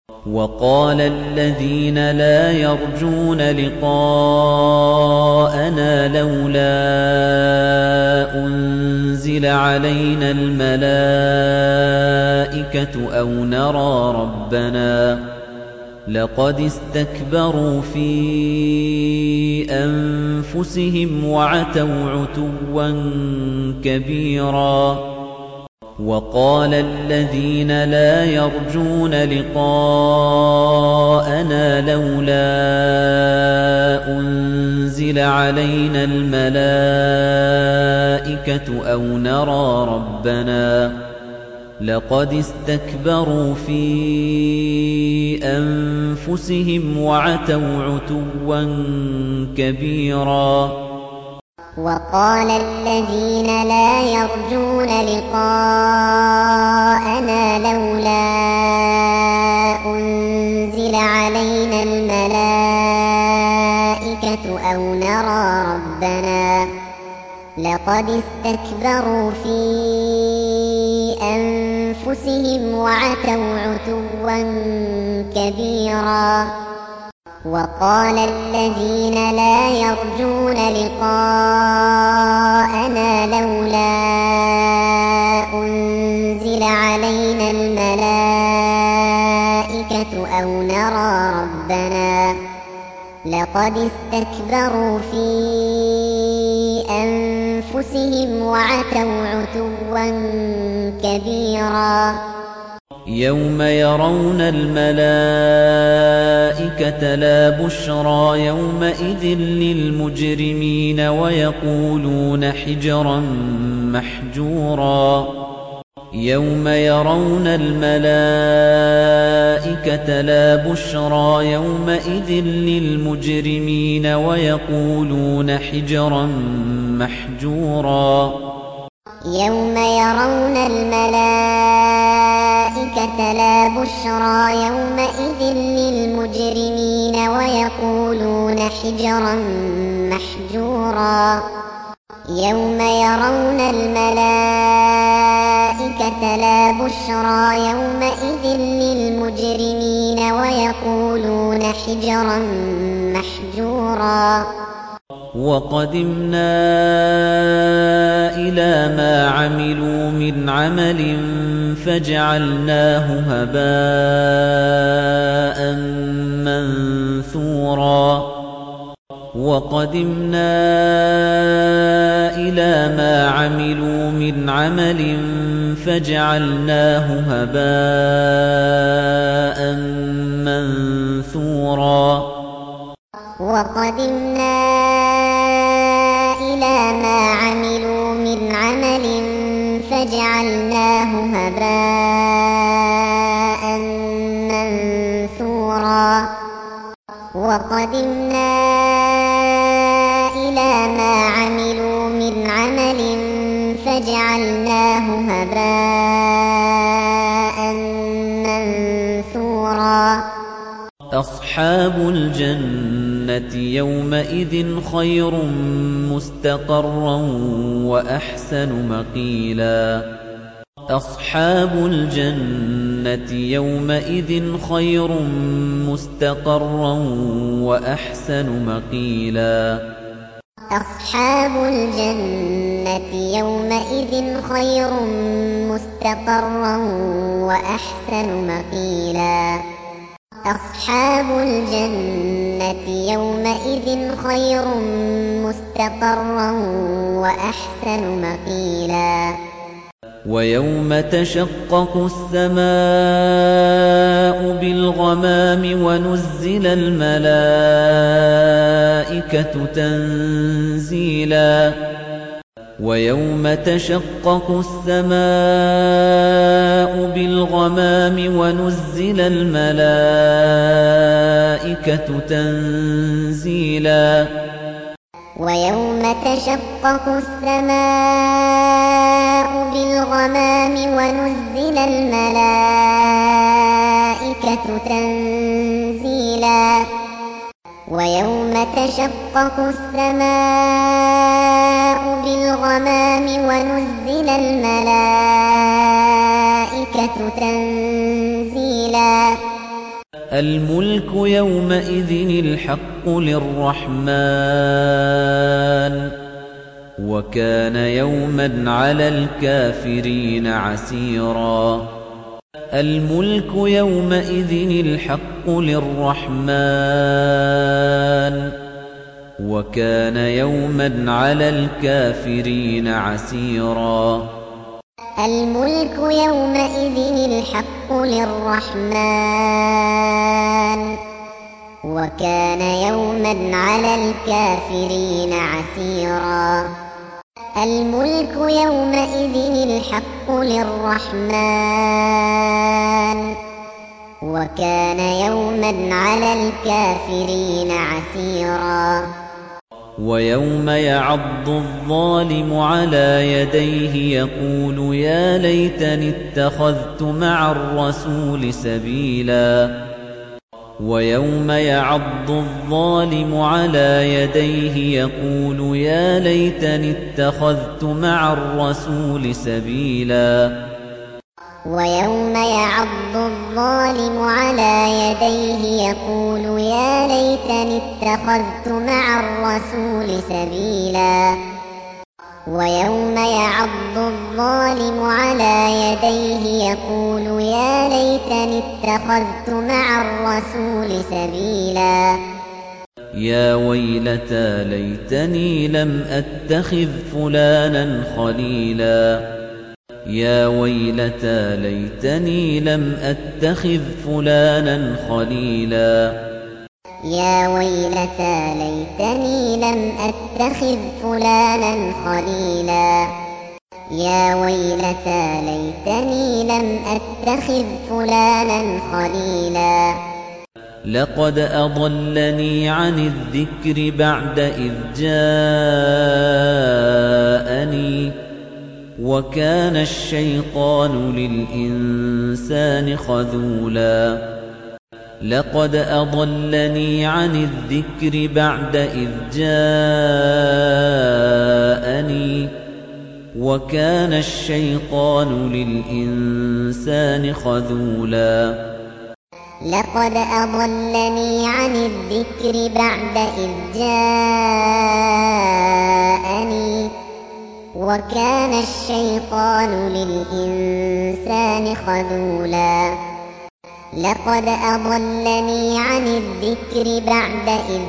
وقال الذين لا يرجون لقاءنا لولا أنزل علينا الملائكة أو نرى ربنا لقد استكبروا في أنفسهم وعتوا عتوا كبيرا وقال الذين لا يرجون لقاءنا لولا أنزل علينا الملائكة أو نرى ربنا لقد استكبروا في أنفسهم وعتوا عتوا كبيرا وقال الذين لا يرجون لقاءنا لولا أنزل علينا الملائكة أو نرى ربنا لقد استكبروا في أنفسهم وعتوا عتوا كبيرا وقال الذين لا يرجون لقاءنا لولا أنزل علينا الملائكة أو نرى ربنا لقد استكبروا في أنفسهم وعتوا عتوا كبيرا يوم يرون الملائكة لا بشرى يومئذ للمجرمين ويقولون حجرا محجورا يوم يرون الملائكة لا بشرى يومئذ للمجرمين ويقولون حجرا محجورا يوم يرون الملائكة لا بشرى يومئذ للمجرمين ويقولون حجرا محجورا يوم يرون الملائكة لا بشرى يومئذ للمجرمين ويقولون حجرا محجورا وقدمنا إلى ما عملوا من عمل فجعلناه هباء منثورا وقدمنا إلى ما عملوا من عمل فجعلناه هباء منثورا وقدمنا إلى ما عملوا من عمل فجعلناه هباء منثورا وقدمنا إلى ما عملوا من عمل فجعلناه هباء منثورا أصحاب الجنة يومئذ خير مستقرا وأحسن مقيلا أصحاب الجنة يومئذ خير مستقرا وأحسن مقيلا أصحاب الجنة يومئذ خير مستقرا وأحسن مقيلا أصحاب الجنة يومئذ خير مستقرا وأحسن مقيلا ويوم تشقق السماء بالغمام ونزل الملائكة تنزيلا ويوم تشقق السماء بالغمام ونزل الملائكة تنزيلا ويوم تشقق السماء بالغمام ونزل الملائكة تنزيلا ويوم تشقق السماء بالغمام ونزل الملائكة تنزيلا الملك يومئذ الحق للرحمن وكان يوما على الكافرين عسيرا الملك يومئذ الحق للرحمن وكان يوما على الكافرين عسيرا الملك يومئذ الحق للرحمن وكان يوما على الكافرين عسيرا الملك يومئذ الحق للرحمن وكان يوما على الكافرين عسيرا ويوم يعض الظالم على يديه يقول يا ليتني اتخذت مع الرسول سبيلا ويوم يعض الظالم على يديه يقول يا ليتني اتخذت مع الرسول سبيلا ويوم يعض الظالم على يديه يقول يا ليتني اتخذت مع الرسول سبيلا ويوم يعض الظالم على يديه يقول يا ليتني اتخذت مع الرسول سبيلا يا ويلتى ليتني لم أتخذ فلانا خليلا يا ويلتى ليتني لم أتخذ فلانا خليلا يا ويلتى ليتني لم أتخذ فلانا خليلا يا ويلتى ليتني لم أتخذ فلانا خليلا لقد أضلني عن الذكر بعد إذ جاءني وكان الشيطان للإنسان خذولا لقد أضلني عن الذكر بعد إذ جاءني وكان الشيطان للإنسان خذولا لقد أضلني عن الذكر بعد إذ جاءني وكان الشيطان للإنسان خذولا لقد أضلني عن الذكر بعد إذ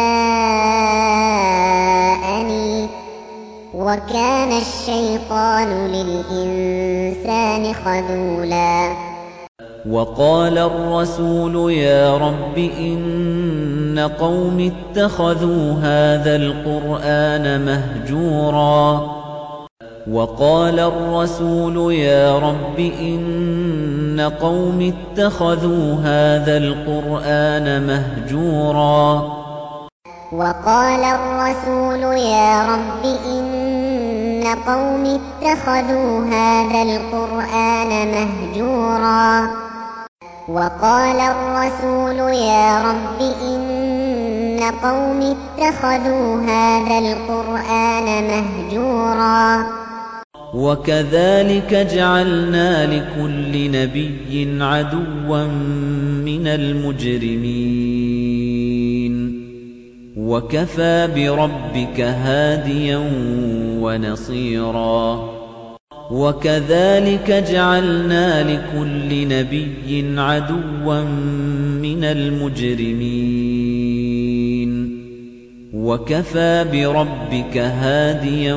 جاءني وكان الشيطان للإنسان خذولا وقال الرسول يا رب إن قوم اتخذوا هذا القرآن مهجورا وقال الرسول يا رب إن قوم اتخذوا هذا القرآن مهجورا وقال الرسول يا رب إن قوم اتخذوا هذا القرآن مهجورا وقال الرسول يا رب إن قوم اتخذوا هذا القرآن مهجورا وكذلك جعلنا لكل نبي عدوا من المجرمين وكفى بربك هاديا ونصيرا وكذلك جعلنا لكل نبي عدوا من المجرمين وكفى بربك هاديا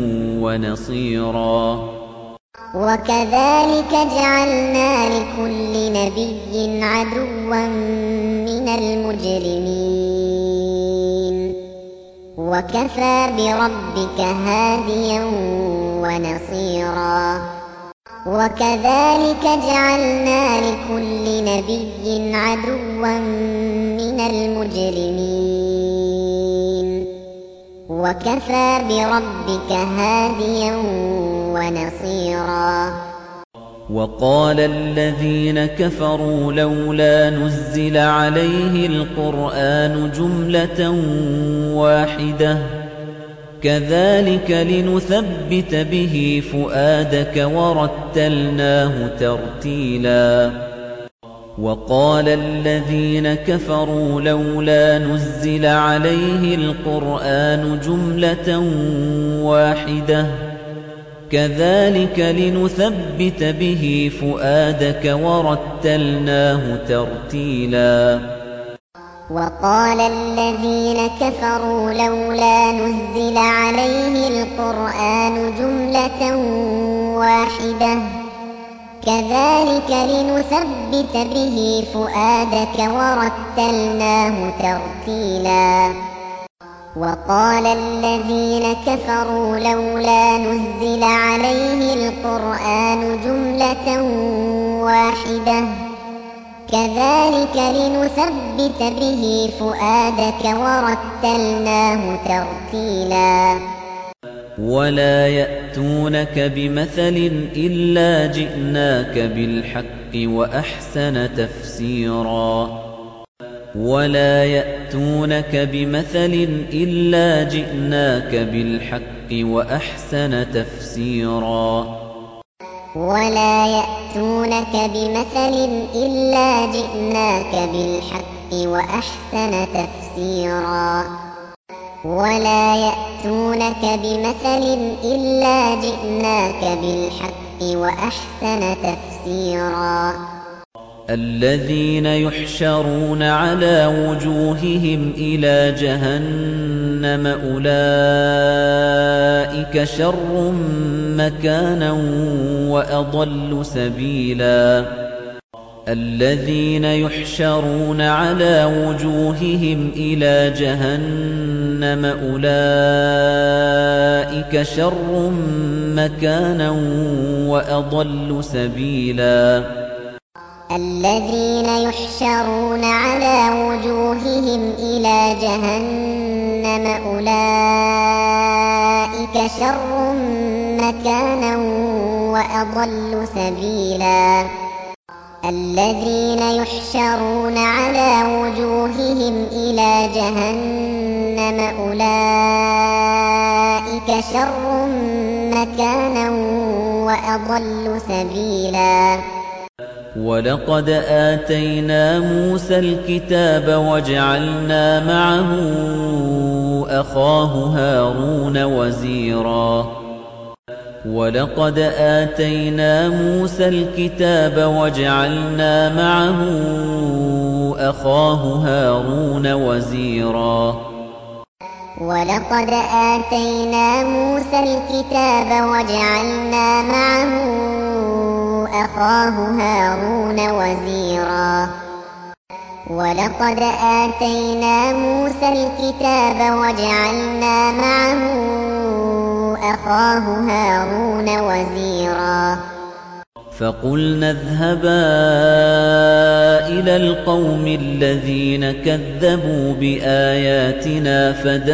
ونصيرا وكذلك جعلنا لكل نبي عدوا من المجرمين وكفى بربك هاديا ونصيرا وكذلك جعلنا لكل نبي عدوا من المجرمين وكفى بربك هاديا ونصيرا وقال الذين كفروا لولا نزل عليه القرآن جملة واحدة كذلك لنثبت به فؤادك ورتلناه ترتيلا وقال الذين كفروا لولا نزل عليه القرآن جملة واحدة كذلك لنثبت به فؤادك ورتلناه ترتيلا وقال الذين كفروا لولا نزل عليه القرآن جملة واحدة كذلك لنثبت به فؤادك ورتلناه ترتيلا وقال الذين كفروا لولا نزل عليه القرآن جملة واحدة كذلك لنثبت به فؤادك ورتلناه ترتيلا ولا يأتونك بمثل إلا جئناك بالحق وأحسن تفسيرا ولا يأتونك بمثل إلا جئناك بالحق وأحسن تفسيرا ولا يأتونك بمثل إلا جئناك بالحق وأحسن تفسيرا ولا يأتونك بمثل إلا جئناك بالحق وأحسن تفسيرا الذين يحشرون على وجوههم إلى جهنم أولئك شر مكانا وأضل سبيلا الذين يحشرون على وجوههم إلى جهنم أولئك شر مكانا وأضل سبيلا الذين يحشرون على وجوههم إلى جهنم أولئك شر مكانا وأضل سبيلا الذين يحشرون على وجوههم إلى جهنم أولئك شر مكانا وأضل سبيلا ولقد آتينا موسى الكتاب وجعلنا معه أخاه هارون وزيرا ولقد آتينا موسى الكتاب وجعلنا معه أخاه هارون وزيرا ولقد آتينا موسى الكتاب وجعلنا معه أخاه هارون وزيرا ولقد آتينا موسى الكتاب وجعلنا معه أخاه هارون وزيرا فقلنا اذهبا إلى القوم الذين كذبوا بآياتنا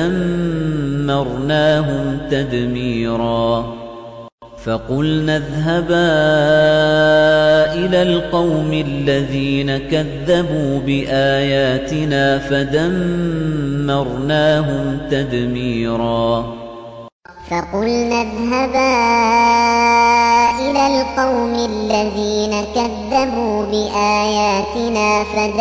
فدمرناهم تدميرا فقلنا اذهبا إلى القوم الذين كذبوا بآياتنا فدمرناهم تدميرا فقلنا اذهبا إلى القوم الذين كذبوا بآياتنا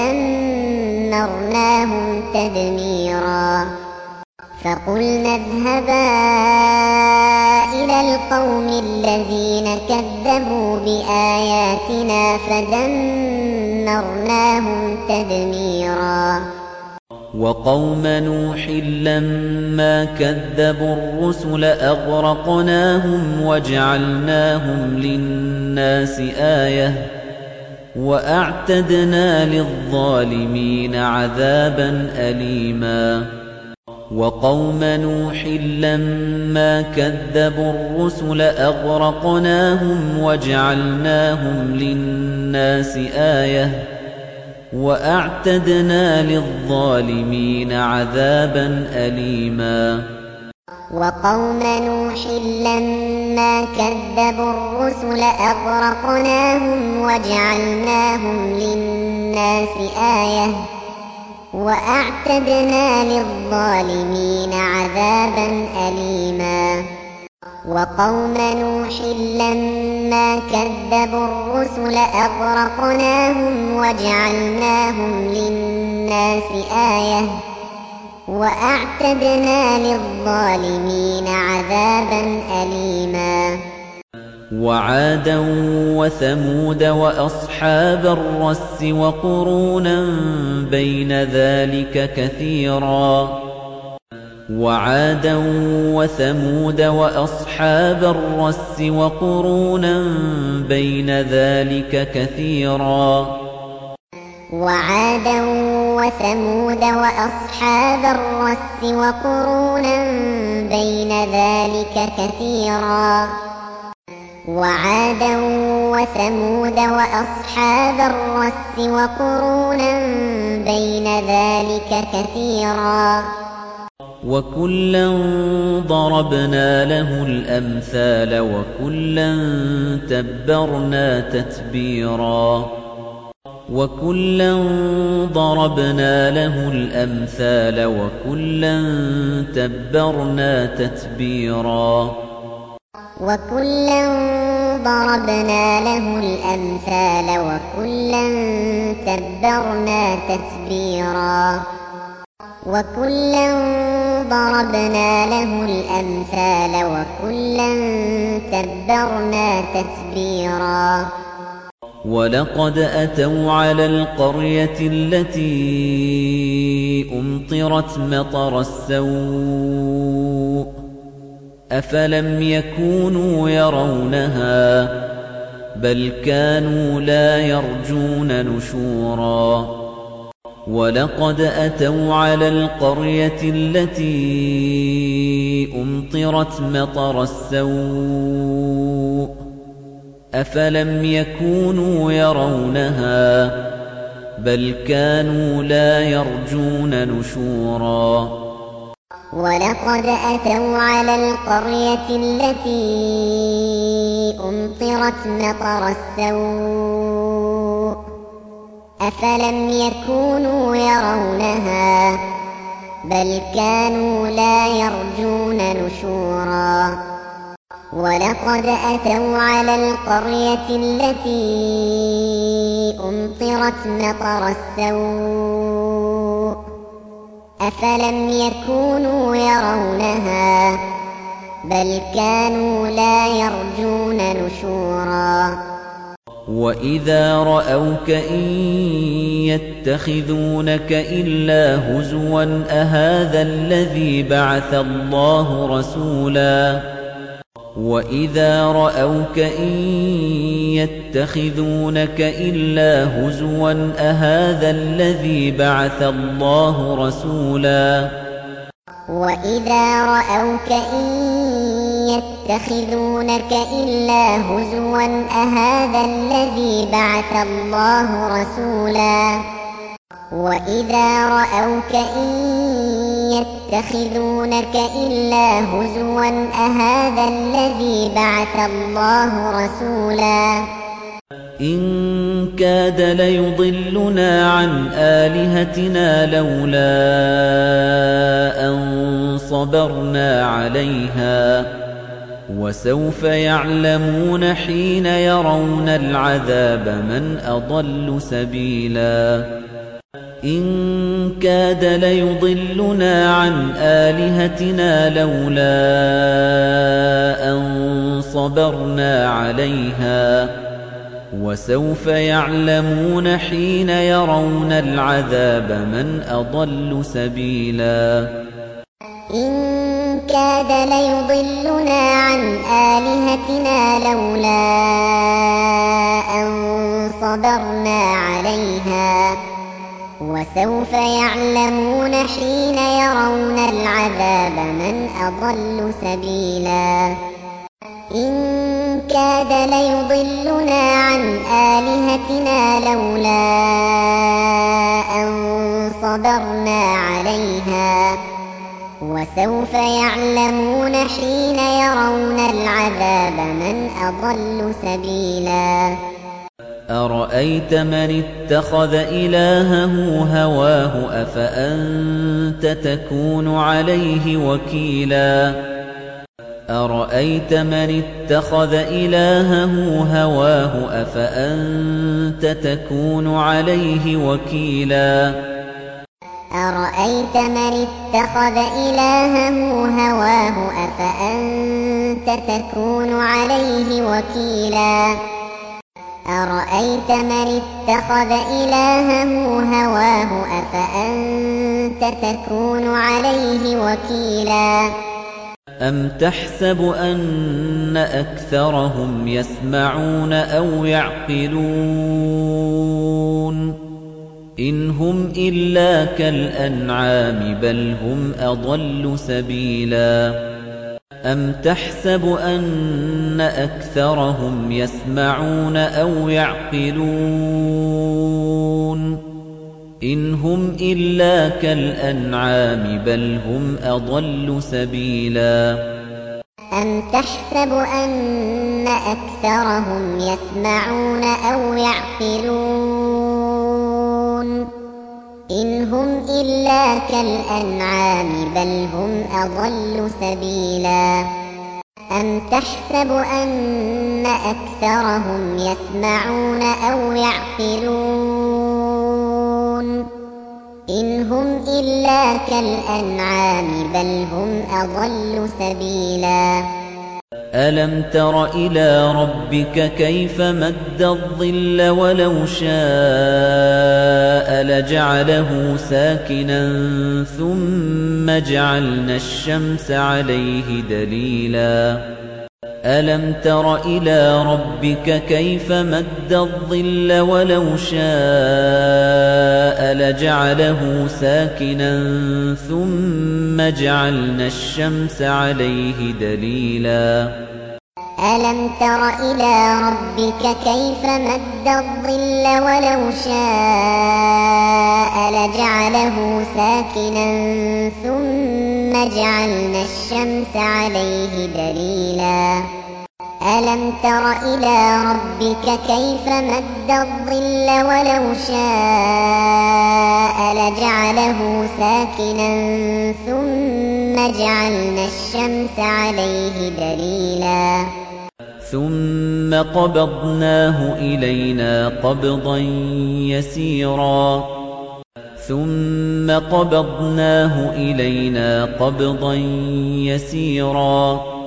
فدمرناهم تدميرا فقلنا اذهبا إلى القوم الذين كذبوا بآياتنا فدمرناهم تدميرا وقوم نوح لما كذبوا الرسل أغرقناهم وجعلناهم للناس آية وأعتدنا للظالمين عذابا أليما وقوم نوح لما كذبوا الرسل أغرقناهم وجعلناهم للناس آية وأعتدنا للظالمين عذابا أليما وقوم نوح لما كذبوا الرسل أغرقناهم وجعلناهم للناس آية وأعتدنا للظالمين عذابا أليما وقوم نوح لما كذبوا الرسل أغرقناهم وجعلناهم للناس آية وأعتدنا للظالمين عذابا أليما وعادا وثمود وأصحاب الرس وقرونا بين ذلك كثيرا وعادا وثمود وأصحاب الرس وقرونا بين ذلك كثيرا وعادا وثمود وأصحاب الرس وقرونا بين ذلك كثيرا وعادا وثمود وأصحاب الرس وقرونا بين ذلك كثيرا وكلا ضربنا له الأمثال وكلا تبرنا تتبيرا وكلا ضربنا له الأمثال وكلا تبرنا تتبيرا وكلا ضربنا له الأمثال وكلا تبرنا تتبيرا وكلا ضربنا له الأمثال وكلا تبرنا تتبيرا ولقد أتوا على القرية التي أمطرت مطر السوء أفلم يكونوا يرونها بل كانوا لا يرجون نشورا ولقد أتوا على القرية التي أمطرت مطر السوء أفلم يكونوا يرونها بل كانوا لا يرجون نشورا ولقد أتوا على القرية التي أمطرت مطر السوء أفلم يكونوا يرونها بل كانوا لا يرجون نشورا ولقد أتوا على القرية التي أمطرت مطر السوء أفلم يكونوا يرونها بل كانوا لا يرجون نشورا وَإِذَا رَأَوْكَ إِن يَتَّخِذُونَكَ إِلَّا هُزُوًا أَهَذَا الَّذِي بَعَثَ اللَّهُ رَسُولًا وَإِذَا رَأَوْكَ إِن يَتَّخِذُونَكَ إِلَّا هُزُوًا أَهَذَا الَّذِي بَعَثَ اللَّهُ رَسُولًا وَإِذَا رَأَوْكَ إِن يَتَّخِذُونَكَ إِلَّا هُزُوًا أَهَذَا الَّذِي بَعَثَ اللَّهُ رَسُولًا وَإِذَا رَأَوْكَ إِن يَتَّخِذُونَكَ إِلَّا هُزُوًا أَهَذَا الَّذِي بَعَثَ اللَّهُ رَسُولًا إِن كَادَ لَيُضِلُّنَا عَنْ آلِهَتِنَا لَوْلَا أَن صَبَرْنَا عَلَيْهَا وَسَوْفَ يَعْلَمُونَ حِينَ يَرَوْنَ الْعَذَابَ مَنْ أَضَلُّ سَبِيلًا إِن كَادَ لَيُضِلُّنَا عَنْ آلِهَتِنَا لَوْلَا أَن صَبَرْنَا عَلَيْهَا وَسَوْفَ يَعْلَمُونَ حِينَ يَرَوْنَ الْعَذَابَ مَنْ أَضَلُّ سَبِيلًا إِن كَادَ لَيُضِلُّنَا عَنْ آلِهَتِنَا لَوْلَا أَن صَبَرْنَا عَلَيْهَا وَسَوْفَ يَعْلَمُونَ حِينَ يَرَوْنَ الْعَذَابَ مَنْ أَضَلُّ سَبِيلًا إِن كَادَ لَيُضِلُّنَا عَنْ آلِهَتِنَا لَوْلَا أَن صَبَرْنَا عَلَيْهَا وَسَوْفَ يَعْلَمُونَ حِينَ يَرَوْنَ الْعَذَابَ مَنْ أَضَلُّ سَبِيلًا أَرَأَيْتَ مَنِ اتَّخَذَ إِلَٰهَهُ هَوَاهُ أَفَأَنتَ تَكُونُ عَلَيْهِ وَكِيلًا أَرَأَيْتَ مَنِ اتَّخَذَ إِلَٰهَهُ هَوَاهُ أَفَأَنتَ تَكُونُ عَلَيْهِ وَكِيلًا أَرَأَيْتَ مَنِ اتَّخَذَ إِلَٰهَهُ هَوَاهُ أَفَأَنتَ تَكُونُ عَلَيْهِ وَكِيلًا أَرَأَيْتَ مَنِ اتَّخَذَ إِلَٰهَهُ هَوَاهُ أَفَأَنتَ تَكُونُ عَلَيْهِ وَكِيلًا أَمْ تَحْسَبُ أَنَّ أَكْثَرَهُمْ يَسْمَعُونَ أَوْ يَعْقِلُونَ إِنْ هُمْ إِلَّا كَالْأَنْعَامِ بَلْ هُمْ أَضَلُّ سَبِيلًا أَمْ تَحْسَبُ أَنَّ أَكْثَرَهُمْ يَسْمَعُونَ أَوْ يَعْقِلُونَ إِنْ هُمْ إِلَّا كَالْأَنْعَامِ بَلْ هُمْ أَضَلُّ سَبِيلًا أَمْ تَحْسَبُ أَنَّ أَكْثَرَهُمْ يَسْمَعُونَ أَوْ يَعْقِلُونَ إِنْ هُمْ إِلَّا كَالْأَنْعَامِ بَلْ هُمْ أَضَلُّ سَبِيلًا أَمْ تَحْسَبُ أَنَّ أَكْثَرَهُمْ يَسْمَعُونَ أَوْ يَعْقِلُونَ إِنْ هُمْ إِلَّا كَالْأَنْعَامِ بَلْ هُمْ أَضَلُّ سَبِيلًا أَلَمْ تَرَ إِلَىٰ رَبِّكَ كَيْفَ مَدَّ الظِّلَّ وَلَوْ شَاءَ لَجَعَلَهُ سَاكِنًا ثُمَّ جَعَلْنَا الشَّمْسَ عَلَيْهِ دَلِيلًا أَلَمْ تَرَ إِلَىٰ رَبِّكَ كَيْفَ مَدَّ الظِّلَّ وَلَوْ شَاءَ لَجَعَلَهُ سَاكِنًا ثُمَّ جَعَلْنَا الشَّمْسَ عَلَيْهِ دَلِيلًا أَلَمْ تَرَ إِلَىٰ رَبِّكَ كَيْفَ مَدَّ الظِّلَّ وَلَوْ شَاءَ لَجَعَلَهُ سَاكِنًا ثُمَّ جَعَلْنَا الشَّمْسَ عَلَيْهِ دَلِيلًا أَلَمْ تَرَ إِلَىٰ رَبِّكَ كَيْفَ مَدَّ الظِّلَّ وَلَوْ شَاءَ لَجَعَلَهُ سَاكِنًا ثُمَّ جَعَلْنَا الشَّمْسَ عَلَيْهِ دَلِيلًا ثُمَّ قَبَضْنَاهُ إِلَيْنَا قَبْضًا يَسِيرًا ثُمَّ قَبَضْنَاهُ إِلَيْنَا قَبْضًا يَسِيرًا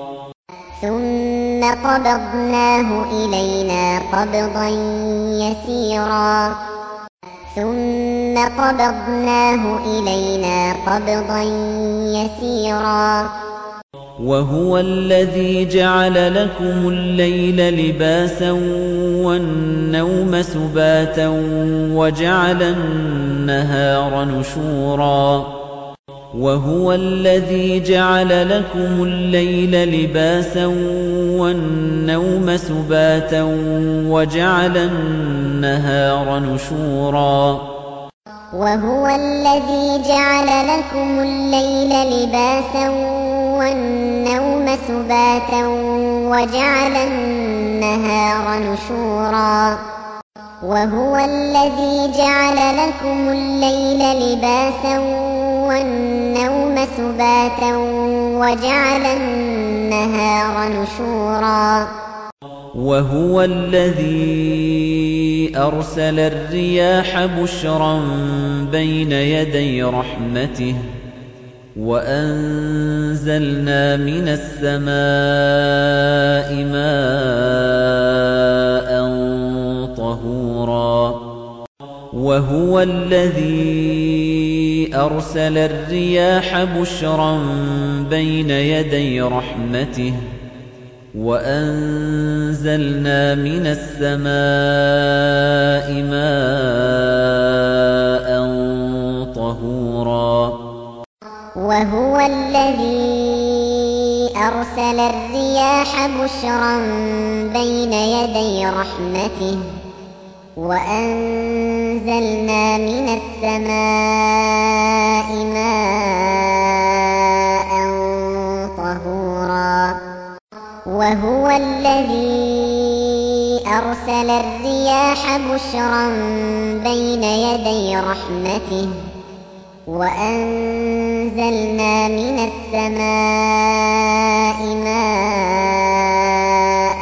ثُمَّ قَبَضْنَاهُ إِلَيْنَا قَبْضًا يَسِيرًا ثُمَّ قَبَضْنَاهُ إِلَيْنَا قَبْضًا يَسِيرًا وَهُوَ الَّذِي جَعَلَ لَكُمُ اللَّيْلَ لِبَاسًا وَالنَّوْمَ سُبَاتًا وَجَعَلَ النَّهَارَ نُشُورًا وَهُوَ الَّذِي جَعَلَ لَكُمُ اللَّيْلَ لِبَاسًا وَالنَّوْمَ سُبَاتًا وَجَعَلَ النَّهَارَ نُشُورًا وَهُوَ الَّذِي جَعَلَ لَكُمُ اللَّيْلَ لِبَاسًا وَالنَّوْمَ سُبَاتًا وَجَعَلَ النَّهَارَ نُشُورًا وَهُوَ الَّذِي جَعَلَ لَكُمُ اللَّيْلَ لِبَاسًا وَالنَّوْمَ سُبَاتًا وَجَعَلَ النَّهَارَ نُشُورًا وَهُوَ الَّذِي أَرْسَلَ الرِّيَاحَ بُشْرًا بَيْنَ يَدَيْ رَحْمَتِهِ وَأَنزَلْنَا مِنَ السَّمَاءِ مَاءً طَهُورًا وَهُوَ الَّذِي أَرْسَلَ الرِّيَاحَ بُشْرًا بَيْنَ يَدَيْ رَحْمَتِهِ وَأَنزَلْنَا مِنَ السَّمَاءِ مَاءً طَهُورًا وَهُوَ الَّذِي أَرْسَلَ الرِّيَاحَ بُشْرًا بَيْنَ يَدَيْ رَحْمَتِهِ وَأَنزَلْنَا مِنَ السَّمَاءِ مَاءً طَهُورًا وَهُوَ الَّذِي أَرْسَلَ الرِّيَاحَ بُشْرًا بَيْنَ يَدَيْ رَحْمَتِهِ وَأَنزَلْنَا أنزلنا من السماء ماء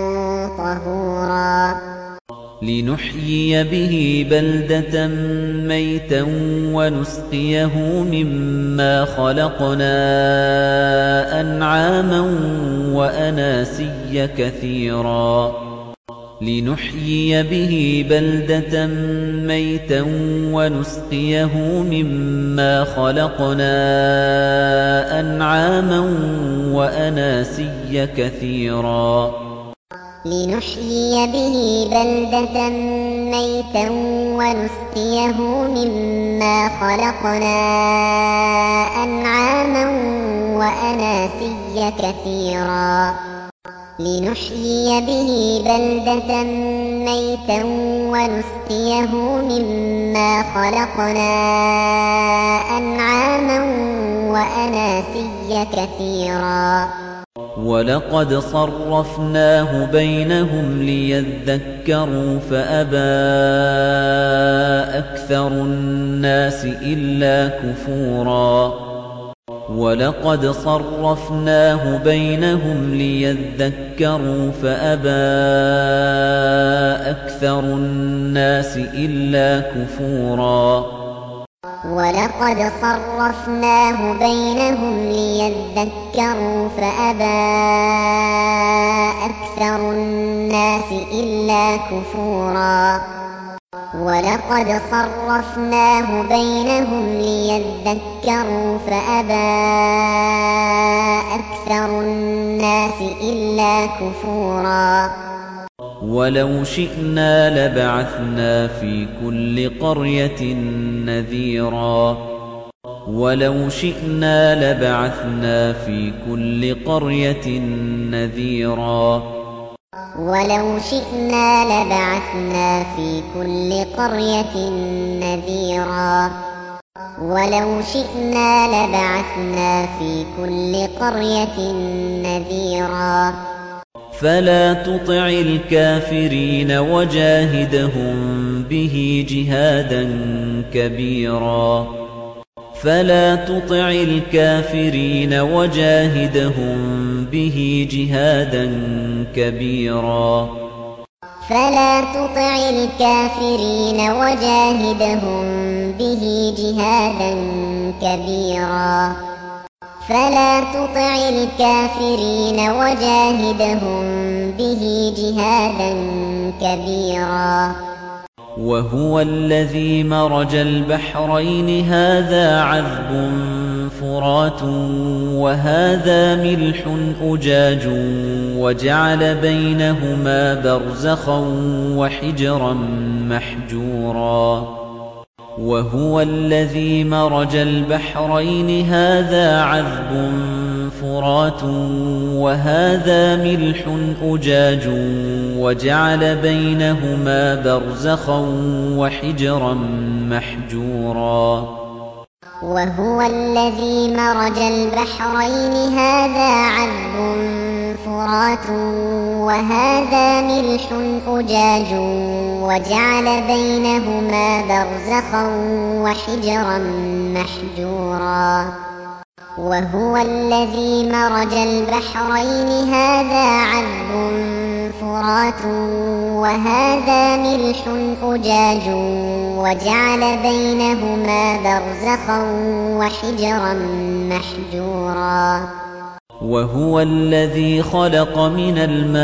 طهورا لنحيي به بلدة ميتا ونسقيه مما خلقنا أنعاما وأناسيا كثيرا لنحيي به بلدة ميتا ونسقيه مما خلقنا أنعاما وأناسيا كثيرا لنحيي به بلدة ميتا ونسقيه مما خلقنا أنعاما وأناسيا كثيرا لنحيي به بلدة ميتا ونسقيه مما خلقنا أنعاما وأناسيا كثيرا ولقد صرفناه بينهم ليذكروا فأبى أكثر الناس إلا كفورا ولقد صرفناه بينهم ليذكروا فأبى أكثر الناس إلا كفورا ولقد صرفناه بينهم ليذكروا فأبى أكثر الناس إلا كفورا ولقد صرفناه بينهم ليذكروا فأبى أكثر الناس إلا كفورا ولو شئنا لبعثنا في كل قرية نذيرا ولو شئنا لبعثنا في كل قرية نذيرا ولو شئنا لبعثنا في كل قرية نذيرا ولو شئنا لبعثنا في كل قرية نذيرا فلا تطع الكافرين وجاهدهم به جهادا كبيرا فلا تطع الكافرين وجاهدهم به جهادا كبيرا فلا تطع الكافرين وجاهدهم به جهادا كبيرا فلا تطع الكافرين وجاهدهم به جهادا كبيرا وهو الذي مرج البحرين هذا عذب فرات وهذا ملح أجاج وجعل بينهما برزخا وحجرا محجورا وهو الذي مرج البحرين هذا عذب فرات وهذا ملح أجاج وجعل بينهما برزخا وحجرا محجورا وهو الذي مرج البحرين هذا عذب فرات وهذا ملح أجاج وجعل بينهما برزخا وحجرا محجورا وهو الذي مرج البحرين هذا عذب فرات وهذا ملح أجاج وجعل بينهما برزخا وحجرا محجورا وهو الذي خلق من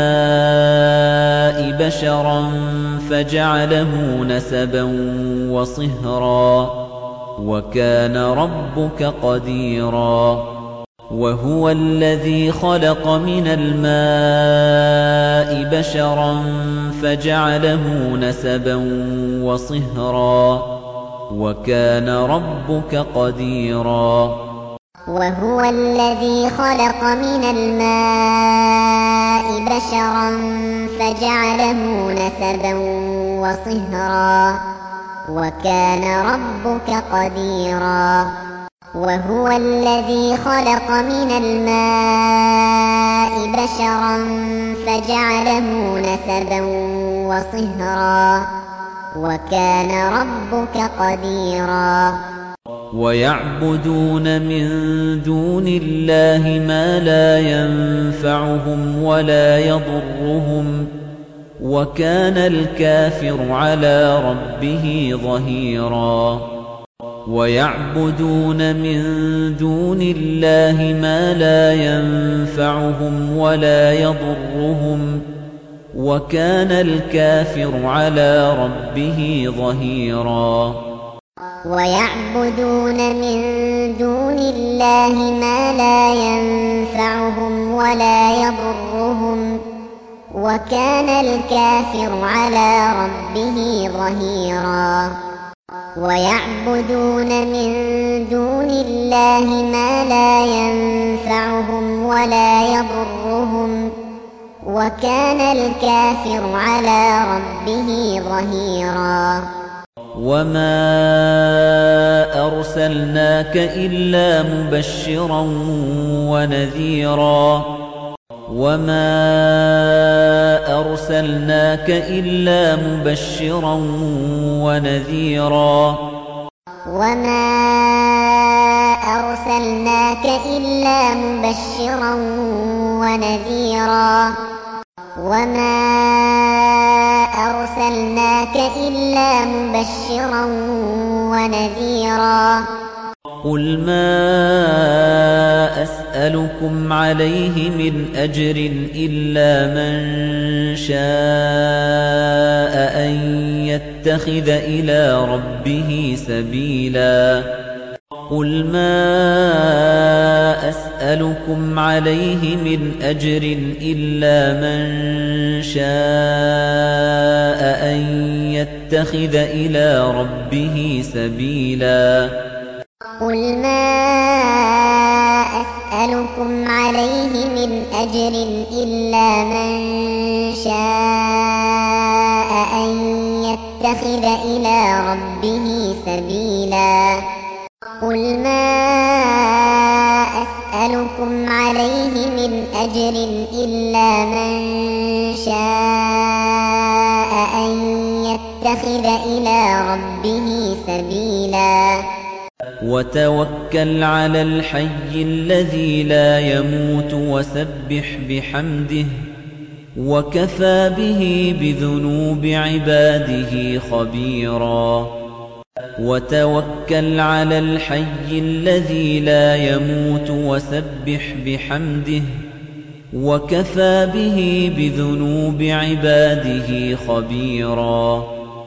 الماء بشرا فجعله نسبا وصهرا وكان ربك قديرا وهو الذي خلق من الماء بشرا فجعله نسبا وصهرا وكان ربك قديرا وهو الذي خلق من الماء بشرا فجعله نسبا وصهرا وكان ربك قديرا وهو الذي خلق من الماء بشرا فجعله نسبا وصهرا وكان ربك قديرا ويعبدون من دون الله ما لا ينفعهم ولا يضرهم وكان الكافر على ربه ظهيرا ويعبدون من دون الله ما لا ينفعهم ولا يضرهم وكان الكافر على ربه ظهيرا ويعبدون من دون الله ما لا ينفعهم ولا يضرهم وكان الكافر على ربه ظهيرا ويعبدون من دون الله ما لا ينفعهم ولا يضرهم وكان الكافر على ربه ظهيرا وما أرسلناك إلا مبشرا ونذيرا وما أرسلناك إلا مبشرا ونذيرا وما أرسلناك إلا مبشرا ونذيرا وما أرسلناك إلا مبشرا ونذيرا قل ما أسألكم عليه من أجر إلا من شاء أن يتخذ إلى ربه سبيلا قل ما أسألكم عليه من أجر إلا من شاء أن يتخذ إلى ربه سبيلا قل ما أسألكم عليه من أجر إلا من شاء أن يتخذ إلى ربه سبيلا قل ما أسألكم عليه من أجر إلا من شاء أن يتخذ إلى ربه سبيلا وتوكل على الحي الذي لا يموت وسبح بحمده وكفى به بذنوب عباده خبيرا وتوكل على الحي الذي لا يموت وسبح بحمده وكفى به بذنوب عباده خبيرا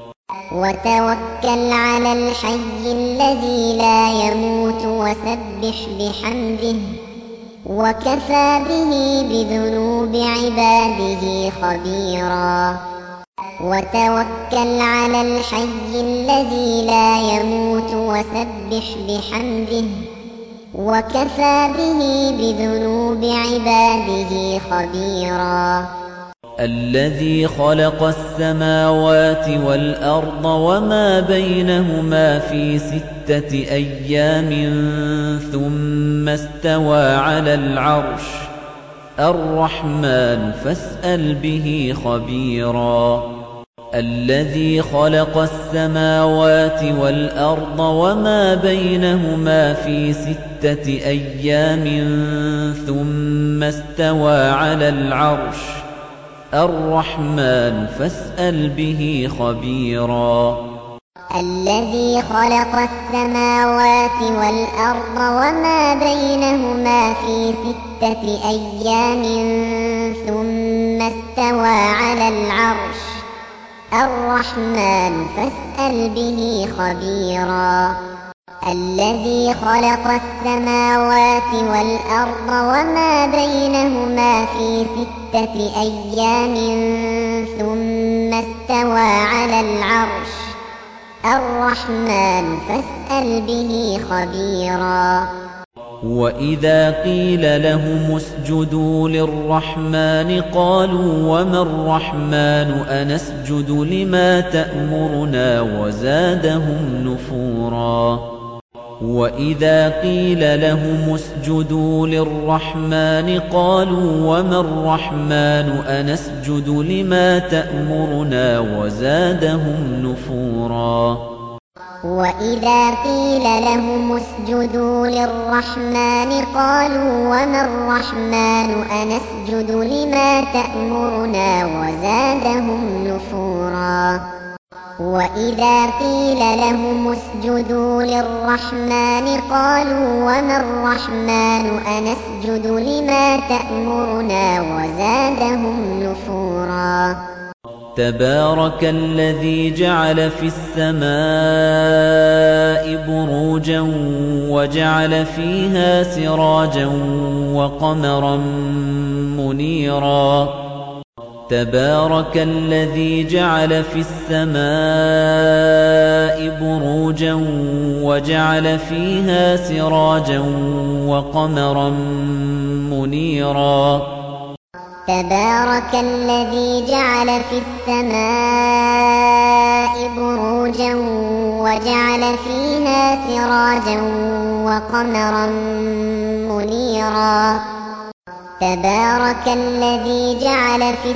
وتوكل على الحي الذي لا يموت وسبح بحمده وكفى به بذنوب عباده خبيرا وتوكل على الحي الذي لا يموت وسبح بحمده وكفى به بذنوب عباده خبيرا الذي خلق السماوات والأرض وما بينهما في 6 أيام ثم استوى على العرش الرحمن فاسأل به خبيرا الذي خلق السماوات والأرض وما بينهما في 6 أيام ثم استوى على العرش الرحمن فاسأل به خبيرا الذي خلق السماوات والأرض وما بينهما في 6 أيام ثم استوى على العرش الرحمن فاسأل به خبيرا الذي خلق السماوات والأرض وما بينهما في 6 أيام ثم استوى على العرش الرحمن فاسأل به خبيرا وإذا قيل لهم اسجدوا للرحمن قالوا وما الرحمن أنسجد لما تأمرنا وزادهم نفورا وإذا قيل لهم اسجدوا للرحمن قالوا وما الرحمن أنسجد لما تأمرنا وزادهم نفورا وإذا قيل لهم اسجدوا للرحمن قالوا وما الرحمن أنسجد لما تأمرنا وزادهم نفورا وإذا قيل لهم اسجدوا للرحمن قالوا وما الرحمن أنسجد لما تأمرنا وزادهم نفورا تبارك الذي جعل في السماء بروجا وجعل فيها سراجا وقمرا منيرا تبارك الذي جعل في السماء بروجا وجعل فيها سراجا وقمرا منيرا تبارك الذي جعل في السماء بروجا وجعل فيها سراجا وقمرا منيرا تبارك الذي جعل في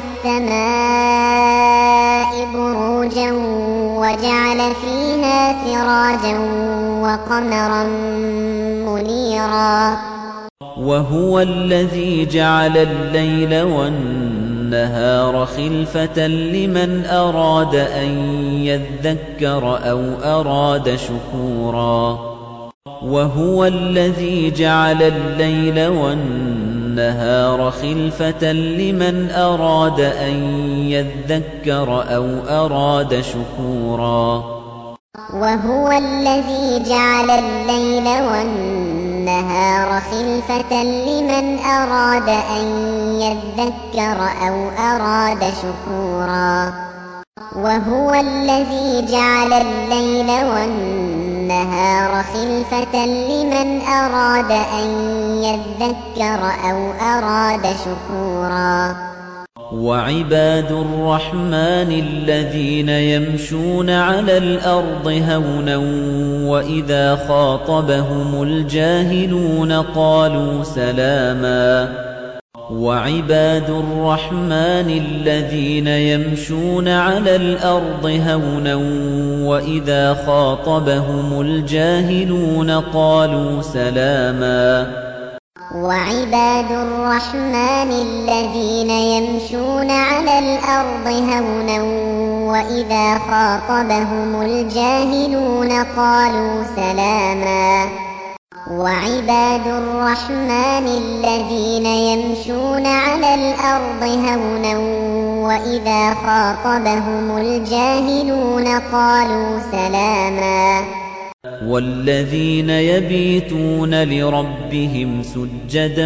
السماء بروجا وجعل فيها سراجا وقمرا منيرا وهو الذي جعل الليل والنهار خلفة لمن أراد أن يذكر أو أراد شكورا وهو الذي جعل الليل والنهار خلفة لمن أراد أن يذكر أو أراد شكورا وهو الذي جعل الليل والنهار خلفة لمن أراد أن يذكر أو أراد شكورا وهو الذي جعل الليل والنهار خلفة لمن أراد أن يذكر أو أراد شكورا وعباد الرحمن الذين يمشون على الأرض هونا وإذا خاطبهم الجاهلون قالوا سلاما وعباد الرحمن الذين يمشون على الأرض هونا وإذا خاطبهم الجاهلون قالوا سلاما وعباد الرحمن الذين يمشون على الأرض هونا وإذا خاطبهم الجاهلون قالوا سلاما وعباد الرحمن الذين يمشون على الأرض هونا وإذا خاطبهم الجاهلون قالوا سلاما والذين يبيتون لربهم سجدا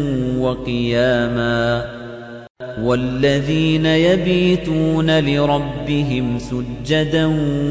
وقياما والذين يبيتون لربهم سجدا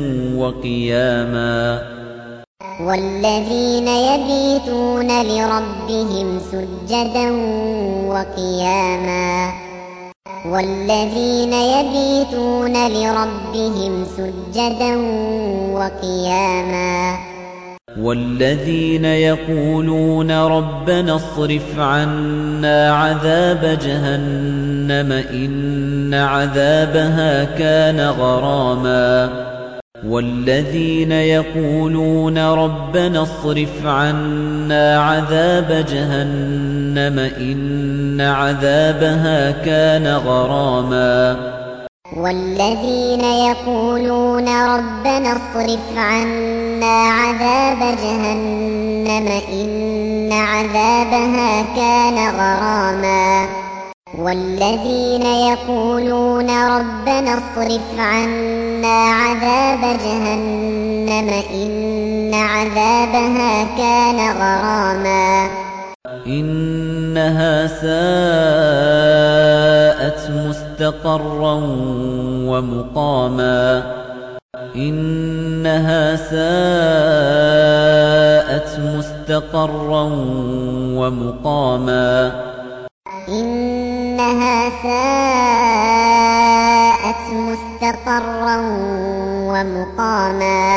وقياما والذين يبيتون لربهم سجدا وقياما والذين يبيتون لربهم سجدا وقياما والذين يقولون ربنا اصرف عنا عذاب جهنم إن عذابها كان غراما والذين يقولون ربنا اصرف عنا عذاب جهنم إن عذابها كان غراما والذين يقولون ربنا اصرف عنا عذاب جهنم إن عذابها كان غراما والذين يقولون ربنا اصرف عنا عذاب جهنم إن عذابها كان غراما إنها ساءت مستقرا ومقاما إنها ساءت مستقرا ومقاما إنها ساءت مستقرا ومقاما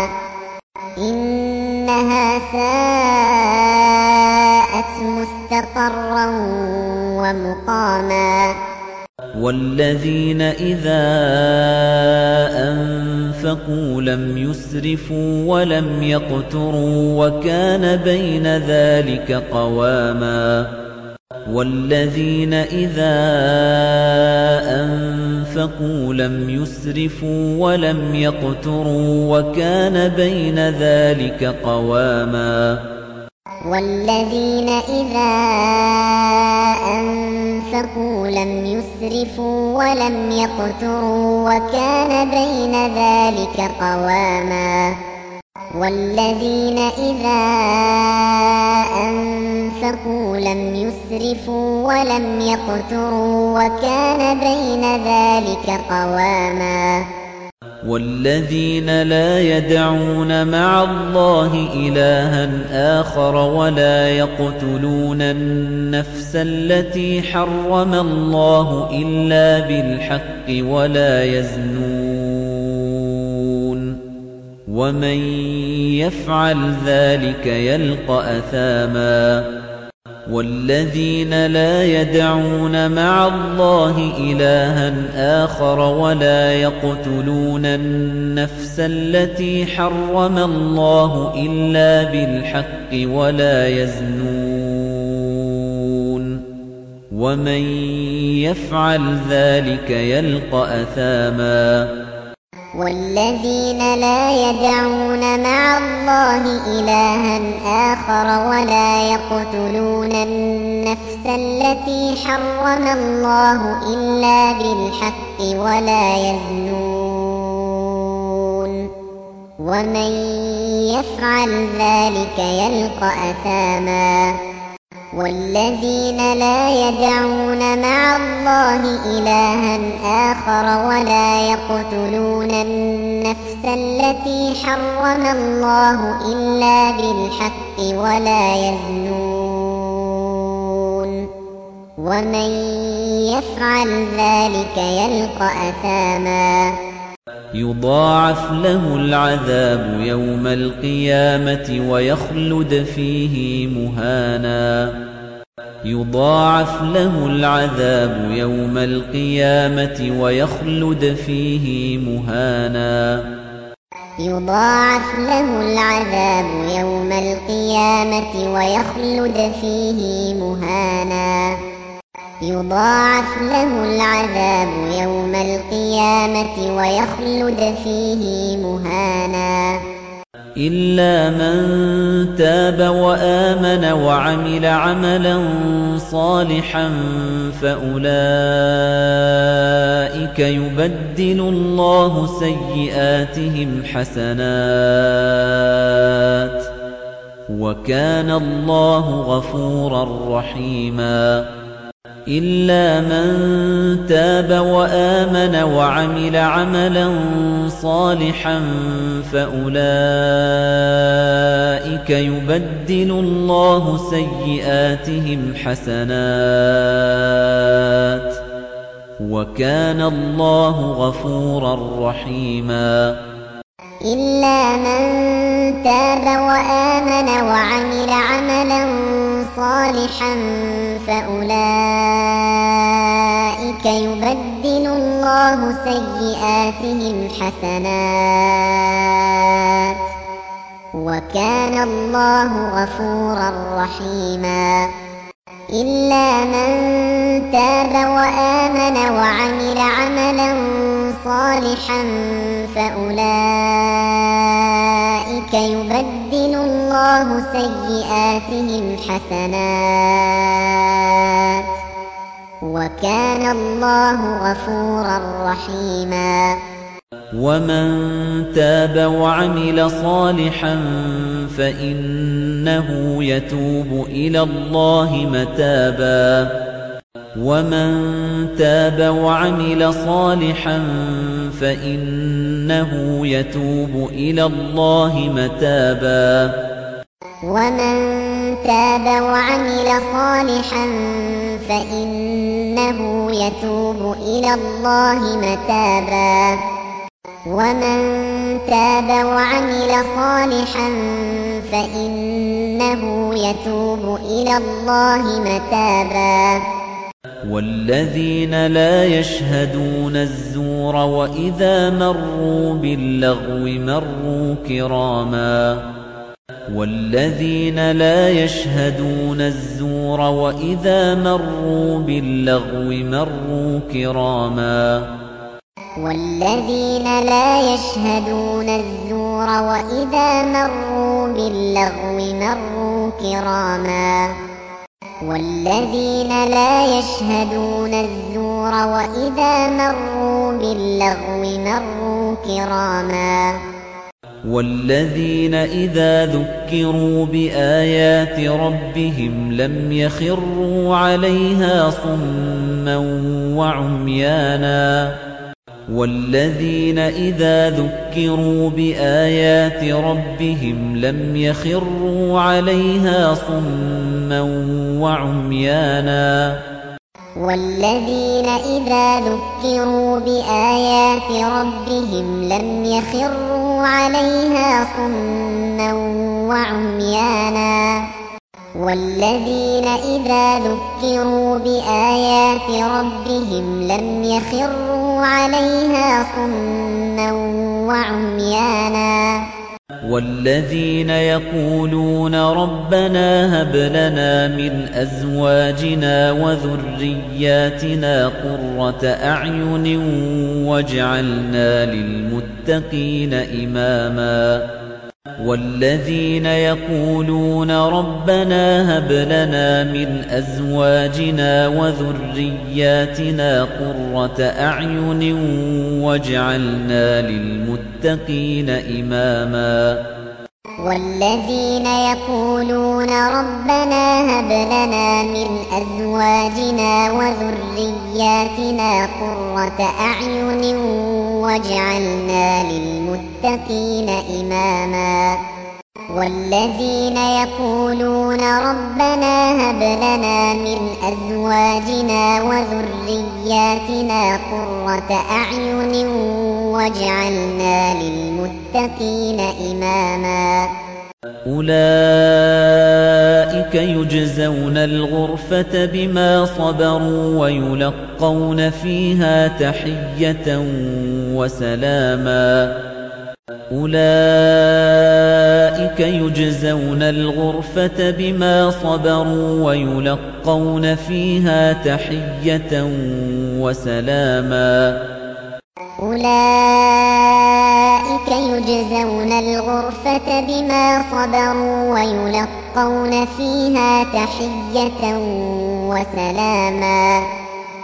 إنها ساءت مستقرا ومقاما والذين إذا أنفقوا لم يسرفوا ولم يقتروا وكان بين ذلك قواما والذين إذا أنفقوا لم يسرفوا ولم يقتروا وكان بين ذلك قواما والذين إذا أنفقوا لم يسرفوا ولم يقتروا وكان بين ذلك قواما والذين إذا أنفقوا لم يسرفوا ولم يقتروا وكان بين ذلك قواما والذين لا يدعون مع الله إلها آخر ولا يقتلون النفس التي حرم الله إلا بالحق ولا يزنون ومن يفعل ذلك يلقى أثاما والذين لا يدعون مع الله إلها آخر ولا يقتلون النفس التي حرم الله إلا بالحق ولا يزنون ومن يفعل ذلك يلقى أثاما والذين لا يدعون مع الله إلها آخر ولا يقتلون النفس التي حرم الله إلا بالحق ولا يزنون ومن يفعل ذلك يلقى أثاما والذين لا يدعون مع الله إلها آخر ولا يقتلون النفس التي حرم الله إلا بالحق ولا يزنون ومن يفعل ذلك يلقى أثاما يضاعف له العذاب يوم القيامة ويخلد فيه مهانا يضاعف له العذاب يوم القيامة ويخلد فيه مهانا يضاعف له العذاب يوم القيامة ويخلد فيه مهانا يضاعف له العذاب يوم القيامة ويخلد فيه مهانا إلا من تاب وآمن وعمل عملا صالحا فأولئك يبدل الله سيئاتهم حسنات وكان الله غفورا رحيما إلا من تاب وآمن وعمل عملا صالحا فأولئك يبدل الله سيئاتهم حسنات وكان الله غفورا رحيما إلا من تاب وآمن وعمل عملا صالحا فأولئك يبدل الله سيئاتهم حسنات وكان الله غفورا رحيما إلا من تاب وآمن وعمل عملا صالحا فأولئك يبدل الله سيئاتهم حسنات وكان الله غفورا رحيما ومن تاب وعمل صالحا فإنه يتوب إلى الله متابا ومن تاب وعمل صالحا فإنه يتوب إلى الله متابا ومن تاب وعمل صالحا فإنه يتوب إلى الله متابا ومن تاب وعمل صالحا فإنه يتوب إلى الله متابا والذين لا يشهدون الزور وإذا مروا باللغو مروا كراما والذين لا يشهدون الزور وإذا مروا باللغو مروا كراما والذين لا يشهدون الزور وإذا مروا باللغو مروا كراما والذين لا يشهدون الزور وإذا مروا باللغو مروا كراما والذين إذا ذكروا بآيات ربهم لم يخروا عليها صما وعميانا والذين إذا ذكروا بآيات ربهم لم يخروا عليها صما وعميانا والذين إذا ذكروا بآيات ربهم لم يخروا عليها صما وعميانا والذين إذا ذكروا بآيات ربهم لم يخروا عليها صما وعميانا والذين يقولون ربنا هب لنا من أزواجنا وذرياتنا قرة أعين واجعلنا للمتقين إماما والذين يقولون ربنا هب لنا من أزواجنا وذرياتنا قرة أعين واجعلنا للمتقين إماما والذين يقولون ربنا هب لنا من أزواجنا وذرياتنا قرة أعين واجعلنا للمتقين إماما والذين يقولون ربنا هب لنا من أزواجنا وذرياتنا قرة أعين واجعلنا للمتقين إماما أولئك يجزون الغرفة بما صبروا ويلقون فيها تحية وسلاما أولئك يجزون الغرفة بما صبروا ويلقون فيها تحية وسلاما أولئك يجزون الغرفة بما صبروا ويلقون فيها تحية وسلاما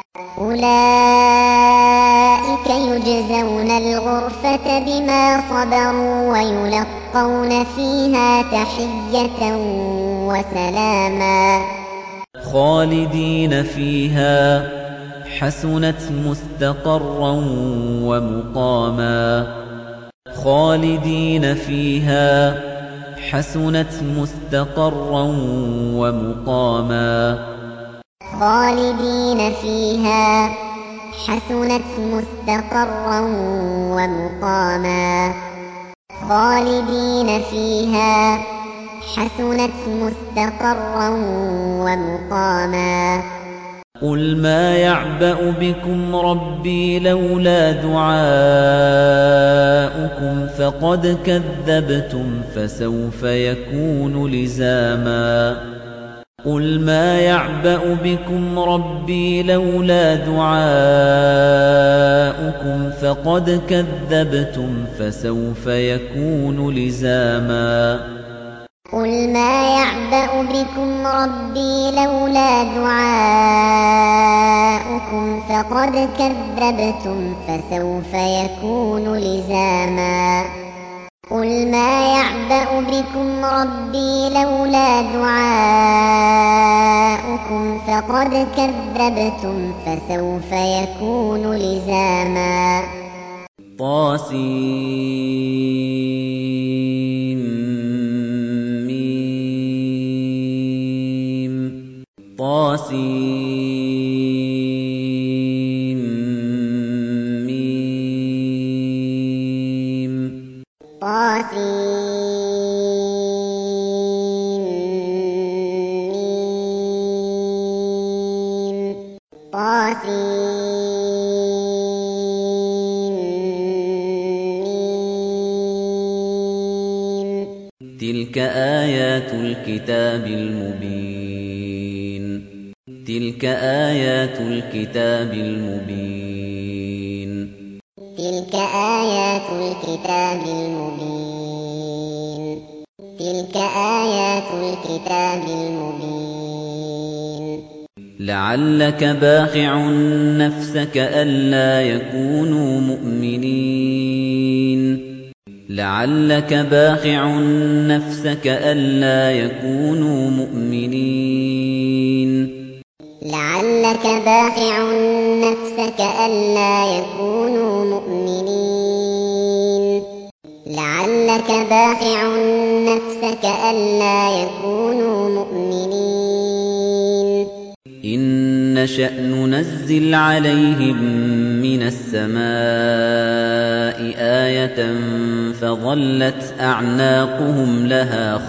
أولئك يجزون الغرفة بما صبروا ويلقون فيها تحية وسلاما خالدين فيها حسنت مستقرا ومقاما خالدين فيها حسنت مستقرا ومقاما خالدين فيها حسنت مستقرا ومقاما خالدين فيها حسنت مستقرا ومقاما قل ما يعبأ بكم ربي لولا دعاؤكم فقد كذبتم فسوف يكون لزاما قل ما يعبأ بكم ربي لولا دعاؤكم فقد كذبتم فسوف يكون لزاما قل ما يعبأ بكم ربي لولا دعاؤكم فقد كذبتم فسوف يكون لزاما قل ما يعبأ بكم ربي لولا دعاؤكم فقد كذبتم فسوف يكون لزاما تلك آيات الكتاب المبين. تلك آيات الكتاب المبين. تلك آيات الكتاب المبين. تلك آيات الكتاب المبين. لعلك باخع نفسك ألا يكونوا مؤمنين. لعلك باخع نفسك ألا يكونوا مؤمنين. لعلك باخع نفسك ألا يكونوا مؤمنين. لعلك باخع نفسك ألا يكونوا مؤمنين. إن نشأ ننزل عليهم من السماء آية فظلت أعناقهم لها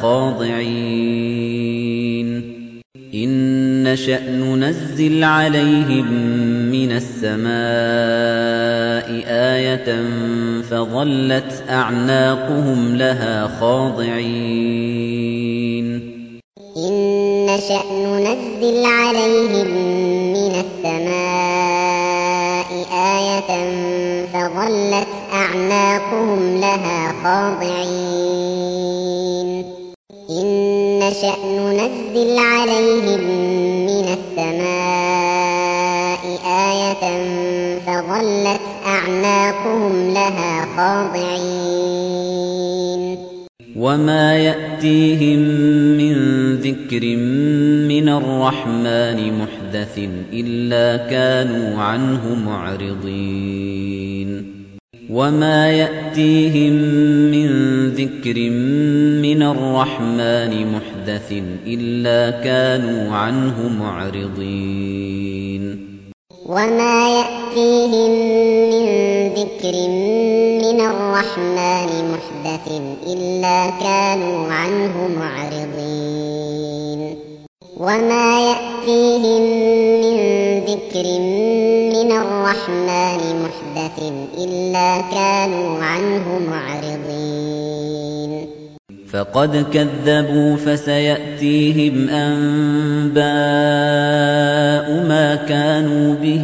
خاضعين. إن نشأ ننزل عليهم من السماء آية فظلت أعناقهم لها خاضعين. إن نشأ ننزل عليهم من السماء آية فظلت أعناقهم لها خاضعين. إن نشأ ننزل عليهم من السماء آية فظلت أعناقهم لها خاضعين. وما يأتيهم من ذكر من الرحمن محدث إلا كانوا عنه معرضين. وما يأتيهم من ذكر من الرحمن محدث إلا كانوا عنه معرضين. وما يأتيهم من ذكر من الرحمن محدث إلا كانوا عنه معرضين. وما يأتيهم من ذكر من الرحمن محدث إلا كانوا عنه معرضين. فقد كذبوا فسيأتيهم أنباء ما كانوا به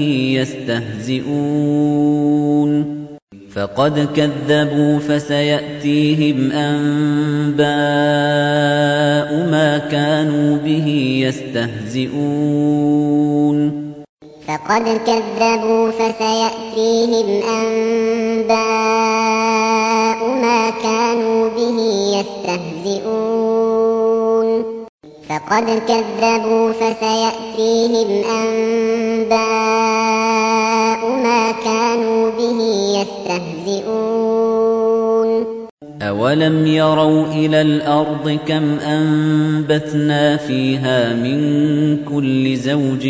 يستهزئون. فقد كذبوا فسيأتيهم أنباء ما كانوا به يستهزئون. فقد كذبوا فسيأتيهم أنباء ما كانوا به يستهزئون. فقد كذبوا فسيأتيهم أنباء ما كانوا به يستهزئون. أولم يروا إلى الأرض كم أنبتنا فيها من كل زوج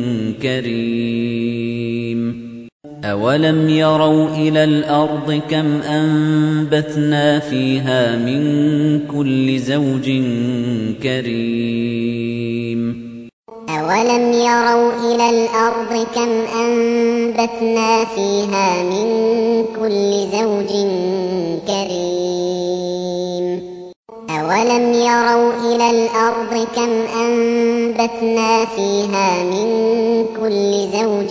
كريم. أولم يروا إلى الأرض كم أنبتنا فيها من كل زوج كريم. أولم يروا إلى الأرض كم أنبتنا فيها من كل زوج كريم. أولم يروا إلى الأرض كم أنبتنا فيها من كل زوج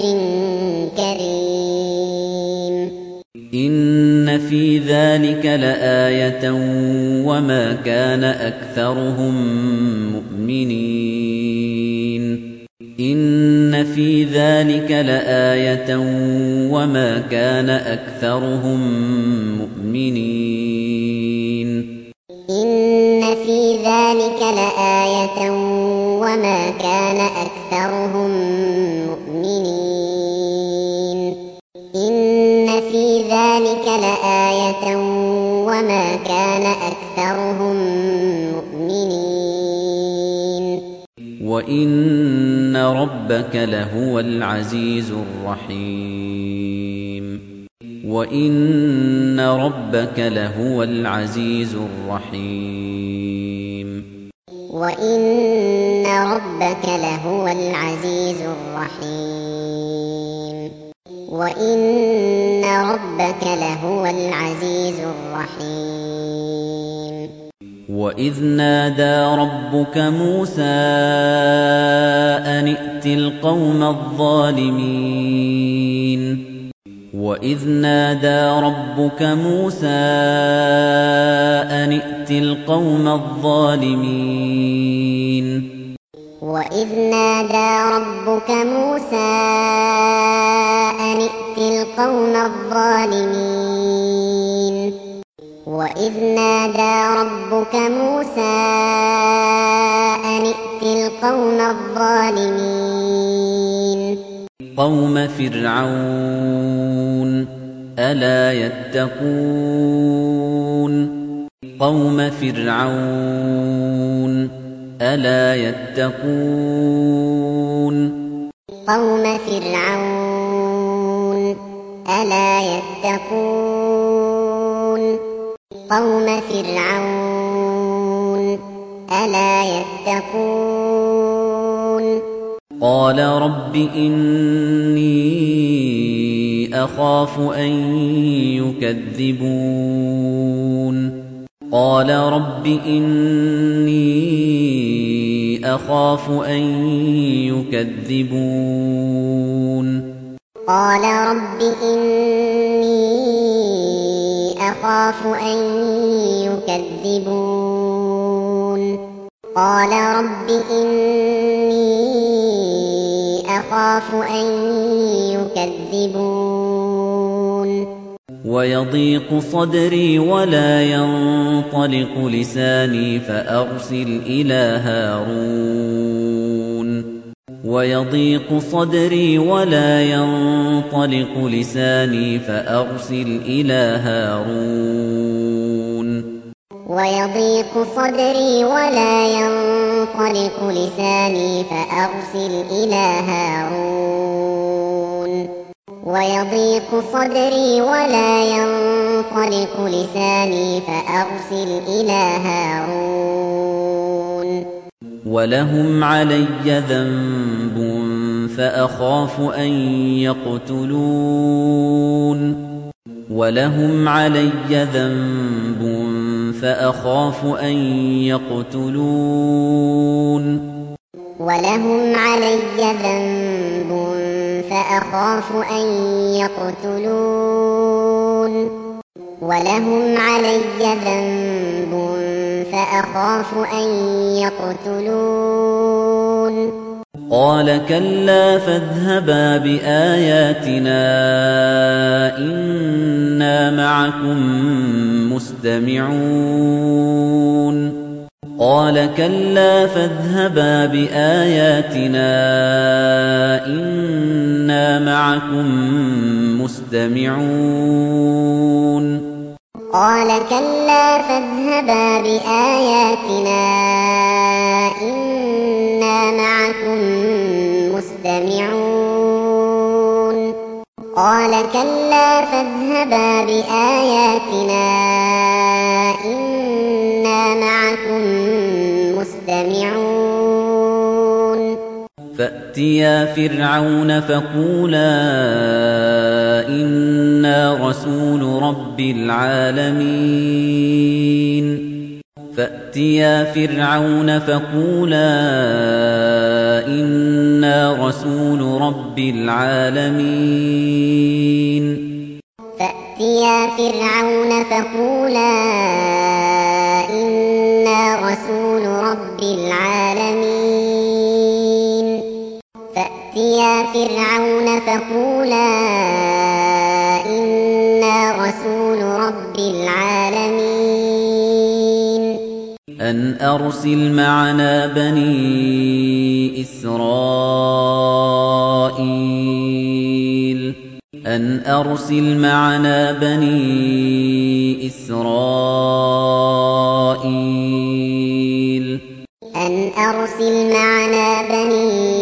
كريم. إن في ذلك لآية وما كان أكثرهم مؤمنين. إن في ذلك لآية وما كان أكثرهم مؤمنين. إن في ذلك لآية وما كان أكثرهم مؤمنين. إن في ذلك لآية وما كان أكثرهم مؤمنين. وإن ربك لهو العزيز الرحيم. وإن ربك لهو العزيز الرحيم. وإن ربك لهو العزيز الرحيم. وإن ربك لهو العزيز الرحيم وإذ نادى ربك موسى أن ائت القوم الظالمين وإذ نادى ربك موسى أن ائت القوم الظالمين وإذ نادى ربك موسى أن ائت القوم الظالمين وإذ نادى ربك موسى أن ائت القوم الظالمين قوم فرعون ألا يتقون قوم فرعون ألا يتقون قوم فرعون ألا يتقون قوم فرعون ألا يتقون قال رب إني أخاف أن يكذبون قال رب إني أخاف أن يكذبون قال رب إني أخاف أن يكذبون قال رب إني أخاف أن يكذبون ويضيق صدري ولا ينطلق لساني فأرسل إلى هارون ويضيق صدري ولا ينطلق لساني فأرسل إلى هارون ويضيق صدري ولا ينطلق لساني فأرسل إلى هارون ويضيق صدري ولا ينطلق لساني فأرسل إلى هارون ولهم علي ذنب فأخاف أن يقتلون ولهم علي ذنب فأخاف أن يقتلون ولهم علي ذنب فأخاف أن يقتلون ولهم علي ذنب فأخاف أن يقتلون قال كلا فاذهبا بآياتنا إنا معكم مستمعون قال كلا فاذهبا بآياتنا إنا معكم مستمعون قال كلا فاذهبا بآياتنا إنا معكم مستمعون قال كلا فاذهبا بآياتنا إنا معكم مستمعون فأتيا فرعون فقولا إنا رسول رب العالمين فأتيا فرعون فقولا إنا رسول رب العالمين فأتيا فرعون فقولا إنا رسول رب العالمين فأتيا فرعون فقولا إنا رسول رب العالمين أن أرسل معنا بني إسرائيل أن أرسل معنا بني إسرائيل أن أرسل معنا بني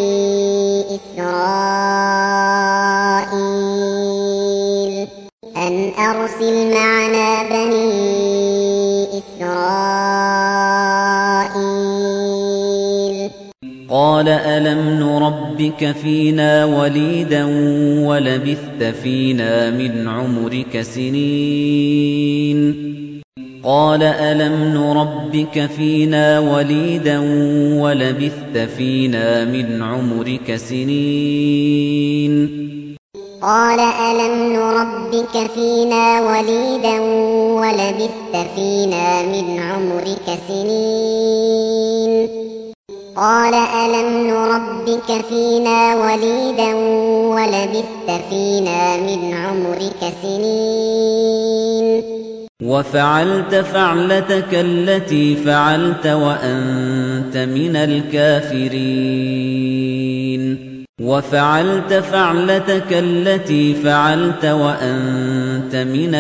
إسرائيل أن أرسل معنا بني إسرائيل قال ألم نربك فينا وليدا ولبثت فينا من عمرك سنين قال ألم نربك فينا وليدا ولبثت فينا من عمرك سنين قال ألم نربك فينا وليدا ولبثت فينا من عمرك سنين قال ألم نربك فينا وليدا ولبثت فينا من عمرك سنين وفعلت فعلتك التي فعلت وأنت من الكافرين وفعلت فعلتك التي فعلت وأنت من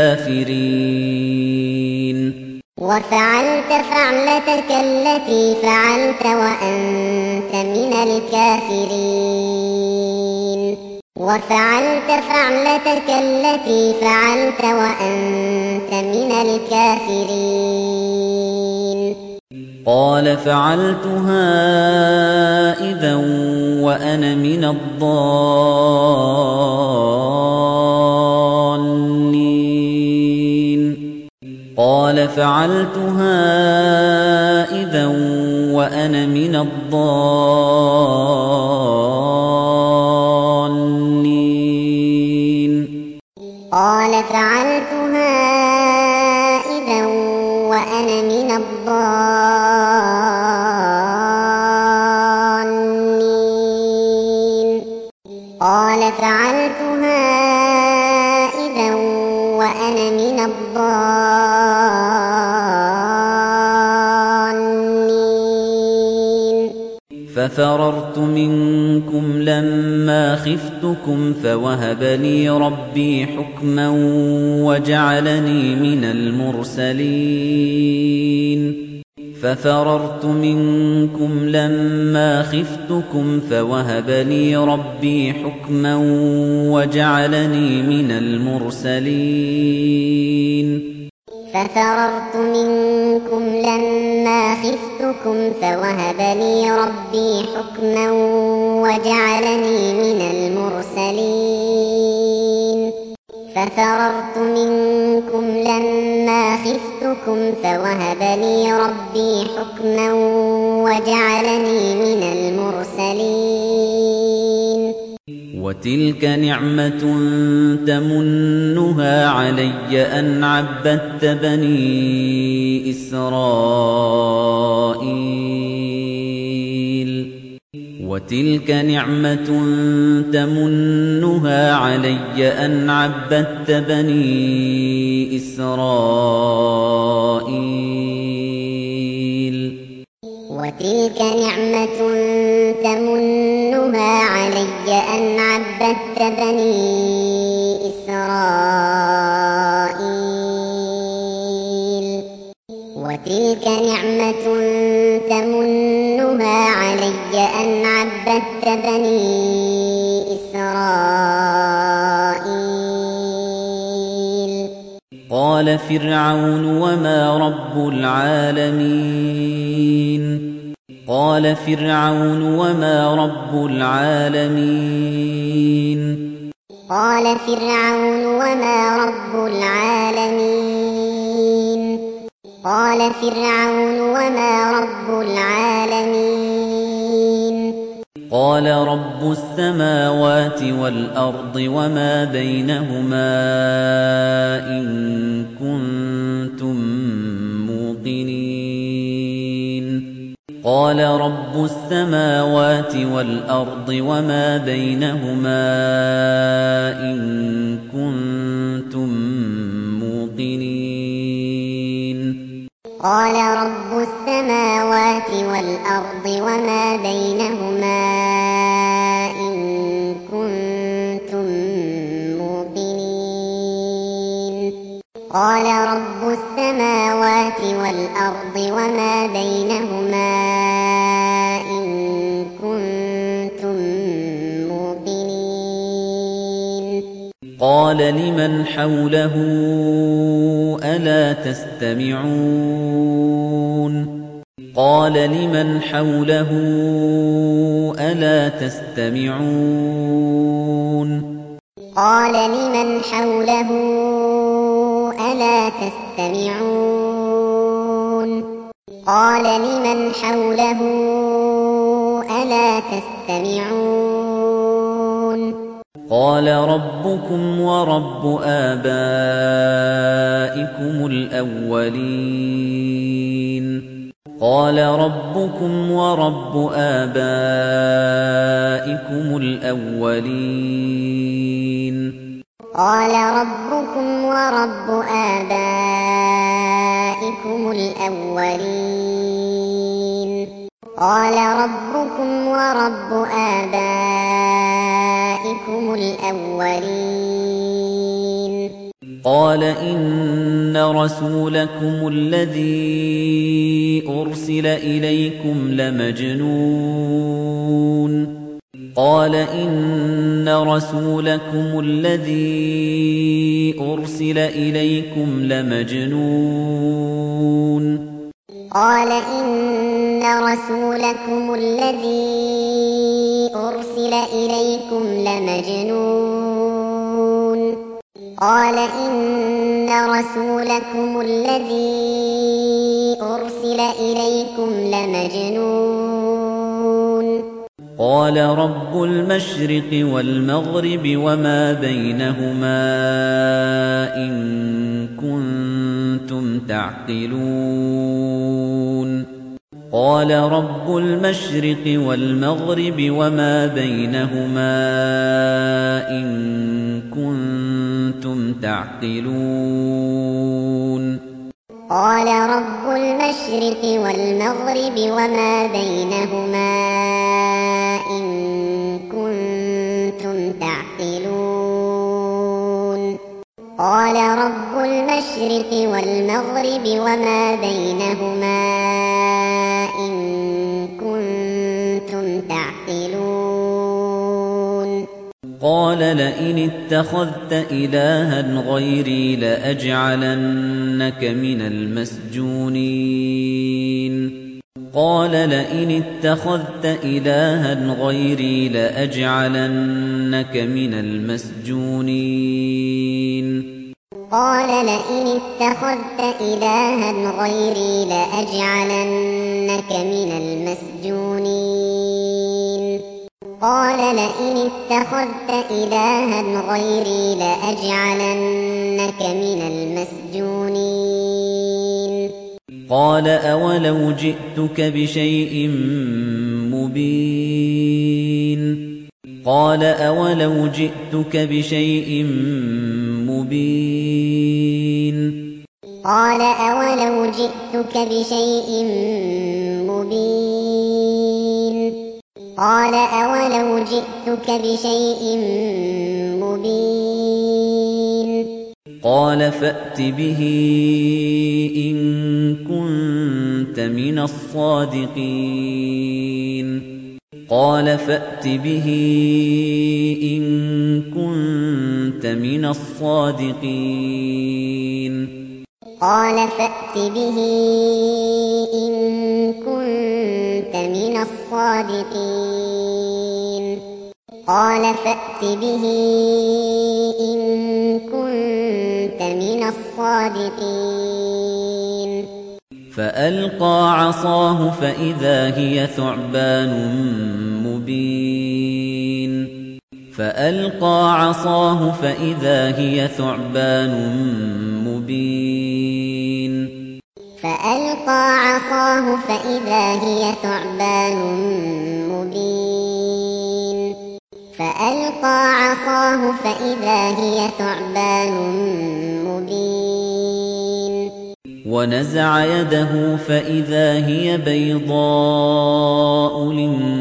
الكافرين وفعلت فعلتك التي فعلت وأنت من الكافرين وفعلت فعلتك التي فعلت وأنت من الكافرين قال فعلتها إذا وأنا من الضالين قال فعلتها إذا وأنا من الضالين قال فعلتها إذا وأنا من الضالين قال فعلتها إذا وأنا من الضالين ففررت منكم لما خفتكم فوهب لي ربي حكما وجعلني من المرسلين ففررت منكم لما خفتكم فوهب لي ربي حكما وجعلني من المرسلين ففررت منكم لما خفتكم فوهب لي ربي حكما وجعلني من المرسلين ففررت منكم لما خفتكم فوهب لي ربي حكما وجعلني من المرسلين وتلك نعمة تمنها علي أن عبدت بني إسرائيل وتلك نعمة تمنها علي أن عبدت بني إسرائيل وتلك نعمة تمنها علي أن عبدت بني إسرائيل وتلك نعمة تمنها علي أن عبدت بني إسرائيل قال فرعون وما رب العالمين قال فرعون وما رب العالمين قال فرعون وما رب العالمين قال فرعون وما رب العالمين قال رب السماوات والأرض وما بينهما إن كنتم موقنين قال رب السماوات والأرض وما بينهما إن كنتم موقنين قال رب السماوات والأرض وما بينهما إن كنتم موقنين قال رب السماوات والأرض وما بينهما إن كنتم موقنين قال لمن حوله ألا تستمعون قال لمن حوله ألا تستمعون قال لمن حوله ألا تستمعون قال لمن حوله ألا تستمعون قال ربكم ورب آبائكم الأولين قال ربكم ورب آبائكم الأولين قال ربكم ورب آبائكم الأولين قال ربكم ورب آبائكم الأولين قال إن رسولكم الذي أرسل إليكم لمجنون قال إن رسولكم الذي أرسل إليكم لمجنون قال إن رسولكم الذي أرسل إليكم لمجنون قال إن رسولكم الذي أرسل إليكم لمجنون قال رب المشرق والمغرب وما بينهما إن كنتم تعقلون قال رب المشرق والمغرب وما بينهما إن كنتم تعقلون قال رب المشرق والمغرب وما بينهما إن كنتم تعقلون قال رب المشرق والمغرب وما بينهما إن كنتم تعقلون قال لئن اتخذت إلها غيري لأجعلنك من المسجونين قال لئن اتخذت إلها غيري لأجعلنك من المسجونين قال لئن اتخذت إلها غيري لأجعلنك من المسجونين قال لئن اتخذت إلها غيري لأجعلنك من المسجونين قال أولو جئتك بشيء مبين قال أولو جئتك بشيء مبين قال أولو جئتك بشيء مبين قال أولو جئتك بشيء مبين قال فأت به إن كنت من الصادقين قال فأت به إن كنت من الصادقين قال فأت به إن كنت من الصادقين قال فأت به إن كنت من الصادقين فألقى عصاه فإذا هي ثعبان مبين فألقى عصاه فإذا هي ثعبان مبين فألقى عصاه فإذا هي ثعبان مبين فألقى عصاه فإذا هي ثعبان مبين ونزع يده فإذا هي بيضاء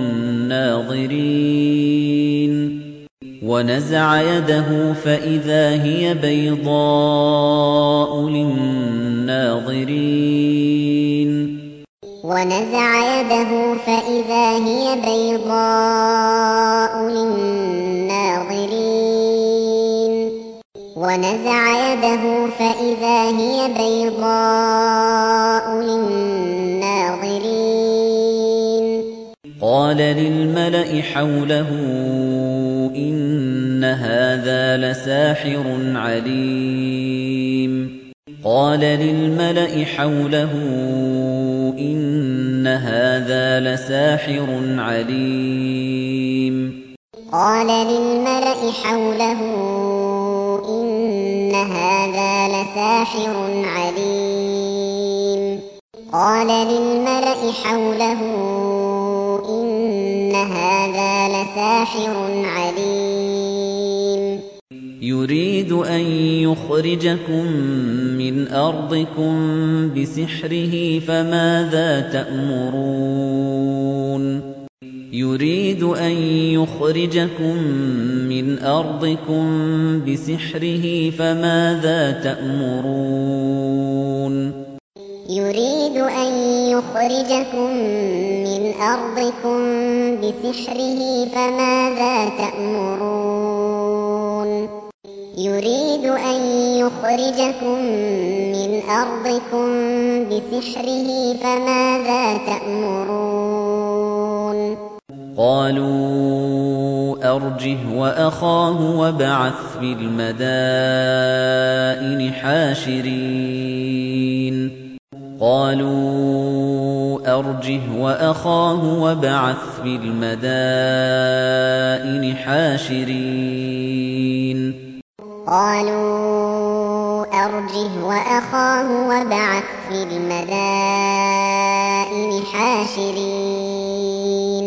للناظرين ونزع يده فإذا هي بيضاء للناظرين ونزع يده فإذا هي بيضاء للناظرين ونزع يده فإذا هي بيضاء للناظرين قال للملأ حوله إن هذا لساحر عليم قال للملأ حوله إن هذا لساحر عليم قال للملأ حوله إن هذا لساحر عليم قال للملأ حوله إن هذا لساحر عليم يريد أن يخرجكم من أرضكم بسحره فماذا تأمرون يريد أن يخرجكم من أرضكم بسحره فماذا تأمرون يريد أن يخرجكم من أرضكم بسحره فماذا تأمرون يريد أن يخرجكم من أرضكم بسحره فماذا تأمرون قالوا أرجه وأخاه وابعث في المدائن حاشرين قالوا أرجه وأخاه وابعث في المدائن حاشرين قالوا أرجه وأخاه وابعث في المدائن حاشرين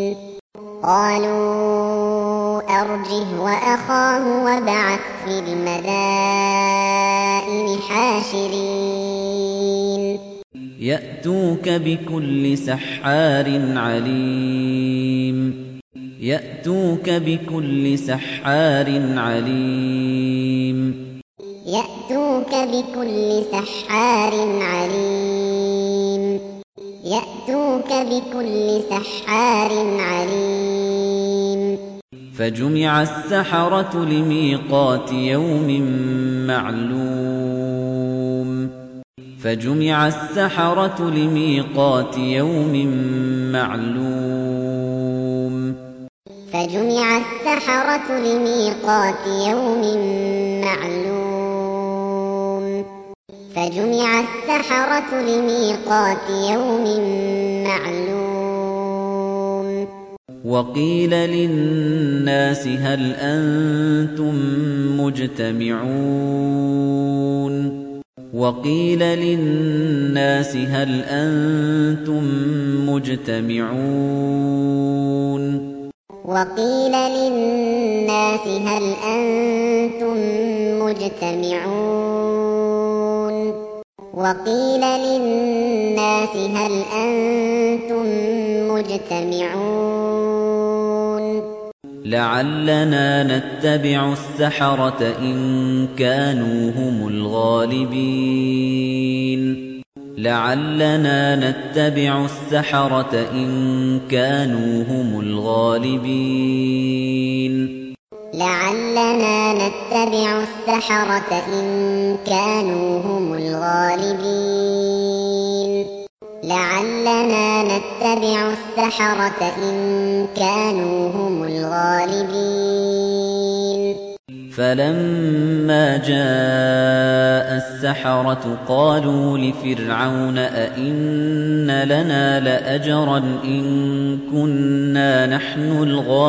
قالوا أرجه وأخاه وابعث في المدائن حاشرين يأتوك بكل سحار عليم يأتوك بكل سحار عليم يأتوك بكل سحار عليم يأتوك بكل سحار عليم فجمع السحرة لميقات يوم معلوم فجمع السحرة لميقات يوم معلوم فجمع السحرة لميقات يوم معلوم فجمع السحرة لميقات يوم معلوم وقيل للناس هل أنتم مجتمعون وقيل للناس هل أنتم مجتمعون وقيل للناس هل أنتم مجتمعون وقيل للناس هل أنتم مجتمعون لعلنا نتبع السحرة إن كانوا هم الغالبين لعلنا نتبع السحرة إن كانوا هم الغالبين لعلنا نتبع السحرة إن كانوا هم الغالبين لعلنا نتبع السحرة إن كانوا هم الغالبين فلما جاء السحرة قالوا لفرعون أئن لنا لأجرا إن كنا نحن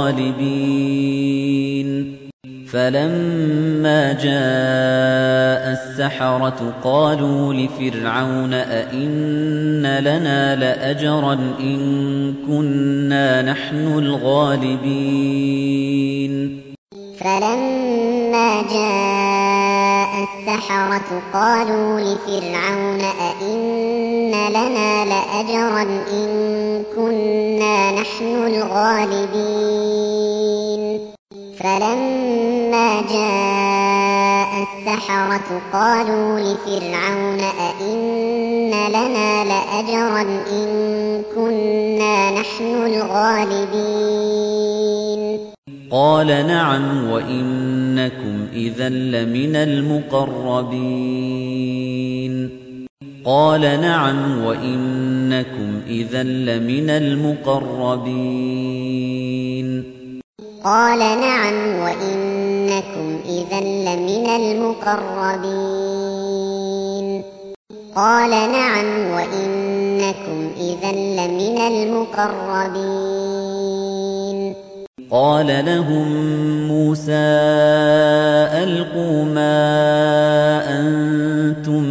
الغالبين فلما جاء السحرة قالوا لفرعون أئن لنا لأجرا إن كنا نحن الغالبين فلما جاء السحرة قالوا لفرعون أئن لنا لأجرا إن كنا نحن الغالبين فلما جاء السحرة قالوا لفرعون أئن لنا لأجرا إن كنا نحن الغالبين قال نعم وإنكم إذا لمن المقربين قال نعم وإنكم إذا لمن المقربين قال نعم وإنكم إذا لمن المقربين قال نعم وإنكم إذا لمن المقربين قال لهم موسى ألقوا ما أنتم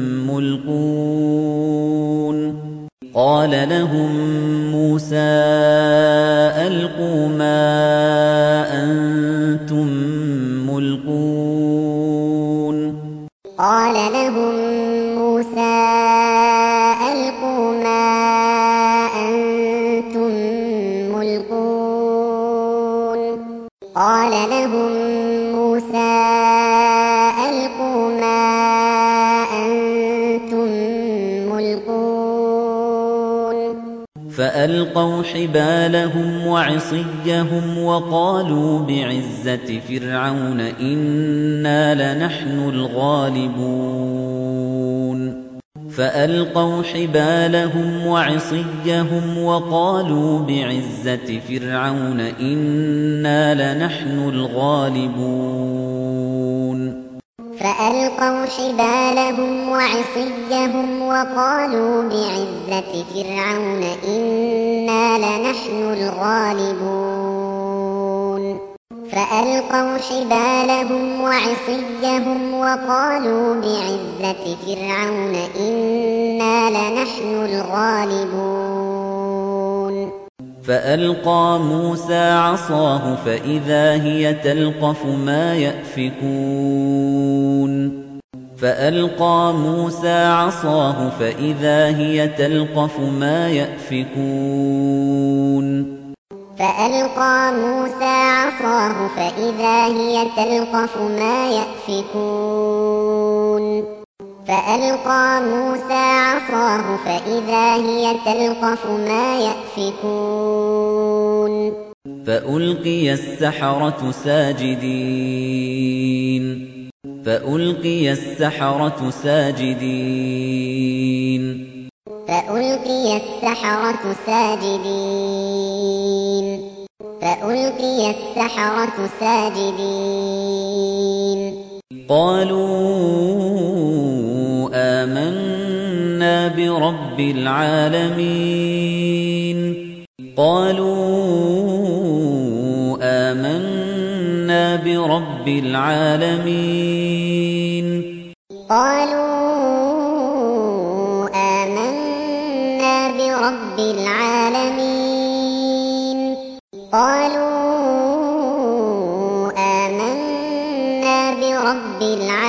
ملقون قال لهم موسى ألقوا ما أنتم ملقون قال لهم موسى ألقوا ما أنتم ملقون قال لهم موسى ألقوا ما أنتم ملقون فألقوا حبالهم وعصيهم وقالوا بعزة فرعون إنا لنحن الغالبون فألقوا حبالهم وعصيهم وقالوا بعزة فرعون إنا لنحن الغالبون فألقوا حبالهم وعصيهم وقالوا بعزة فرعون إنا لنحن الغالبون فألقوا حبالهم وعصيهم وقالوا بعزة فرعون إنا لنحن الغالبون فألقى موسى عصاه فإذا هي تلقف ما يأفكون فألقى موسى عصاه فإذا هي تلقف ما يأفكون فألقى موسى عصاه فإذا هي تلقف ما يأفكون فألقى موسى عصاه فإذا هي تلقف ما يأفكون فألقي السحرة ساجدين فألقي السحرة ساجدين فألقي السحرة ساجدين فألقي السحرة ساجدين قالوا آمنا برب العالمين قالوا آمنا برب العالمين قالوا آمنا برب العالمين قالوا آمنا برب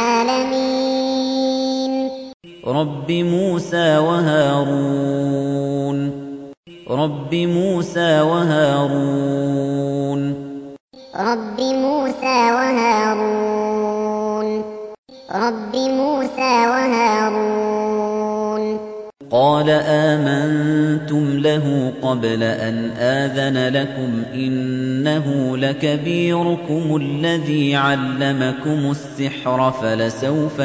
العالمين رب موسى وهارون رب موسى وهارون رب موسى وهارون رب موسى وهارون قال آمنتم له قبل أن آذن لكم إنه لكبيركم الذي علمكم السحر فلسوف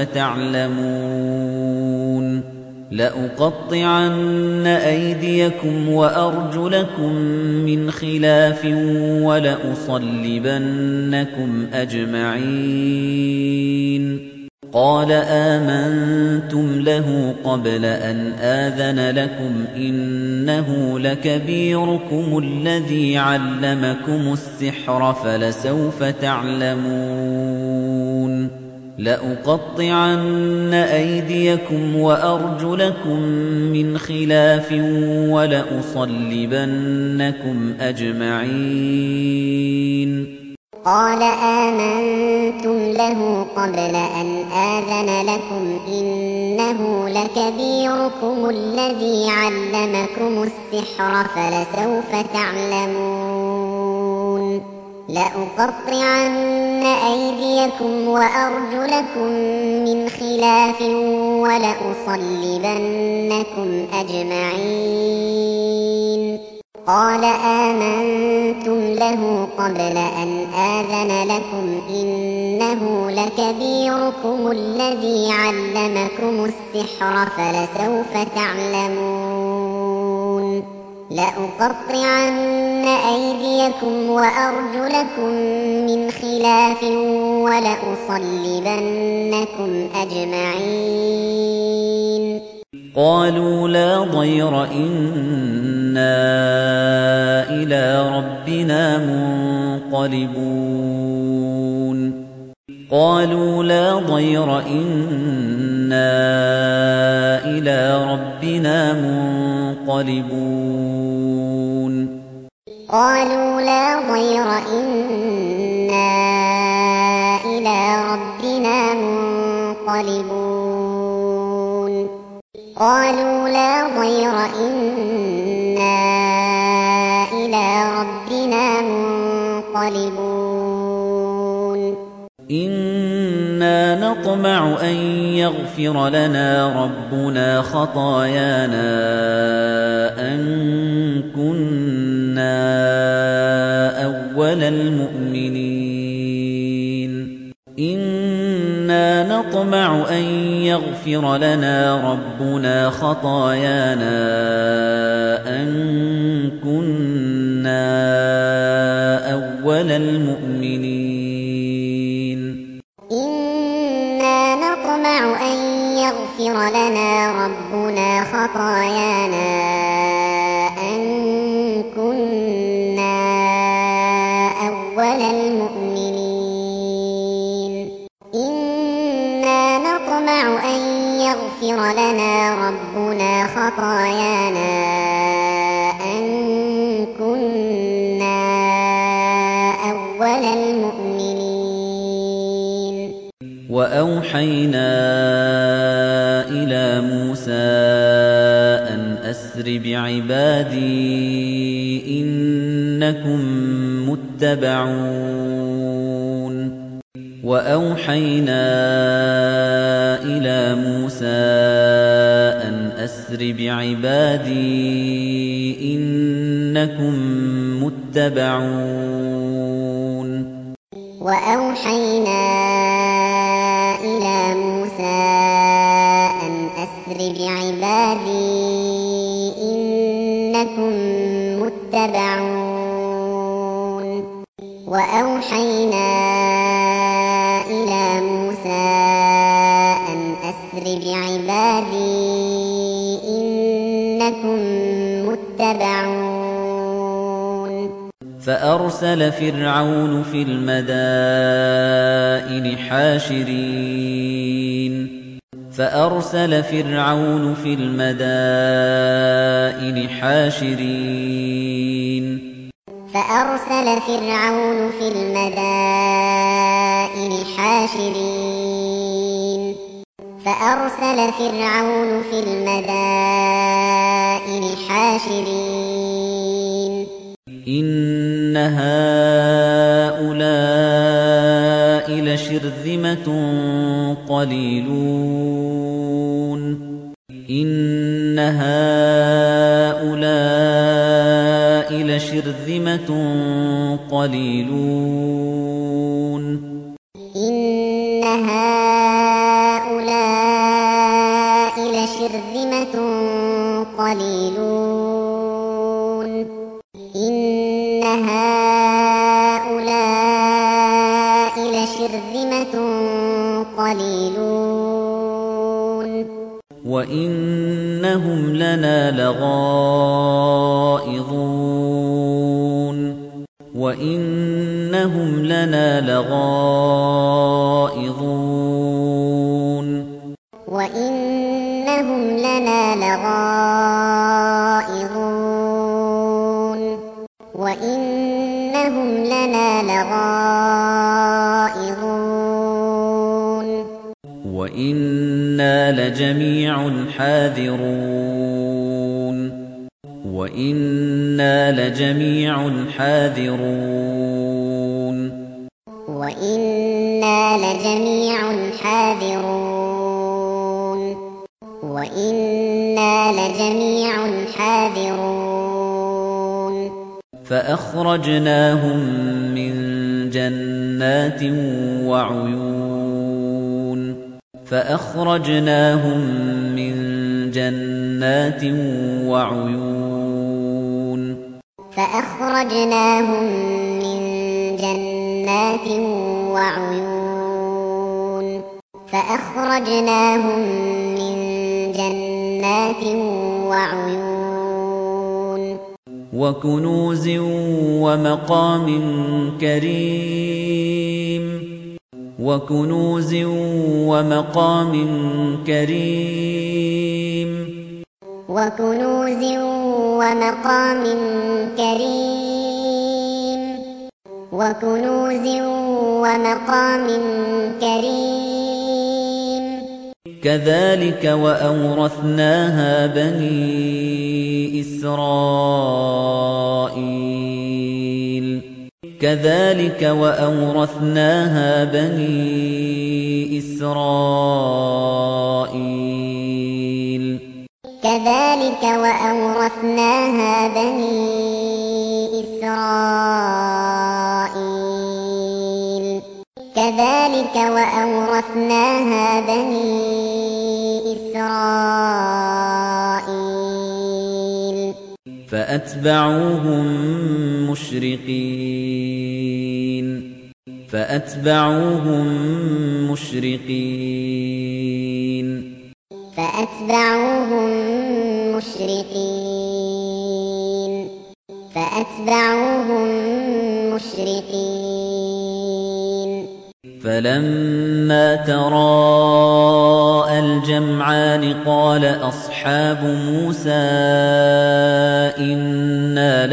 تعلمون لأقطعن أيديكم وأرجلكم من خلاف ولأصلبنكم أجمعين قال آمنتم له قبل أن آذن لكم إنه لكبيركم الذي علمكم السحر فلسوف تعلمون لأقطعن أيديكم وأرجلكم من خلاف ولأصلبنكم أجمعين قال آمنتم له قبل أن آذن لكم إنه لكبيركم الذي علمكم السحر فلسوف تعلمون لأقطعن أيديكم وأرجلكم من خلاف ولأصلبنكم أجمعين قال آمنتم له قبل أن آذن لكم إنه لكبيركم الذي علمكم السحر فلسوف تعلمون لأقطعن أيديكم وأرجلكم من خلاف ولأصلبنكم أجمعين قالوا لا ضير إنا إلى ربنا منقلبون قالوا لا ضير إنا إلى ربنا منقلبون قالوا لا ضير إنا إلى ربنا منقلبون قالوا لا ضير إنا إلى ربنا منقلبون إنا نطمع أن يغفر لنا ربنا خطايانا أن كنا أول المؤمنين إنا نطمع أن يغفر لنا ربنا خطايانا أن كنا أول المؤمنين إنا نطمع أن يغفر لنا ربنا خطايانا أن كنا أول المؤمنين إنا نطمع أن يغفر لنا ربنا خطايانا أن كنا أول المؤمنين وأوحينا إلى موسى أن أسر بعبادي إنكم متبعون وأوحينا إلى موسى أن أسر بعبادي إنكم متبعون وأوحينا إلى موسى أن أسر بعبادي إنكم متبعون وأوحينا إلى موسى أن أسر بعبادي إنكم متبعون فأرسل فرعون في المدائن حاشرين فأرسل فرعون في المدائن حاشرين فأرسل فرعون في المدائن حاشرين فأرسل فرعون في المدائن حاشرين إن هؤلاء لشرذمة قليلون إن هؤلاء لشرذمة قليلون إن هؤلاء لشرذمة قليلون إن هؤلاء لشرذمة قليلون وإنهم لنا لغائظون وإنهم لنا لغائظون وإنهم لنا لغائظون وإنهم لنا لغائظون وإنا لجميع حاذرون وإنا لجميع حاذرون وإنا لجميع حاذرون وإنا لجميع حاذرون فأخرجناهم من جنات وعيون فأخرجناهم من جنات وعيون فأخرجناهم من جنات وعيون فأخرجناهم من جنات وعيون وكنوز ومقام كريم وكنوز ومقام كريم وكنوز ومقام كريم وكنوز ومقام كريم كذلك وأورثناها بني إسرائيل كذلك وأورثناها بني إسرائيل كذلك وأورثناها بني إسرائيل كذلك وأورثناها بني إسرائيل فأتبعوهم مشرقين فأتبعوهم مشرقين فأتبعوهم مشرقين فأتبعوهم مشرقين فلما تراءى الجمعان قال أصحاب موسى إنا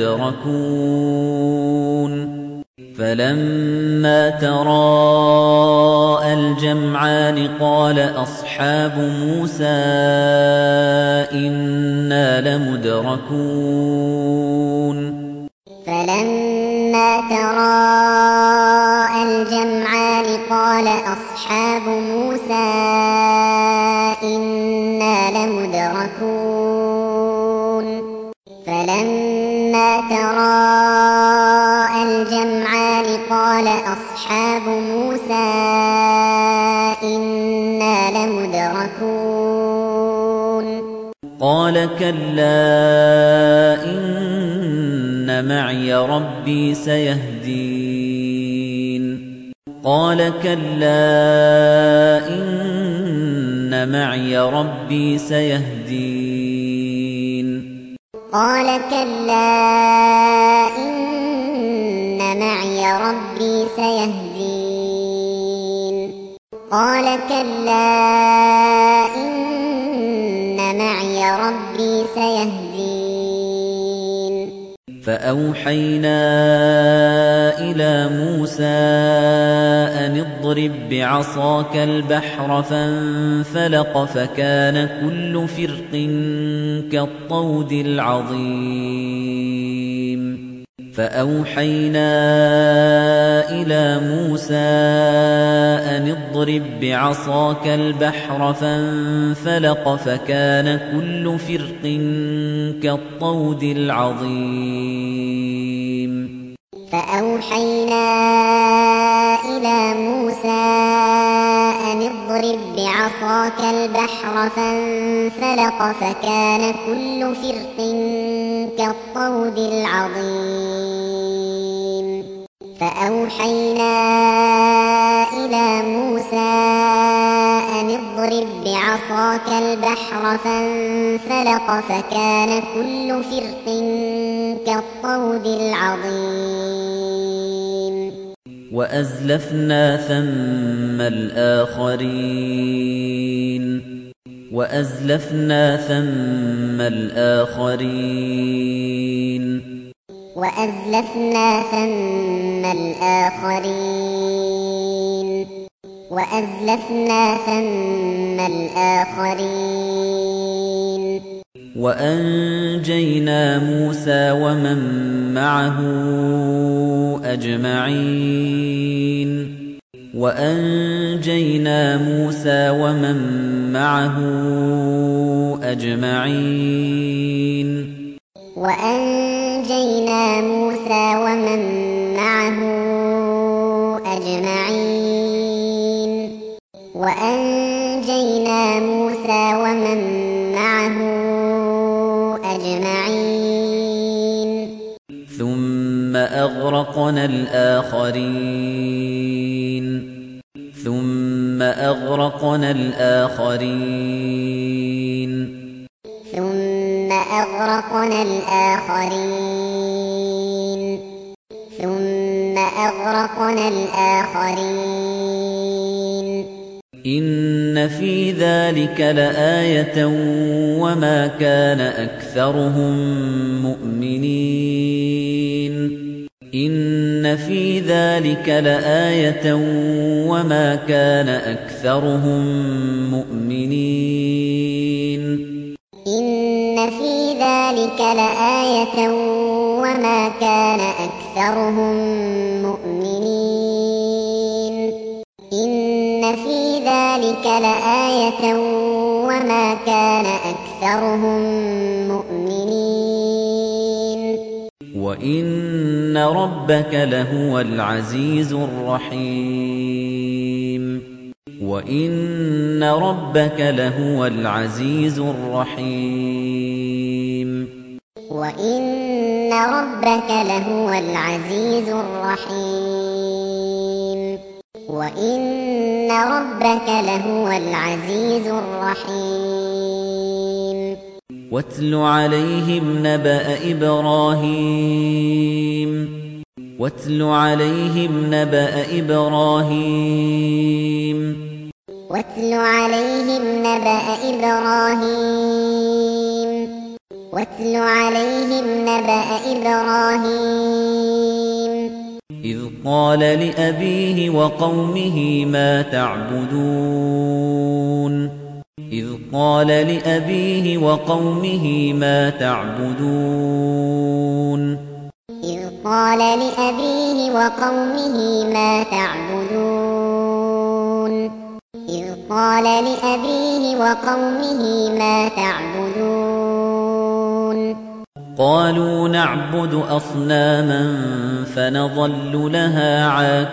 لمدركون فلما تراءى الجمعان قال أصحاب موسى إنا لمدركون فلما تراءى الجمعان قال أصحاب موسى إنا لمدركون فلما تراءى الجمعان قال أصحاب موسى إنا لمدركون قال كلا إن معي ربي سيهدين قال كلا إن معي ربي سيهدين قال كلا إن معي ربي سيهدين قال كلا إن معي ربي سيهدين فأوحينا إلى موسى أن اضرب بعصاك البحر فانفلق فكان كل فرق كالطود العظيم فأوحينا إلى موسى أن اضرب بعصاك البحر فانفلق فكان كل فرق كالطود العظيم فأوحينا إلى موسى أن اضرب بعصاك البحر فانفلق فكان كل فرق كالطود العظيم فأوحينا إلى موسى أن اضرب بعصاك البحر فانفلق فكان كل فرق كالطود العظيم وأزلفنا ثم الآخرين وأزلفنا ثم الآخرين وأزلفنا ثم الآخرين وأزلفنا ثم الآخرين وأنجينا موسى ومن معه أجمعين وأنجينا موسى ومن معه أجمعين وأنجينا موسى ومن معه أجمعين ثُمَّ أَغْرَقْنَا الْآخَرِينَ ثُمَّ أَغْرَقْنَا الْآخَرِينَ ثُمَّ أَغْرَقْنَا الْآخَرِينَ ثُمَّ أَغْرَقْنَا الْآخَرِينَ إِنَّ فِي ذَلِكَ لَآيَةً وَمَا كَانَ أَكْثَرُهُم مُؤْمِنِينَ إِنَّ فِي ذَلِكَ لَآيَةً وَمَا كَانَ أَكْثَرُهُم مُؤْمِنِينَ إِنَّ فِي ذَلِكَ لَآيَةً وَمَا كَانَ أَكْثَرُهُم مُؤْمِنِينَ إِنَّ فِي ذَلِكَ لَآيَةً وَمَا كَانَ أَكْثَرُهُم مُؤْمِنِينَ وَإِنَّ رَبَّكَ لَهُوَ الْعَزِيزُ الرَّحِيمُ وَإِنَّ رَبَّكَ لَهُوَ الْعَزِيزُ الرَّحِيمُ وَإِنَّ رَبَّكَ لَهُوَ الْعَزِيزُ الرَّحِيمُ وَإِنَّ رَبَّكَ لَهُوَ الْعَزِيزُ الرَّحِيمُ وَاتْلُ عَلَيْهِمْ نَبَأَ إِبْرَاهِيمَ وَاتْلُ عَلَيْهِمْ نَبَأَ إِبْرَاهِيمَ وَاتْلُ عَلَيْهِمْ نَبَأَ إِبْرَاهِيمَ وَاتْلُ عَلَيْهِمْ نَبَأَ إِبْرَاهِيمَ إِذْ قَالَ لِأَبِيهِ وَقَوْمِهِ مَا تَعْبُدُونَ إِذْ قَالَ لِأَبِيهِ وَقَوْمِهِ مَا تَعْبُدُونَ إِذْ قَالَ لِأَبِيهِ وَقَوْمِهِ مَا تَعْبُدُونَ إِذْ قَالَ لِأَبِيهِ وَقَوْمِهِ مَا تَعْبُدُونَ قَالُوا نَعْبُدُ أَصْنَامًا فَنَظَلُّ لَهَا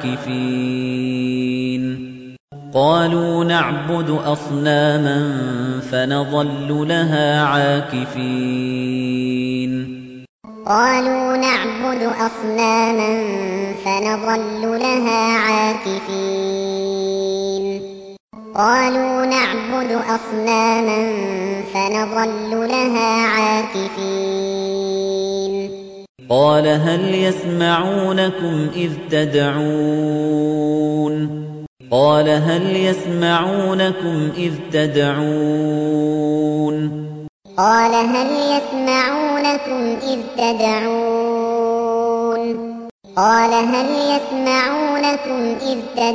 عَاكِفِينَ قَالُوا نَعْبُدُ أَصْنَامًا فَنَظَلُّ لَهَا عَاكِفِينَ قَالُوا نَعْبُدُ أَصْنَامًا فَنَظَلُّ لَهَا عَاكِفِينَ قَالُوا نَعْبُدُ أَصْنَامًا فَنَظَلُّ لَهَا عَاكِفِينَ قَالَ هَلْ يَسْمَعُونَكُمْ إِذْ تَدْعُونَ قَالَ هَلْ يَسْمَعُونَكُمْ إِذْ تَدْعُونَ قَالَ هَلْ يَسْمَعُونَكُمْ إِذْ تَدْعُونَ قَالَ هَلْ يَسْمَعُونَكُمْ إِذْ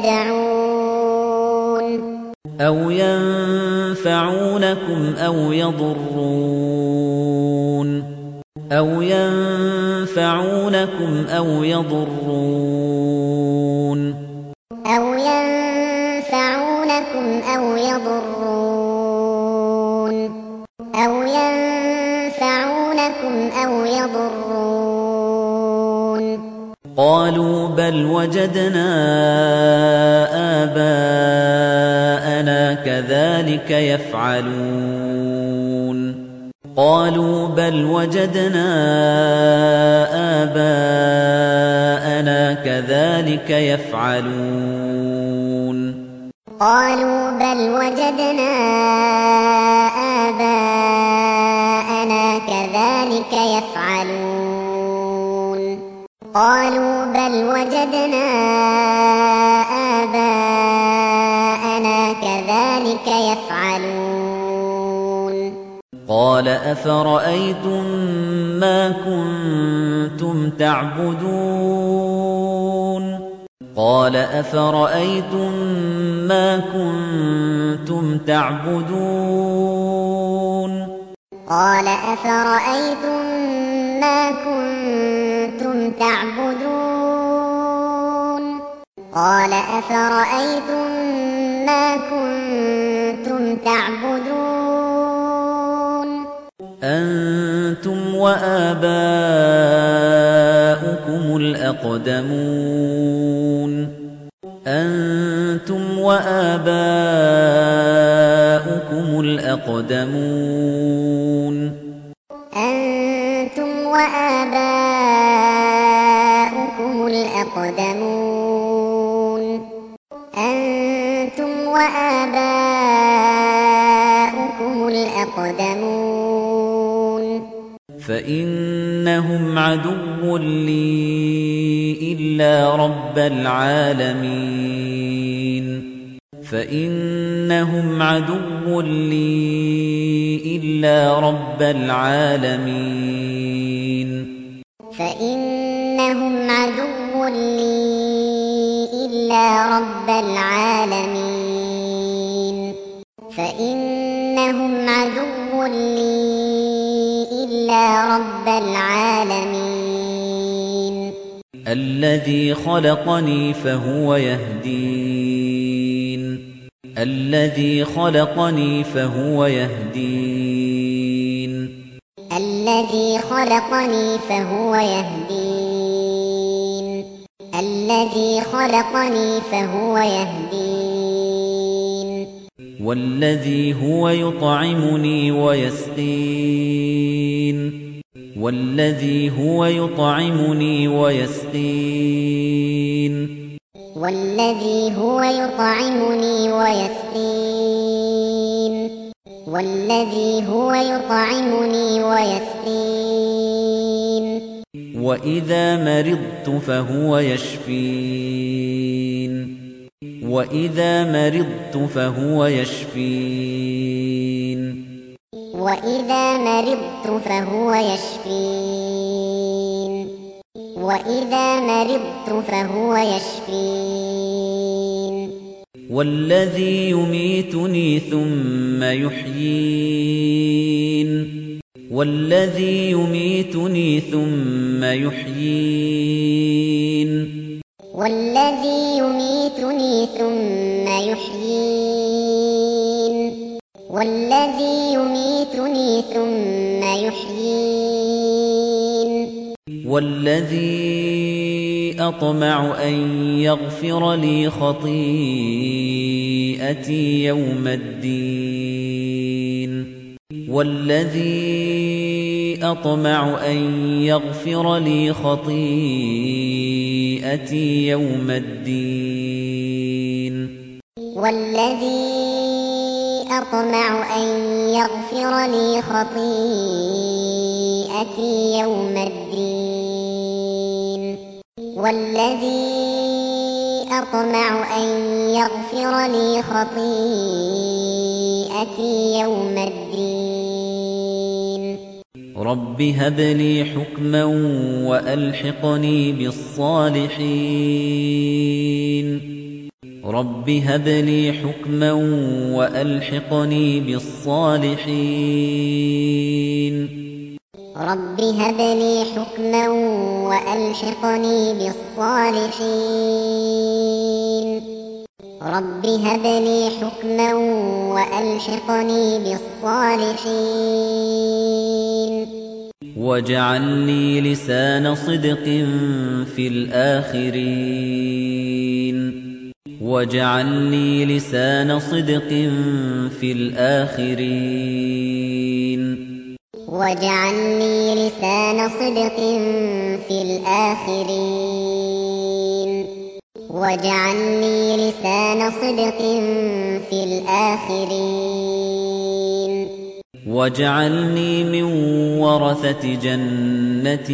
تَدْعُونَ أَوْ يَنفَعُونَكُمْ أَوْ يَضُرُّونَ أَوْ يَنفَعُونَكُمْ أَوْ يَضُرُّونَ أَوْ يَنفَعُونَكُمْ أَوْ يَضُرُّونَ أَوْ يَنفَعُونَكُمْ أَوْ يَضُرُّونَ قَالُوا بَلْ وَجَدْنَا آبَاءَنَا كَذَلِكَ يَفْعَلُونَ قَالُوا بَلْ وَجَدْنَا آبَاءَنَا كَذَلِكَ يَفْعَلُونَ قَالُوا بَلْ وَجَدْنَا آبَاءَنَا كَذَلِكَ يَفْعَلُونَ قَالُوا بَلْ وَجَدْنَا آبَاءَنَا كَذَلِكَ يَفْعَلُونَ قَالَ أَفَرَأَيْتُم مَّا كُنتُمْ تَعْبُدُونَ قَالَ أَفَرَأَيْتُم مَّا كُنتُمْ تَعْبُدُونَ قَالَ أَفَرَأَيْتُم مَّا كُنتُمْ تَعْبُدُونَ قَالَ أَفَرَأَيْتُم مَّا كُنتُمْ تَعْبُدُونَ أَنتُمْ وَآبَاؤُكُمُ الْأَقْدَمُونَ أَنتُمْ وَآبَاؤُكُمُ الْأَقْدَمُونَ أَنتُمْ وَآبَاؤُكُمُ وآباؤكم الأقدمون فإنهم عدو لي إلا رب العالمين فإنهم عدو لي إلا رب العالمين فإنهم عدو لي إلا رب العالمين فإنهم عدو لي إلا رب العالمين الذي خلقني فهو يهدين الذي خلقني فهو يهدين الذي خلقني فهو يهدين الذي خلقني فهو يهدين والذي هو يطعمني ويسقين والذي هو يطعمني ويسقين والذي هو يطعمني ويسقين والذي هو يطعمني ويسقين وإذا مرضت فهو يشفين وإذا مرضت فهو يشفين وإذا مرضت فهو يشفين وإذا مرضت فهو يشفين والذي يميتني ثم يحيين والذي يميتني ثم يحيين والذي يميتني ثم يحيين والذي يميتني ثم يحيين والذي أطمع أن يغفر لي خطيئتي يوم الدين والذي أطمع أن يغفر لي خطيئتي يوم الدين والذي أطمع أن يغفر لي خطيئتي يوم الدين والذي أطمع أن يغفر لي خطيئتي يوم الدين رب هب لي حكما وألحقني بالصالحين رب هب لي حكما وألحقني بالصالحين رب هب لي حكما وألحقني بالصالحين رب هب لي حكما وألحقني بالصالحين واجعل لي لسان صدق في الآخرين واجعل لي لسان صدق في الآخرين واجعلني لسان صدق في الآخرين واجعلني لسان صدق في الآخرين واجعلني من ورثة جنة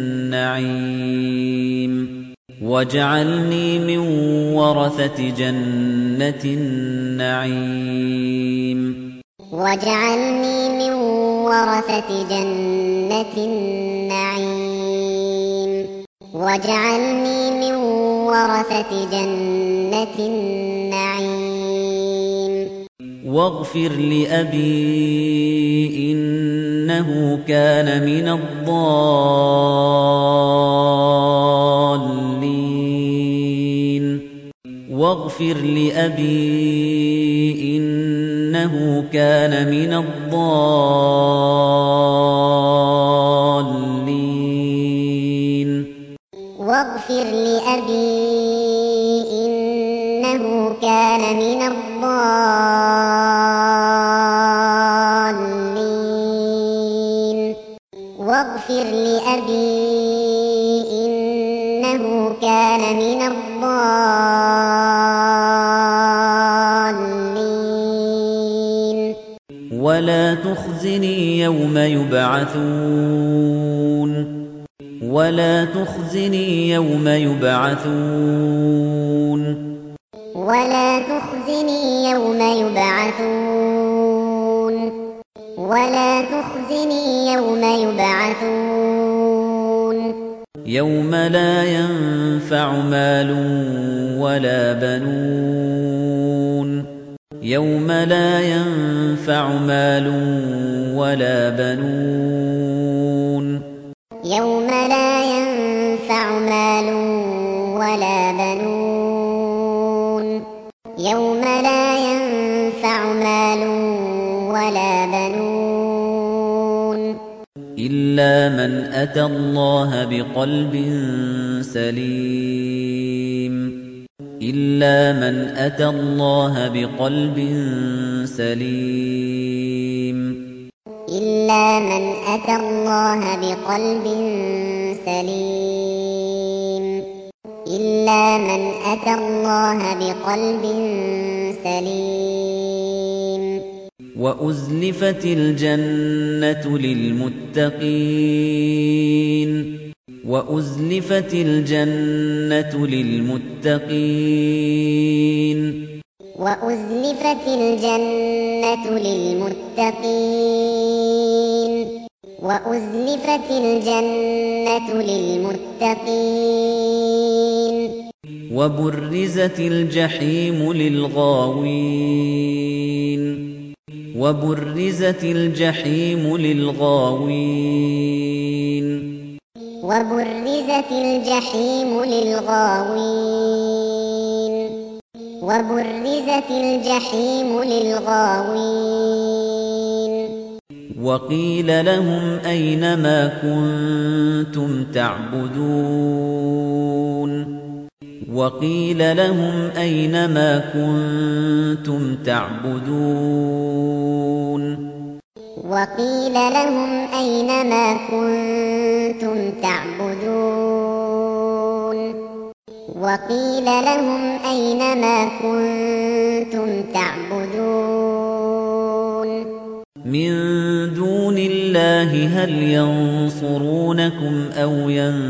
النعيم واجعلني من ورثة جنة النعيم واجعلني من ورثة جنة النعيم واجعلني من ورثة جنة النعيم واغفر لأبي إنه كان من الضالين واغفر لأبي إنه كان من الضالين واغفر لأبي إنه كان من الضالين واغفر لأبي إنه كان من الضالين تخزني يوم يبعثون ولا تخزني يوم يبعثون ولا تخزني يوم يبعثون ولا تخزني يوم يبعثون يوم لا ينفع مال ولا بنون يوم لا ينفع مال ولا بنون يوم لا ينفع مال ولا بنون يوم لا ينفع مال ولا بنون إلا من أتى الله بقلب سليم إلا من أتى الله بقلب سليم إلا من أتى الله بقلب سليم إلا من أتى الله بقلب سليم وأزلفت الجنة للمتقين وأزلفت الجنة للمتقين وأزلفت الجنة للمتقين وأزلفت الجنة للمتقين وبرزت الجحيم للغاوين وبرزت الجحيم للغاوين وبرزت الجحيم للغاوين وبرزت الجحيم للغاوين وقيل لهم أين ما كنتم تعبدون وقيل لهم أين ما كنتم تعبدون وقيل لهم أين ما كنتم تعبدون وقيل لهم أين ما كنتم تعبدون من دون الله هل ينصرونكم أو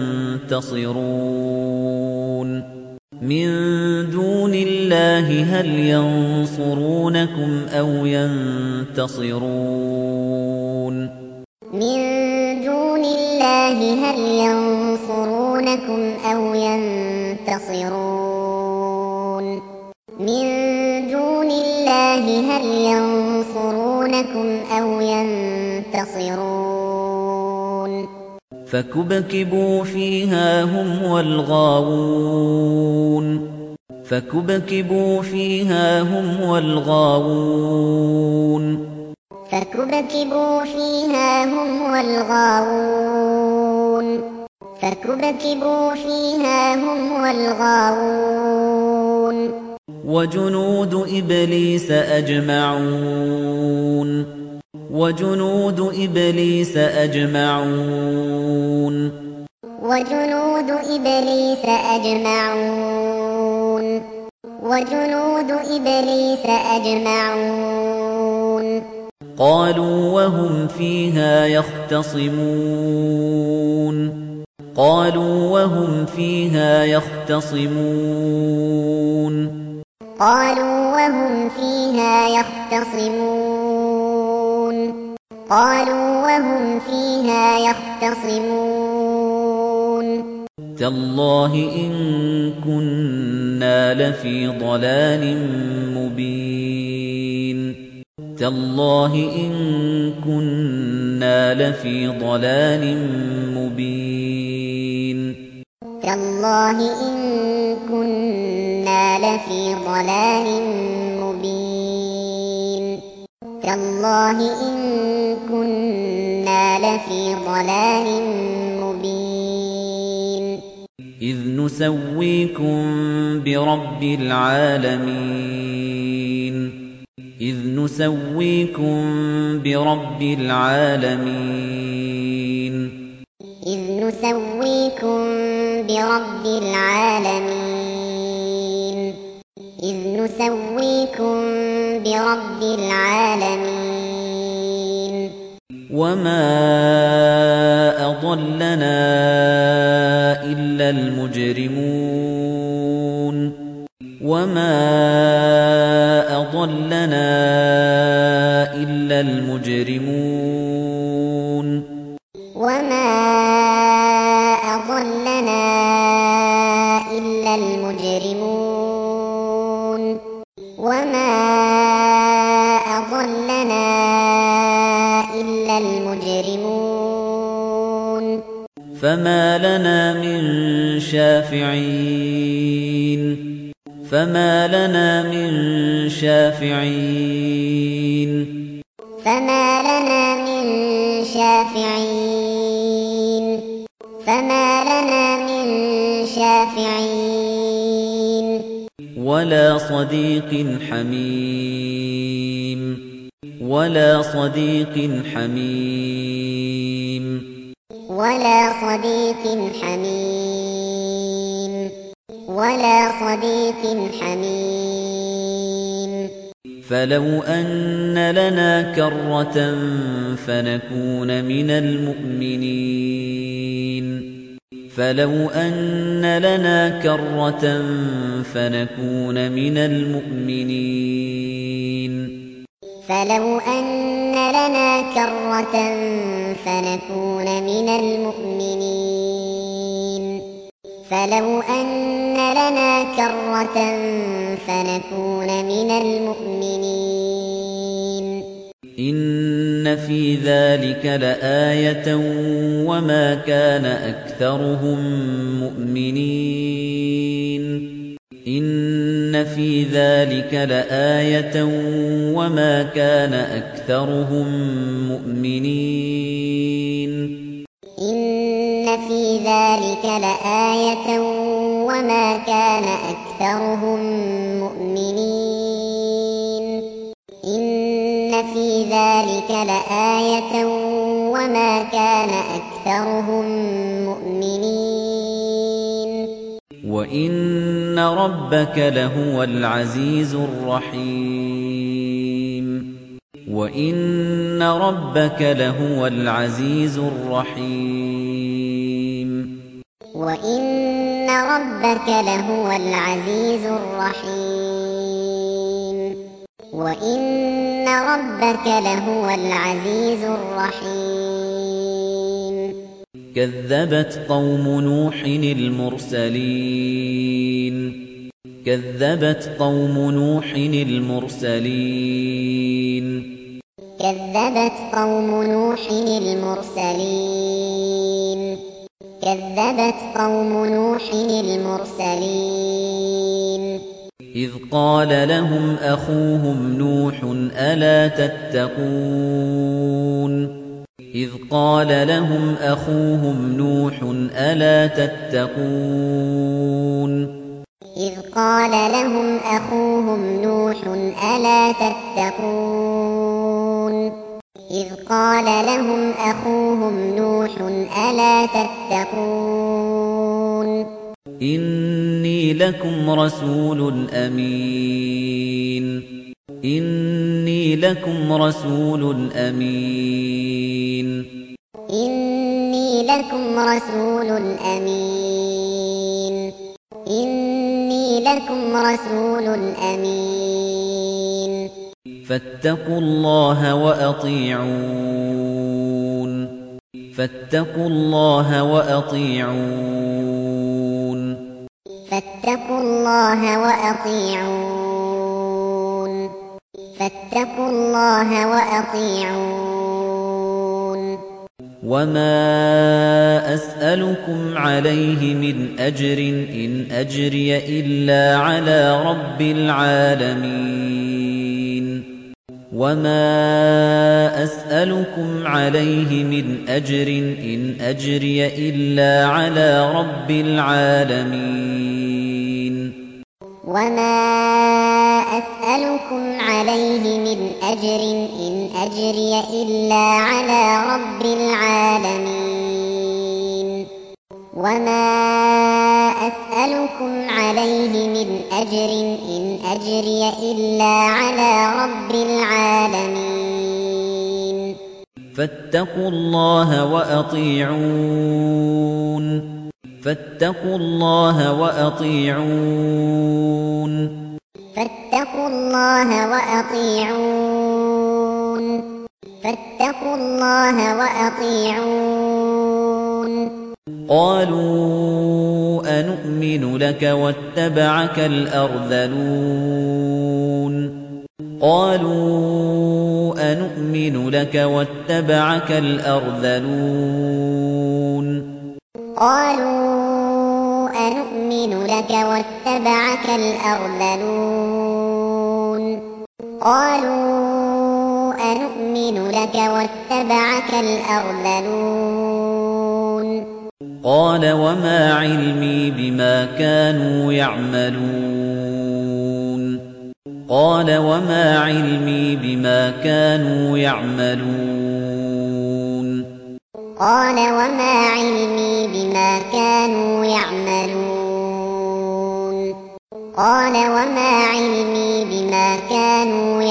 ينتصرون من دون الله هل ينصرونكم أو ينتصرون من دون الله هل ينصرونكم أو ينتصرون من دون الله هل ينصرونكم أو ينتصرون فكبكبوا فيها هم والغاوون فكبكبوا فيها هم والغاوون فكبكبوا فيها هم والغاوون فكبكبوا فيها هم والغاوون وجنود إبليس أجمعون وجنود إبليس أجمعون وجنود إبليس أجمعون وجنود إبليس أجمعون قالوا وهم فيها يختصمون قالوا وهم فيها يختصمون قالوا وهم فيها يختصمون قالوا وهم فيها يختصمون تالله إن كنا لفي ضلال مبين تالله إن كنا لفي ضلال مبين تالله إن كنا لفي ضلال مبين تالله إن كنا لفي ضلال مبين إذ نسويكم برب العالمين إذ نسويكم برب العالمين إذ نسويكم برب العالمين إذ نسويكم برب العالمين وما أضلنا إلا المجرمون وما أضلنا إلا المجرمون وما أضلنا إلا المجرمون وما أضلنا إلا المجرمون فما لنا من شافعين فما لنا من شافعين فما لنا من شافعين فما لنا من شافعين ولا صديق حميم ولا صديق حميم ولا صديق حميم ولا صديق حميم فلو أن لنا كرة فنكون من المؤمنين فلو أن لنا كرة فنكون من المؤمنين فلو أن لنا كرة فنكون من المؤمنين فلو أن لنا كرة فنكون من المؤمنين إن في ذلك لآية وما كان أكثرهم مؤمنين إن في ذلك لآية وما كان أكثرهم مؤمنين إن في ذلك لآية وما كان أكثرهم مؤمنين إن في ذلك لآية وما كان أكثرهم مؤمنين وإن ربك لهو العزيز الرحيم وإن ربك لهو العزيز الرحيم وإن ربك لهو العزيز الرحيم وإن ربك لهو العزيز الرحيم كذبت قوم نوح المرسلين كذبت قوم نوح المرسلين كذبت قوم نوح المرسلين كذبت قوم نوح المرسلين إذ قال لهم أخوهم نوح ألا تتقون إذ قال لهم أخوهم نوح ألا تتقون إذ قال لهم أخوهم نوح ألا تتقون إذ قال لهم أخوهم نوح ألا تتقون إني لكم رسول أمين إني لكم رسول أمين إني لكم رسول أمين إني لكم رسول أمين فاتقوا الله وأطيعون فاتقوا الله وأطيعون فاتقوا الله وأطيعون فاتقوا الله وأطيعون وما أسألكم عليه من أجر إن أجري إلا على رب العالمين وما أسألكم عليه من أجر إن أجري إلا على رب العالمين وما أسألكم عليه من أجر إن أجري إلا على رب العالمين وما أسألكم عليه من أجر إن أجري إلا على رب العالمين فاتقوا الله وأطيعون فاتقوا الله وأطيعون فاتقوا الله وأطيعون فاتقوا الله وأطيعون قالوا أنؤمن لك واتبعك الأرذلون قالوا أنؤمن لك واتبعك الأرذلون قالوا أنؤمن لك واتبعك الأرذلون قالوا أنؤمن لك واتبعك الأرذلون قال وما علمي بما كانوا يعملون قال وما علمي بما كانوا يعملون قال وما علمي بما كانوا يعملون قال وما علمي بما كانوا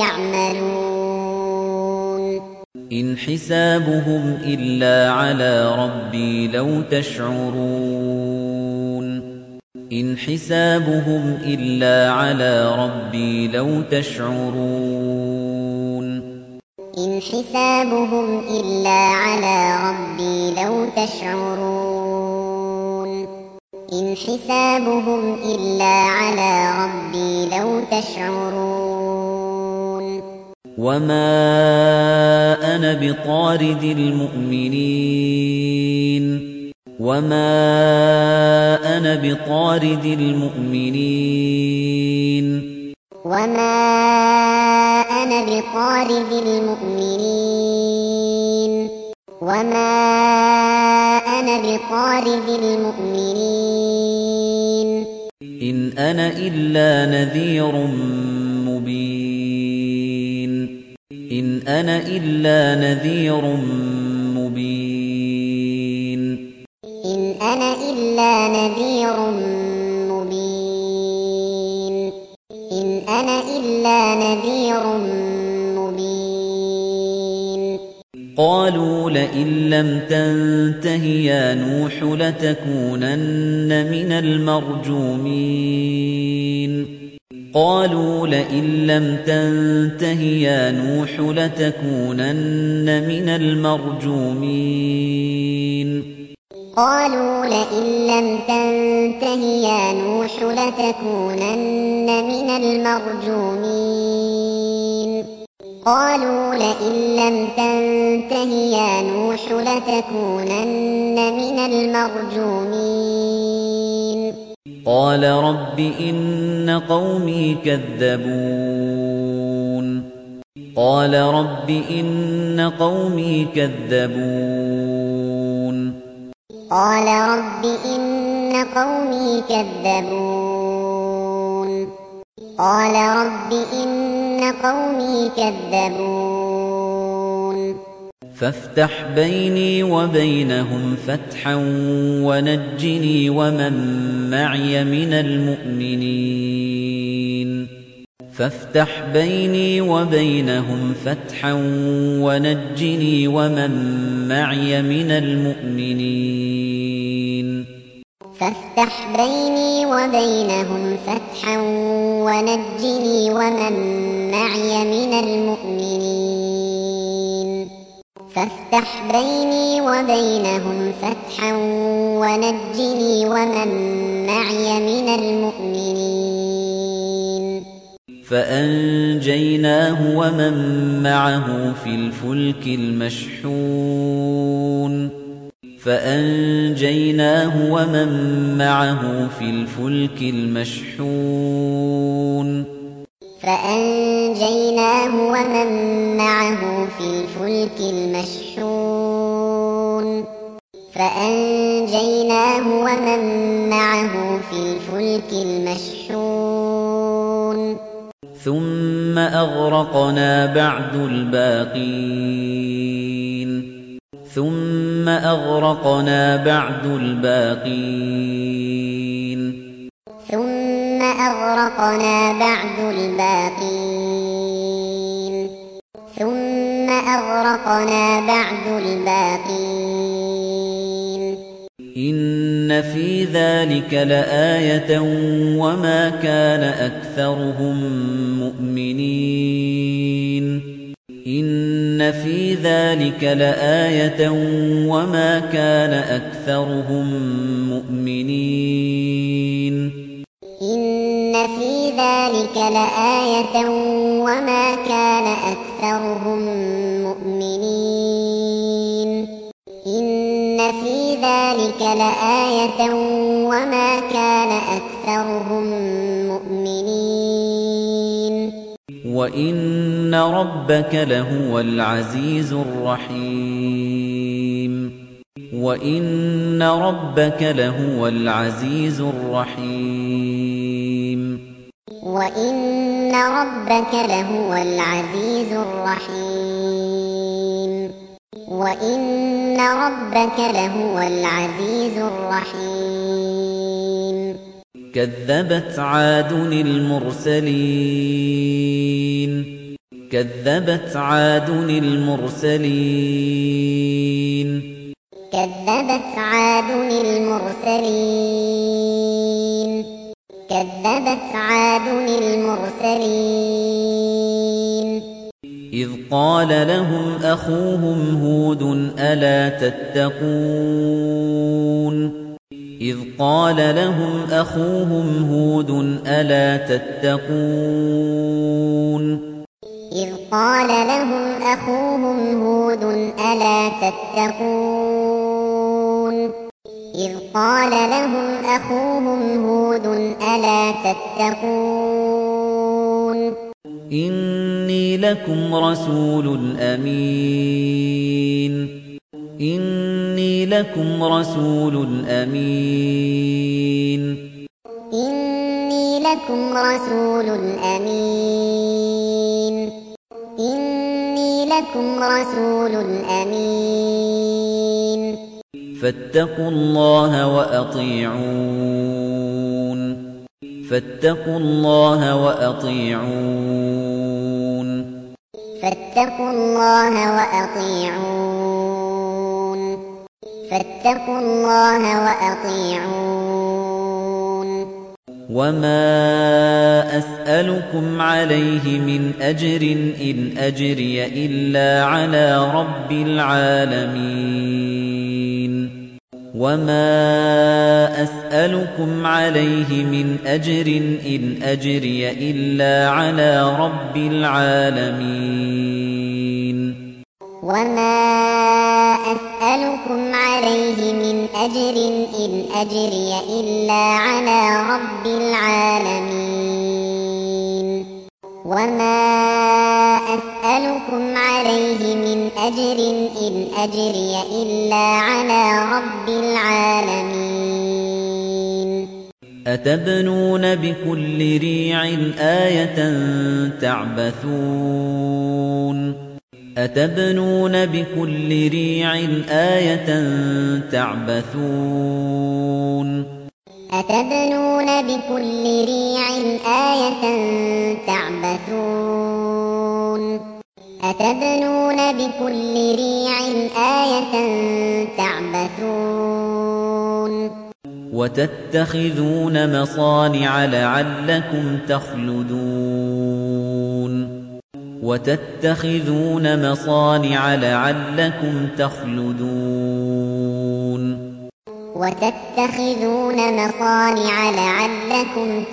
يعملون إن حسابهم إلا على ربي لو تشعرون إن حسابهم إلا على ربي لو تشعرون إن حسابهم إلا على ربي لو تشعرون إن حسابهم إلا على ربي لو تشعرون وما أنا بطارد المؤمنين وما أنا بطارد المؤمنين وما أنا بطارد المؤمنين وما أنا بطارد المؤمنين إن أنا إلا نذير مبين إن أنا إلا نذير مبين إن أنا إلا نذير مبين إن أنا إلا نذير مبين قالوا لئن لم تنته يا نوح لتكونن من المرجومين قالوا لئن لم تنته يا نوح لتكونن من المرجومين قالوا لئن لم تنته يا نوح لتكونن من المرجومين قالوا لئن لم تنته يا نوح لتكونن من المرجومين قال رب إن قومي كذبون قال رب إن قومي كذبون قال رب إن قومي كذبون قال رب إن قومي كذبون فافتح بيني وبينهم فتحا ونجني ومن معي من المؤمنين فافتح بيني وبينهم فتحا ونجني ومن معي من المؤمنين فافتح بيني وبينهم فتحا ونجني ومن معي من المؤمنين فافتح بيني وبينهم فتحا ونجني ومن معي من المؤمنين فأنجيناه ومن معه في الفلك المشحون فأنجيناه ومن معه في الفلك المشحون فأنجيناه ومن معه في الفلك المشحون فأنجيناه ومن معه في الفلك المشحون ثم أغرقنا بعد الباقين ثم أغرقنا بعد الباقين ثم أغرقنا بعد الباقين ثم أغرقنا بعد الباقين إن في ذلك لآية وما كان أكثرهم مؤمنين إن في ذلك لآية وما كان أكثرهم مؤمنين إن في ذلك لآية وما كان أكثرهم مؤمنين إن في ذلك لآية وما كان أكثرهم مؤمنين وإن ربك لهو العزيز الرحيم وإن ربك لهو العزيز الرحيم وإن ربك لهو العزيز الرحيم وإن ربك لهو العزيز الرحيم كذبت عاد المرسلين كذبت عاد المرسلين كذبت عاد المرسلين كذبت عاد المرسلين إذ قال لهم أخوهم هود ألا تتقون إذ قال لهم أخوهم هود ألا تتقون إذ قال لهم أخوهم هود ألا تتقون إذ قال لهم أخوهم هود ألا تتقون إني لكم رسول أمين إني لكم رسول أمين إني لكم رسول أمين إني لكم رسول أمين فاتقوا الله وأطيعون فاتقوا الله وأطيعون فاتقوا الله وأطيعون فاتقوا الله وأطيعون وما أسألكم عليه من أجر إن أجري إلا على رب العالمين وما أسألكم عليه من أجر إن أجري إلا على رب العالمين وما أسألكم عليه من أجر إن أجري إلا على رب العالمين وما أسألكم عليه من أجر إن أجري إلا على رب العالمين أتبنون بكل ريع آية تعبثون أتبنون بكل ريع آية تعبثون أتبنون بكل ريع آية تعبثون أتبنون بكل ريع آية تعبثون وتتخذون مصانع لعلكم تخلدون وتتخذون مصانع لعلكم تخلدون وتتخذون مصانع لعلكم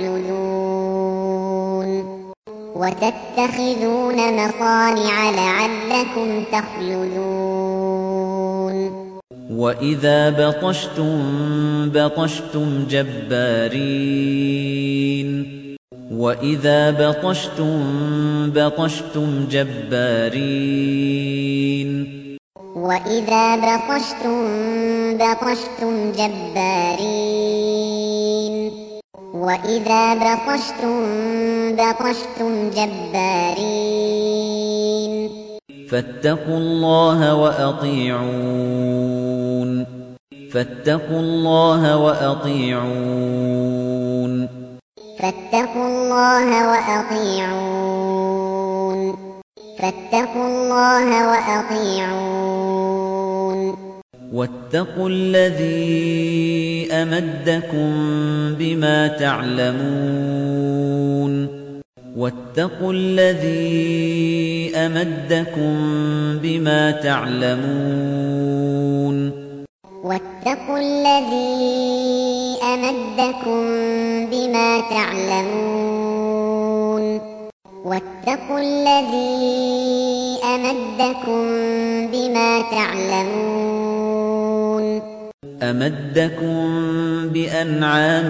تخلدون وتتخذون مصانع لعلكم تخلدون وإذا بطشتم بطشتم جبارين وإذا بطشتم بطشتم جبارين وإذا بطشتم بطشتم جبارين وإذا بطشتم بطشتم جبارين فاتقوا الله وأطيعون فاتقوا الله وأطيعون فاتقوا الله وأطيعون فاتقوا الله وأطيعون واتقوا الذي أمدكم بما تعلمون واتقوا الذي أمدكم بما تعلمون واتقوا الذي أمدكم بما تعلمون واتقوا الذي أمدكم بما تعلمون أمدكم بأنعام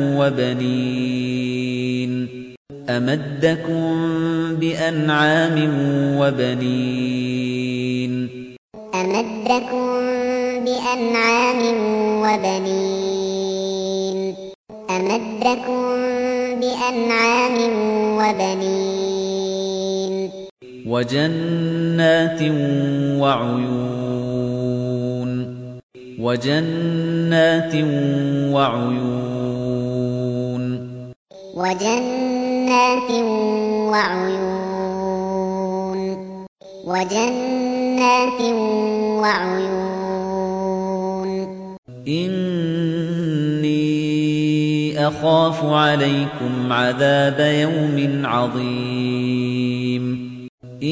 وبنين أمدكم بأنعام وبنين أمدكم بأنعام وبنين أمدكم بأنعام وبنين وجنات وعيون وجنات وعيون وجنات وعيون وجنات وعيون إني أخاف عليكم عذاب يوم عظيم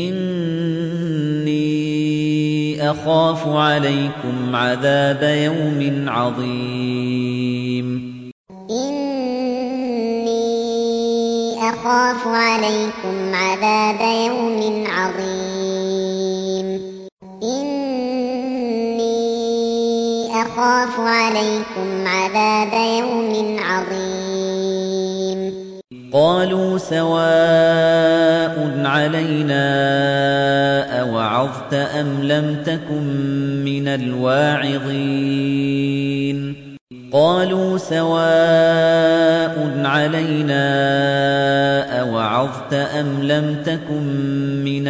إني أخاف عليكم عذاب يوم عظيم إني أخاف عليكم عذاب يوم عظيم إني أخاف عليكم عذاب يوم عظيم قالوا سواء علينا أوعظت أم لم تكن من الواعظين قالوا سواء علينا أوعظت أم لم تكن من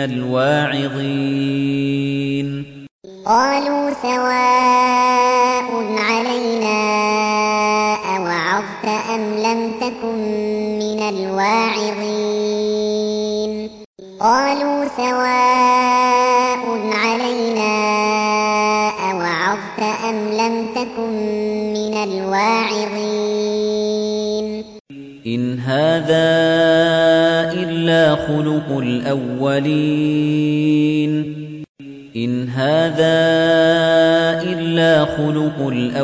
الواعظين قالوا سواء علينا أوعظت أم لم تكن من الواعظين قالوا سواء علينا أوعظت أم لم تكن من الواعظين إن هذا إلا خلق الأولين إن هذا إلا خلق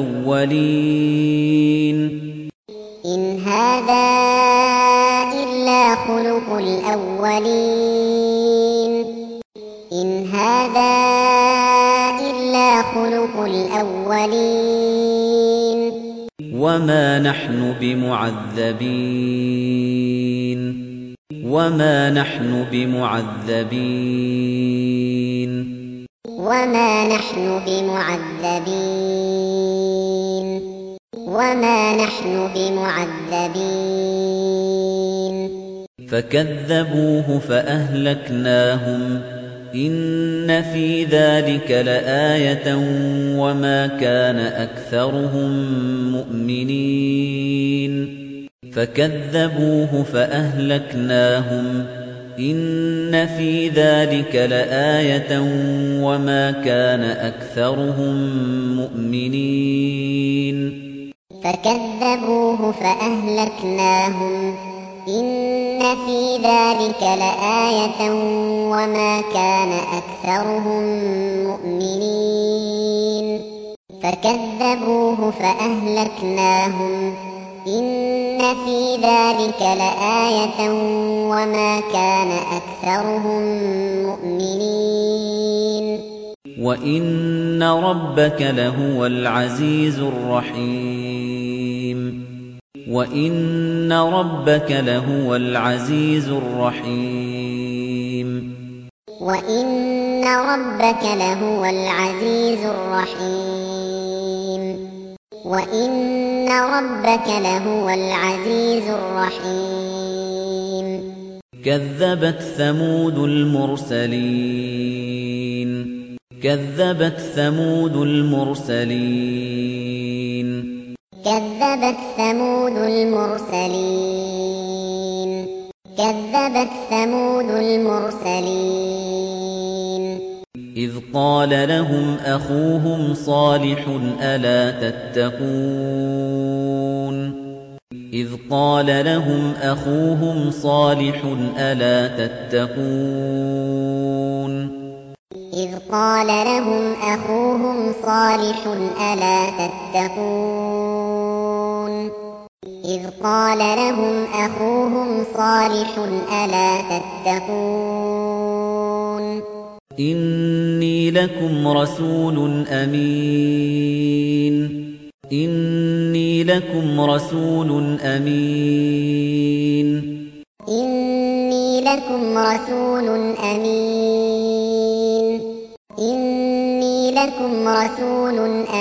الأولين إن هذا إلا خلق الأولين إن هذا إلا خلق الأولين وما نحن بمعذبين وما نحن بمعذبين وما نحن بمعذبين وما نحن بمعذبين فكذبوه فأهلكناهم إن في ذلك لآية وما كان أكثرهم مؤمنين فكذبوه فأهلكناهم إن في ذلك لآية وما كان أكثرهم مؤمنين فكذبوه فأهلكناهم إن في ذلك لآية وما كان أكثرهم مؤمنين فكذبوه فأهلكناهم إن في ذلك لآية وما كان أكثرهم مؤمنين وإن ربك لهو العزيز الرحيم وإن ربك لهو العزيز الرحيم وإن ربك لهو العزيز الرحيم وإن ربك لهو العزيز الرحيم كذبت ثمود المرسلين كذبت ثمود المرسلين كذبت ثمود المرسلين كذبت ثمود المرسلين إذ قال لهم أخوهم صالح ألا تتقون إذ قال لهم أخوهم صالح ألا تتقون إذ قال لهم أخوهم صالح ألا تتقون إذ قال لهم أخوهم صالح ألا تتقون إني لكم رسول أمين إني لكم رسول أمين إني لكم رسول أمين إني لكم رسول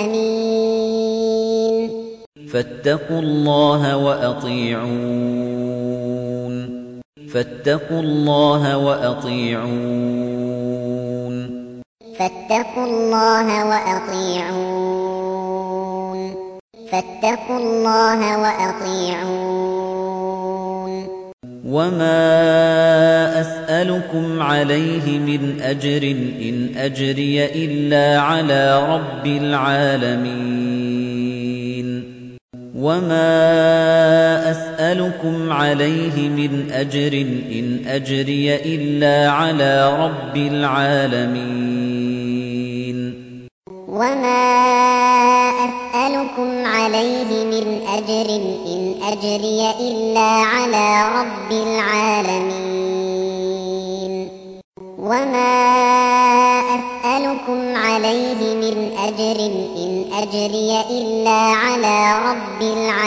أمين فاتقوا الله وأطيعون فاتقوا الله وأطيعون فاتقوا الله وأطيعون فاتقوا الله وأطيعون وما أسألكم عليه من أجر إن أجري إلا على رب العالمين وما أسألكم عليه من أجر إن أجري إلا على رب العالمين وما أسألكم عليه من أجر إن أجري إلا على رب العالمين وما أسألكم عليه من أجر إن أجري إلا على رب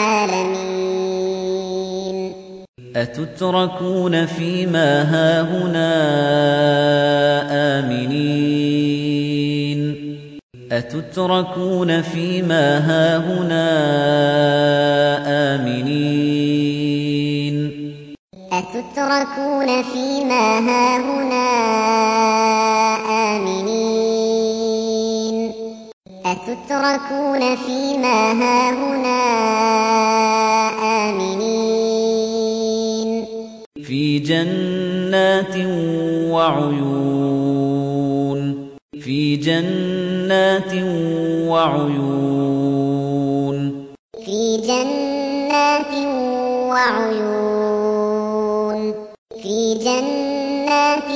العالمين أتتركون فيما هاهنا آمنين أتتركون فيما هاهنا آمنين أتتركون فيما هاهنا آمنين أتتركون فيما هاهنا آمنين في جنات وعيون في جنات وعيون في جنات وعيون في جنات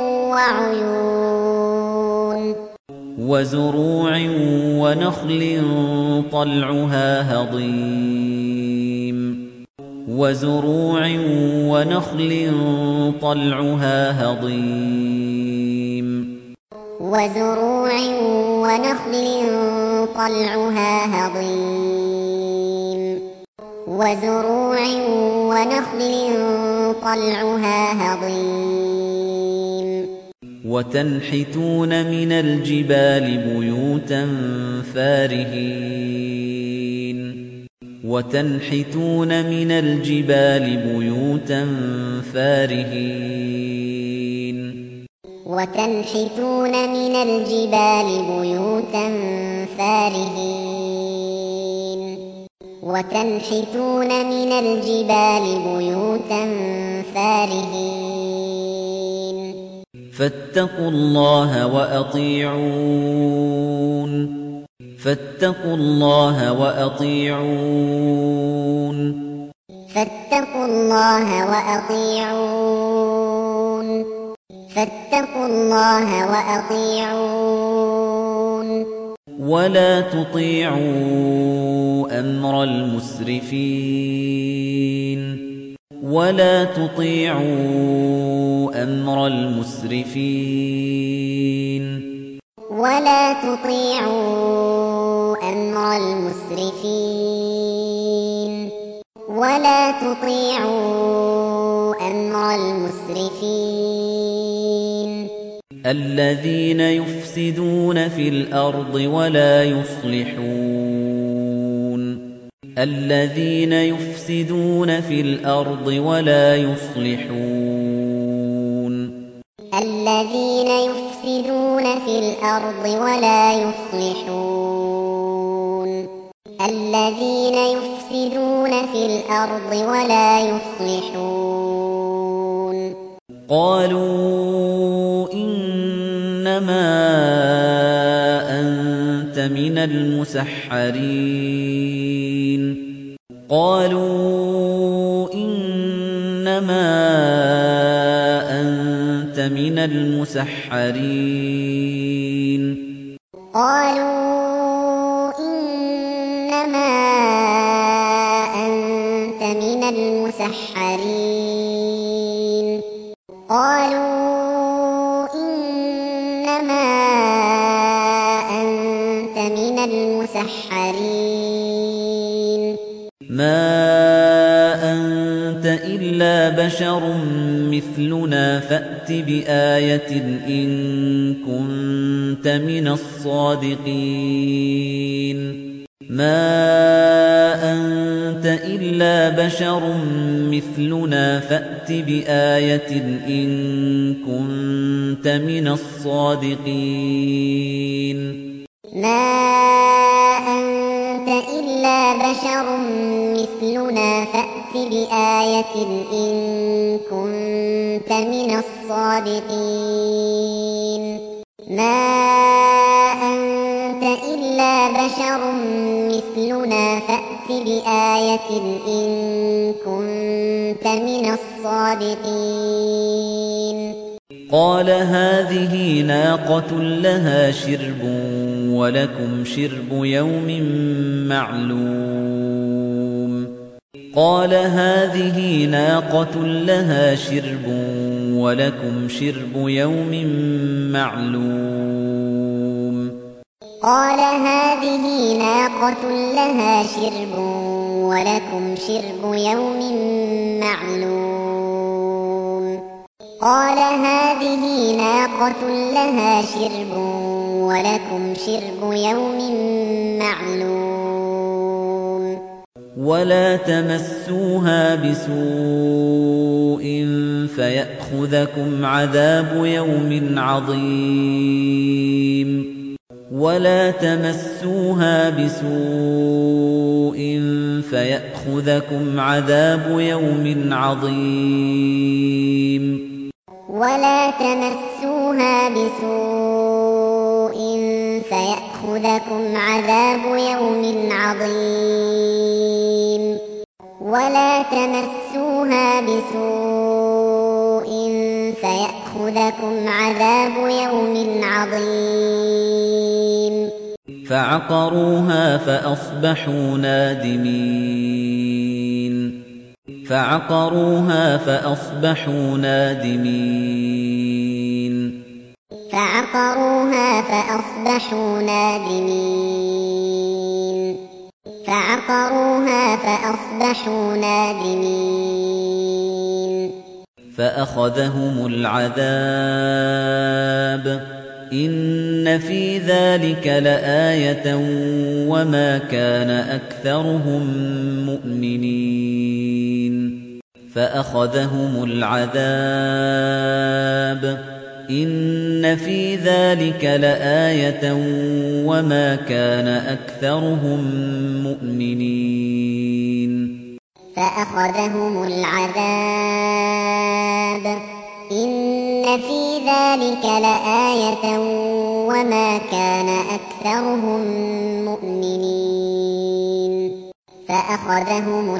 وعيون وزروع ونخل طلعها هضيم وزروع ونخل طلعها هضيم وزروع ونخل طلعها هضيم وزروع ونخل طلعها هضيم وتنحتون من الجبال بيوتا فارهين وتنحتون من الجبال بيوتا فارهين وتنحتون من الجبال بيوتا فارهين وتنحتون من الجبال بيوتا فارهين فاتقوا الله وأطيعون فاتقوا الله وأطيعون فاتقوا الله وأطيعون فاتقوا الله وأطيعون ولا تطيعوا أمر المسرفين ولا تطيعوا أمر المسرفين ولا تطيعوا أمر المسرفين ولا تطيعوا أمر المسرفين الذين يفسدون في الأرض ولا يصلحون الذين يفسدون في الأرض ولا يصلحون الذين يفسدون في الأرض ولا يصلحون الذين يفسدون في الأرض ولا يصلحون قالوا إنما أنت من المسحرين قالوا إنما أنت من المسحرين قالوا إنما أنت من المسحرين قالوا إنما أنت من المسحرين ما أنت إلا بشر مثلنا فأت بآية إن كنت من الصادقين ما أنت إلا بشر مثلنا فأت بآية إن كنت من الصادقين ما أنت إلا بشر مثلنا فأت بآية إن كنت من الصادقين ما أنت إلا بشر مثلنا فأت بآية إن كنت من الصادقين قال هذه ناقة لها شرب ولكم شرب يوم معلوم قال هذه ناقة لها شرب ولكم شرب يوم معلوم قال هذه ناقة لها شرب ولكم شرب يوم معلوم قال هذه ناقة لها شرب ولكم شرب يوم معلوم ولا تمسوها بسوء فيأخذكم عذاب يوم عظيم ولا تمسوها بسوء فيأخذكم عذاب يوم عظيم ولا تمسوها بسوء فيأخذكم عذاب يوم عظيم ولا تمسوها بسوء فيأخذكم عذاب يوم عظيم فعقروها فأصبحوا نادمين فعقروها فأصبحوا نادمين فعقروها فأصبحوا نادمين فعقروها فأصبحوا نادمين فأخذهم العذاب إن في ذلك لآية وما كان أكثرهم مؤمنين فأخذهم العذاب إن في ذلك لآية وما كان أكثرهم مؤمنين فأخذهم العذاب إن في ذلك لآية وما كان أكثرهم مؤمنين فأخذهم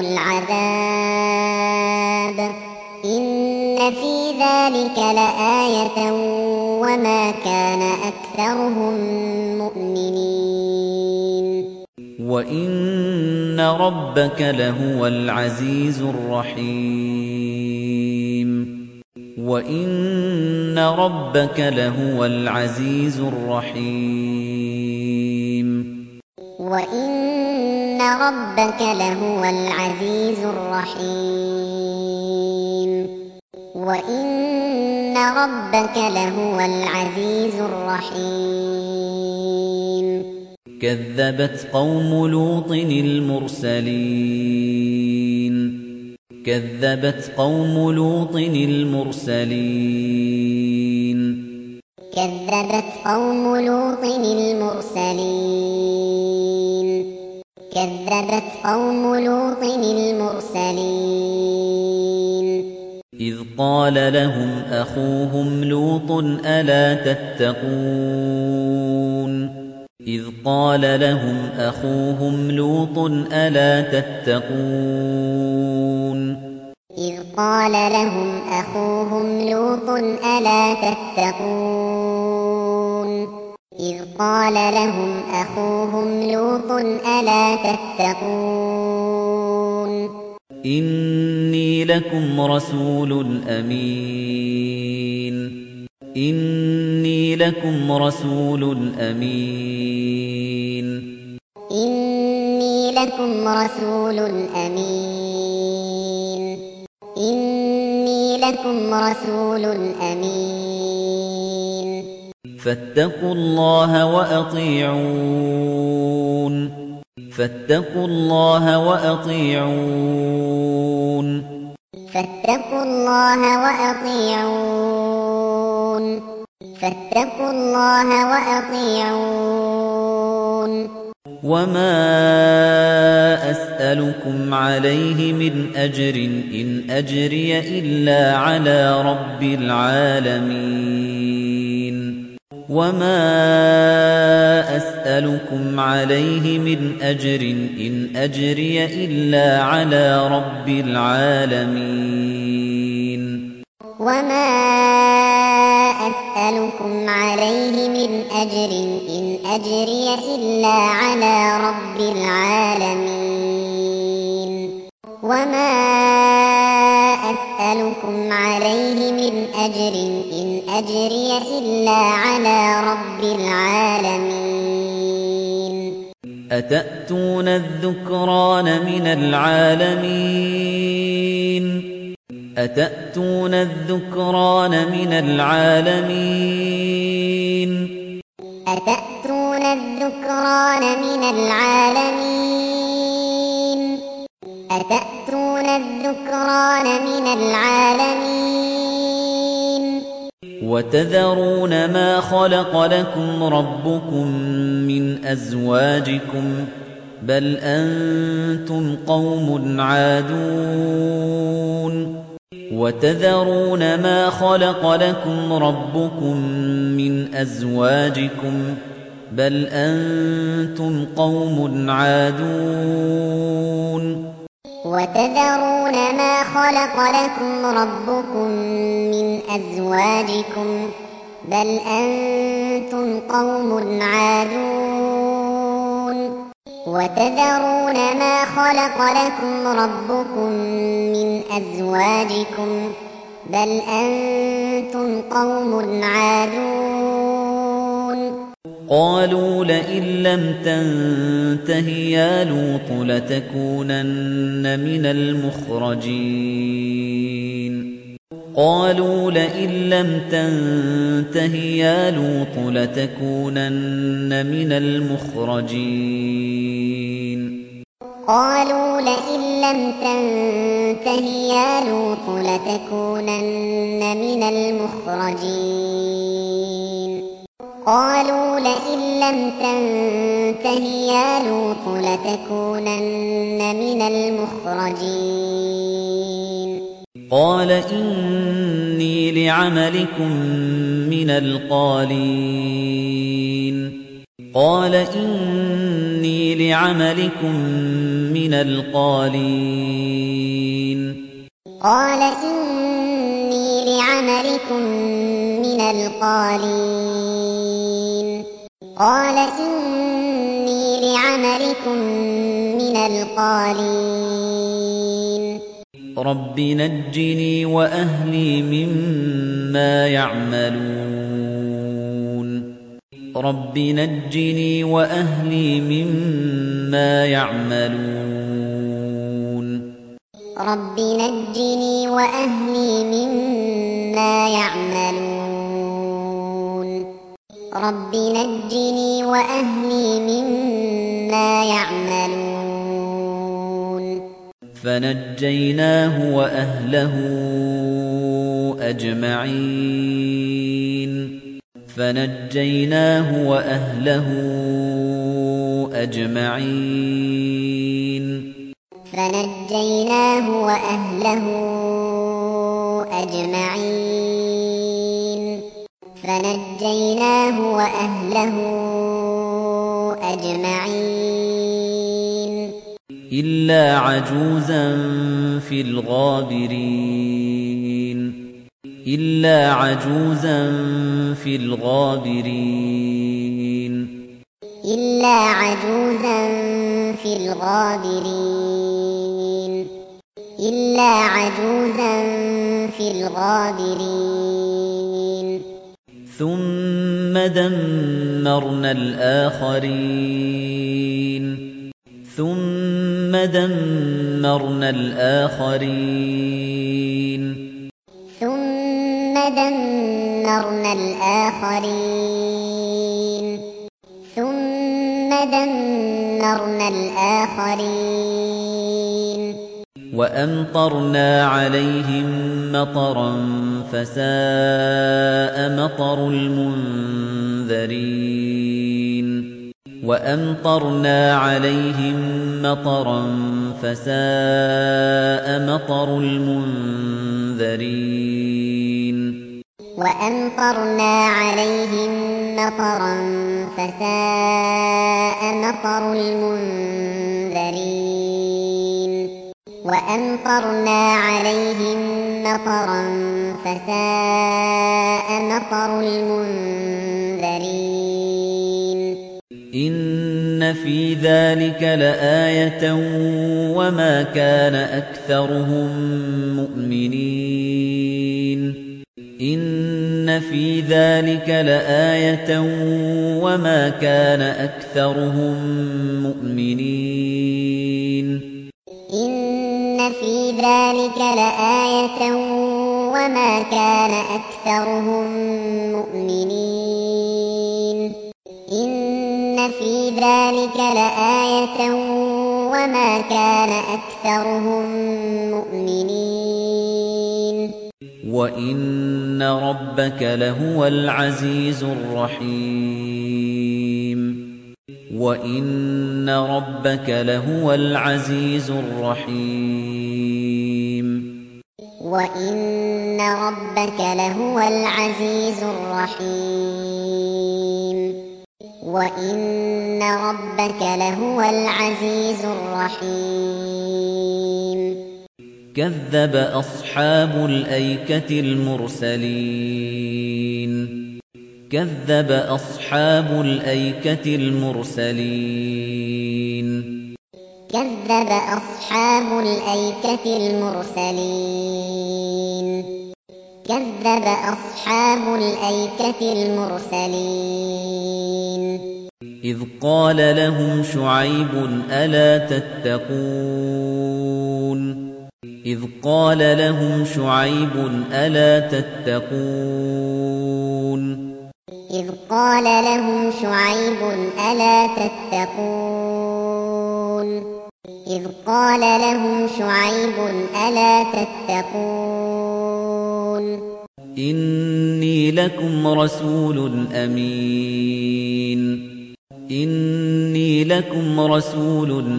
العذاب إن في ذلك لآية وما كان أكثرهم مؤمنين وإن ربك لهو العزيز الرحيم وإن ربك لهو العزيز الرحيم وإن ربك لهو العزيز الرحيم وإن ربك لهو العزيز الرحيم كذبت قوم لوط المرسلين كذبت قوم لوط المرسلين كذبت قوم لوط المرسلين كذبت قوم لوط المرسلين إذ قال لهم أخوهم لوط ألا تتقون إذ قال لهم أخوهم لوط ألا تتقون إذ قال لهم أخوهم لوط ألا تتقون إذ قال لهم أخوهم لوط ألا تتقون إني لكم رسول أمين إني لكم رسول أمين إني لكم رسول أمين إني لكم رسول أمين فاتقوا الله وأطيعون فاتقوا الله وأطيعون فاتقوا الله وأطيعون فاتقوا الله وأطيعون وما أسألكم عليه من أجر إن أجري إلا على رب العالمين وما أسألكم عليه من أجر إن أجري إلا على رب العالمين وما أسألكم عليه من أجر إن أجري إلا على رب العالمين وما أسألكم عليه من أجر إن أجري إلا على رب العالمين أتأتون الذكران من العالمين أتأتون الذكران من العالمين أتأتون الذكران من العالمين أتأتون الذكران من العالمين وتذرون ما خلق لكم ربكم من أزواجكم بل أنتم قوم عادون وتذرون ما خلق لكم ربكم من أزواجكم بل أنتم قوم عادون وتذرون ما خلق لكم ربكم من أزواجكم بل أنتم قوم عادون وتذرون ما خلق لكم ربكم من أزواجكم بل أنتم قوم عادون قالوا لئن لم تنته يا لوط لتكونن من المخرجين قالوا لئن لم تنته يا لوط لتكونن من المخرجين قالوا لئن لم تنته يا لوط لتكونن من المخرجين قالوا لئن لم تنته يا لوط لتكونن من المخرجين قال إني لعملكم من القالين قال إني لعملكم من القالين قال إني لعملكم من القالين قال إني لعملكم من القالين رب نجني وأهلي مما يعملون رب نجني وأهلي مما يعملون رب نجني وأهلي مما يعملون رب نجني وأهلي مما يعملون فنجيناه وأهله أجمعين فنجيناه وأهله أجمعين فنجيناه وأهله أجمعين فنجيناه وأهله أجمعين إلا عجوزا في الغابرين إلا عجوزا في الغابرين إلا عجوزا في الغابرين إلا عجوزا في الغابرين ثم دمرنا الآخرين ثم دمرنا الآخرين ثم دمرنا الآخرين ثم دمرنا الآخرين وأمطرنا عليهم مطرا فساء مطر المنذرين وأمطرنا عليهم مطرا فساء مطر المنذرين وأمطرنا عليهم مطرا فساء مطر المنذرين وأمطرنا عليهم مطرا فساء مطر المنذرين إن في ذلك لآية وما كان أكثرهم مؤمنين إن في ذلك لآية وما كان أكثرهم مؤمنين إن في ذلك لآية وما كان أكثرهم مؤمنين إن في ذلك لآية وما كان أكثرهم مؤمنين وإن ربك لهو العزيز الرحيم وإن ربك لهو العزيز الرحيم وإن ربك لهو العزيز الرحيم وإن ربك لهو العزيز الرحيم كذب أصحاب الأيكة المرسلين كذب أصحاب الأيكة المرسلين كذب أصحاب الأيكة المرسلين كذب أصحاب الأيكة المرسلين إذ قال لهم شعيب ألا تتقون إذ قال لهم شعيب ألا تتقون إذ قال لهم شعيب ألا تتقون إذ قال لهم شعيب ألا تتقون إني لكم رسول أمين إني لكم رسول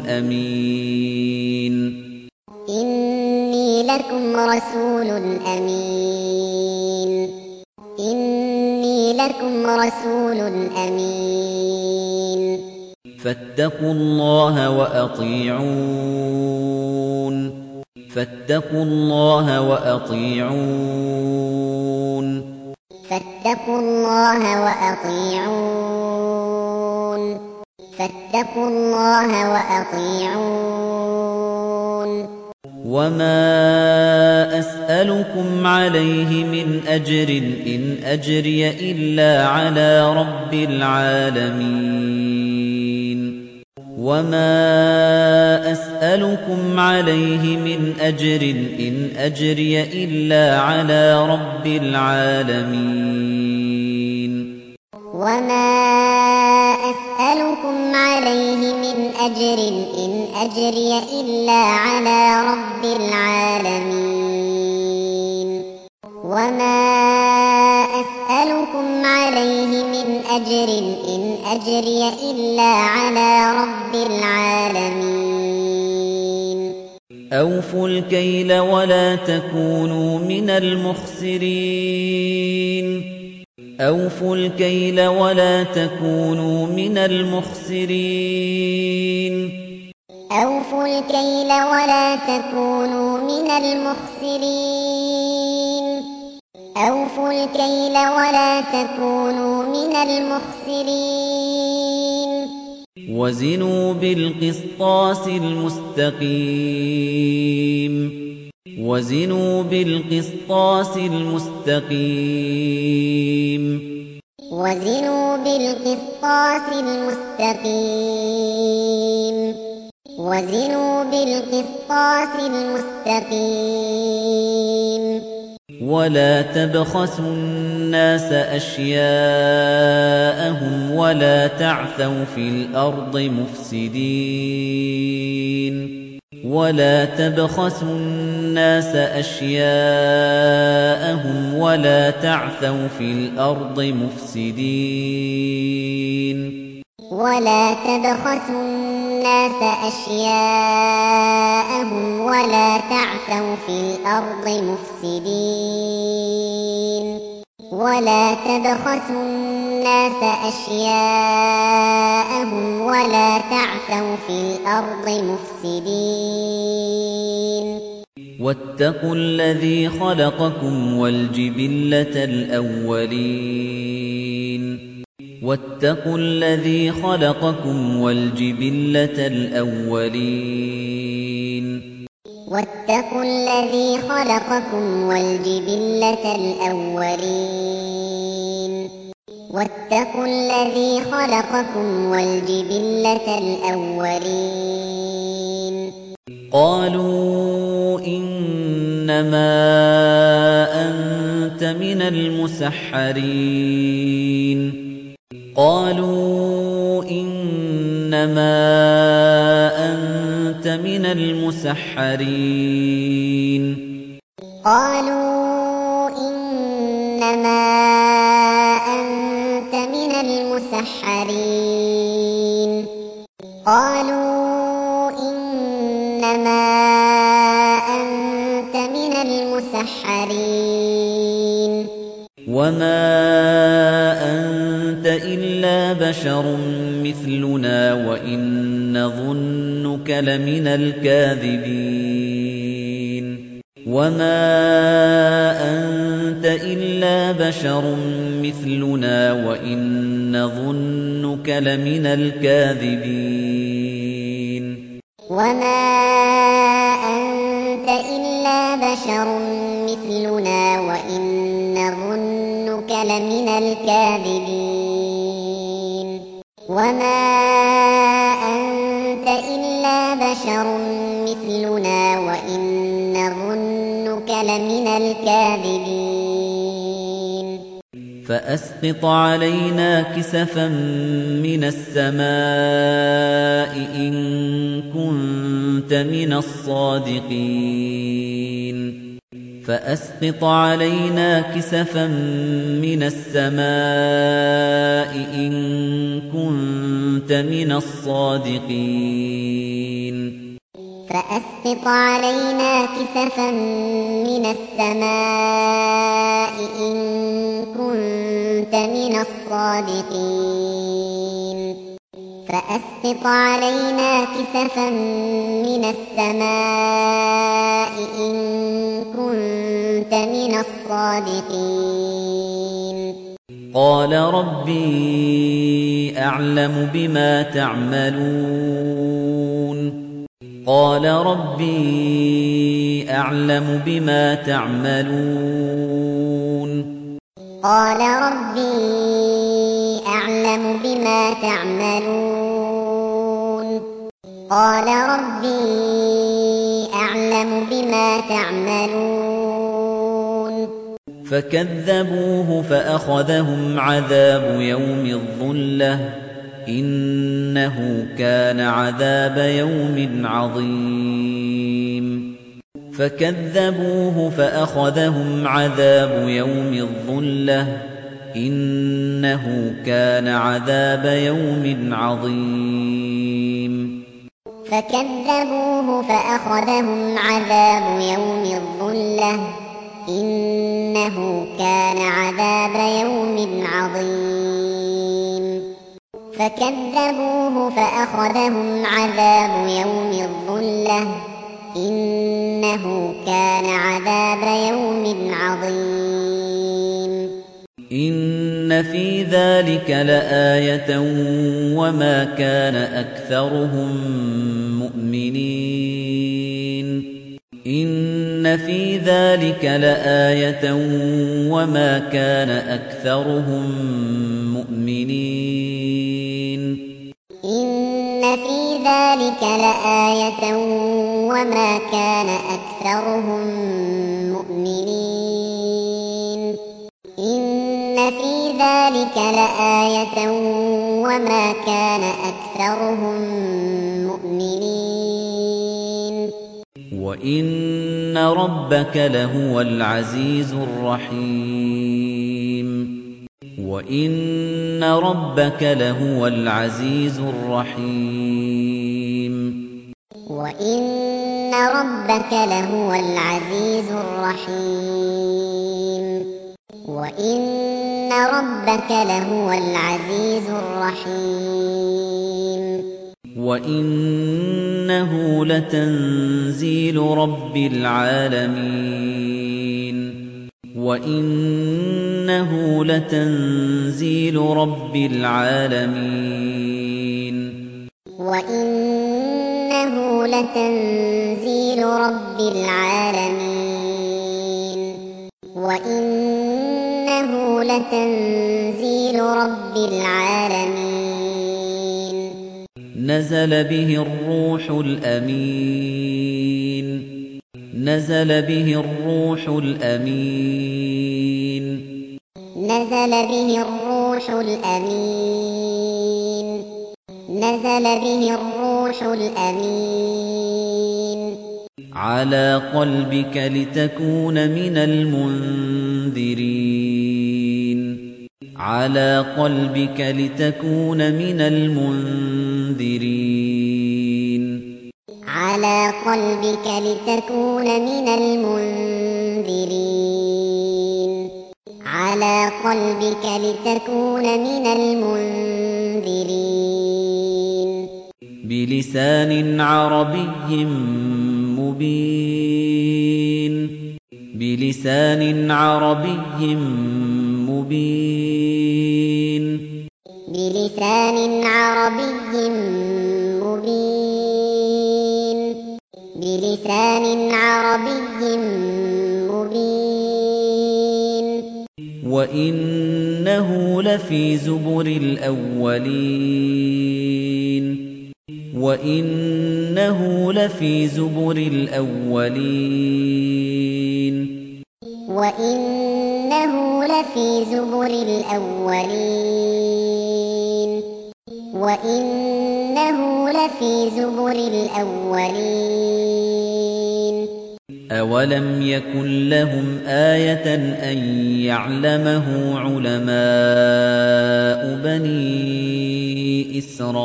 أمين إني لكم رسول أمين إني لكم رسول أمين فاتقوا الله وأطيعون فاتقوا الله وأطيعون فاتقوا الله وأطيعون فاتقوا الله وأطيعون وما أسألكم عليه من أجر إن أجري إلا على رب العالمين وما أسألكم عليه من أجر إن أجري إلا على رب العالمين وما أسألكم عليه من أجر إن أجري إلا على رب العالمين وما أسألكم عليه من أجر إن أجري إلا على رب العالمين أوفوا الكيل ولا تكونوا من المخسرين أوفوا الكيل ولا تكونوا من المخسرين أوفوا الكيل ولا تكونوا من المخسرين أوفوا الكيل ولا تكونوا من المخسرين وزنوا بالقسطاس المستقيم وزنوا بالقسطاس المستقيم وزنوا بالقسطاس المستقيم وزنوا بالقسطاس المستقيم ولا تبخسوا الناس أشياءهم ولا تعثوا في الأرض مفسدين ولا تبخسوا الناس أشياءهم ولا تعثوا في الأرض مفسدين ولا تبخسوا الناس أشياءهم ولا تعثوا في الأرض مفسدين ولا تبخسوا الناس أشياءهم ولا تعثوا في الأرض مفسدين واتقوا الذي خلقكم والجبلة الأولين واتقوا الذي خلقكم والجبلة الأولين واتقوا الذي خلقكم والجبلة الأولين واتقوا الذي خلقكم والجبلة الأولين قالوا إنما أنت من المسحرين قالوا إنما أنت من المسحرين قالوا إنما أنت من المسحرين قالوا إنما أنت من المسحرين وما أنت إلا بشر مثلنا وإن نظنك لمن الكاذبين وما أنت إلا بشر مثلنا وإن نظنك لمن الكاذبين وما أنت إلا بشر مثلنا وإن نظنك لمن الكاذبين وما أنت إلا بشر مثلنا وإن نظنك لمن الكاذبين فأسقط علينا كسفا من السماء إن كنت من الصادقين فأسقط علينا كسفا من السماء إن كنت من الصادقين فأسقط علينا كسفا من السماء إن كنت من الصادقين فأسقط علينا كسفا من السماء إن كنت من الصادقين قال ربي أعلم بما تعملون قال ربي أعلم بما تعملون قال ربي أعلم بما تعملون قال ربي أعلم بما تعملون فكذبوه فأخذهم عذاب يوم الظلة إنه كان عذاب يوم عظيم فكذبوه فأخذهم عذاب يوم الظلة إنه كان عذاب يوم عظيم فكذبوه فأخذهم عذاب يوم الظلة إنه كان عذاب يوم عظيم فكذبوه فأخذهم عذاب يوم الظلة إنه كان عذاب يوم عظيم إن في ذلك لآية وما كان أكثرهم مؤمنين إن في ذلك لآية وما كان أكثرهم مؤمنين إن في ذلك لآية وما كان أكثرهم مؤمنين إن في ذلك لآية وما كان أكثرهم مؤمنين وإن ربك لهو العزيز الرحيم وإن ربك لهو العزيز الرحيم وإن ربك لهو العزيز الرحيم وإن ربك لهو العزيز الرحيم وإنه لتنزيل رب العالمين وإنه لتنزيل رب العالمين وإنه لتنزيل رب العالمين وإنه لتنزيل رب العالمين نزل به الروح الأمين نزل به الروح الأمين نزل به الروح الأمين نزل به الروح الأمين على قلبك لتكون من المنذرين على قلبك لتكون من المنذرين على قلبك لتكون من المنذرين على قلبك لتكون من المنذرين بلسان عربي مبين بلسان عربي مبين بلسان عربي مبين بلسان عربي مبين وإنه لفي زبر الأولين وإنه لفي زبر الأولين وإنه لفي زبر الأولين وإنه لفي زبر الأولين أولم يكن لهم آية أن يعلمه علماء بني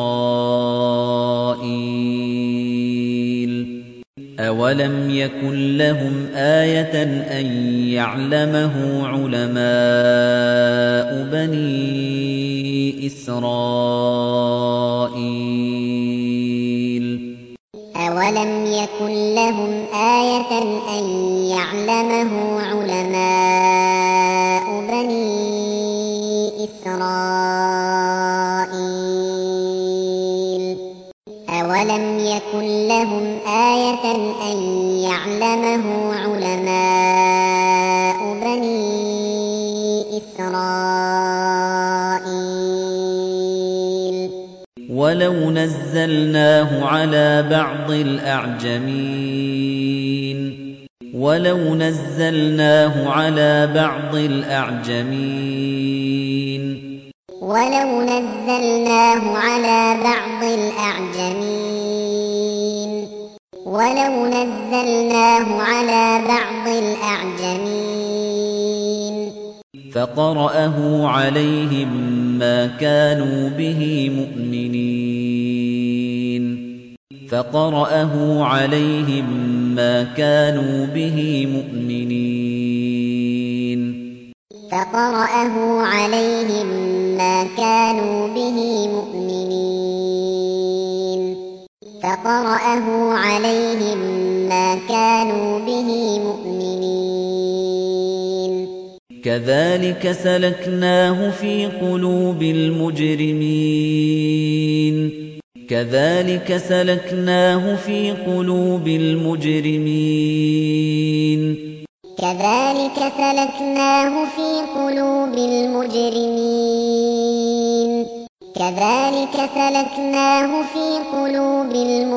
إسرائيل أولم يكن لهم آية أن يعلمه علماء بني إسرائيل أولم يكن لهم آية أن يعلمه علماء بني إسرائيل أولم يكن لهم آية أن يعلمه علماء بني إسرائيل ولو نزلناه على بعض الأعجمين ولو نزلناه على بعض الأعجمين ولو نزلناه على بعض الأعجمين ولو نزلناه على بعض الأعجمين فقرأه عليهم ما كانوا به مؤمنين فقرأه عليهم ما كانوا به مؤمنين فقرأه عليهم ما كانوا به مؤمنين فقرأه عليهم ما كانوا به مؤمنين كذلك سلكناه في قلوب المجرمين كذلك سلكناه في قلوب المجرمين كذلك سلكناه في قلوب المجرمين كذلك سلكناه في قلوب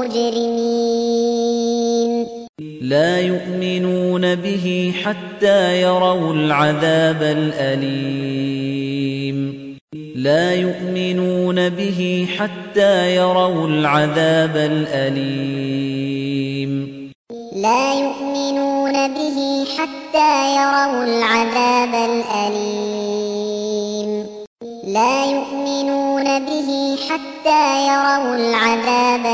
المجرمين لا يؤمنون به حتى يروا العذاب الأليم لا يؤمنون به حتى يروا العذاب الأليم لا يؤمنون به حتى يروا العذاب الأليم لا يؤمنون به حتى يروا العذاب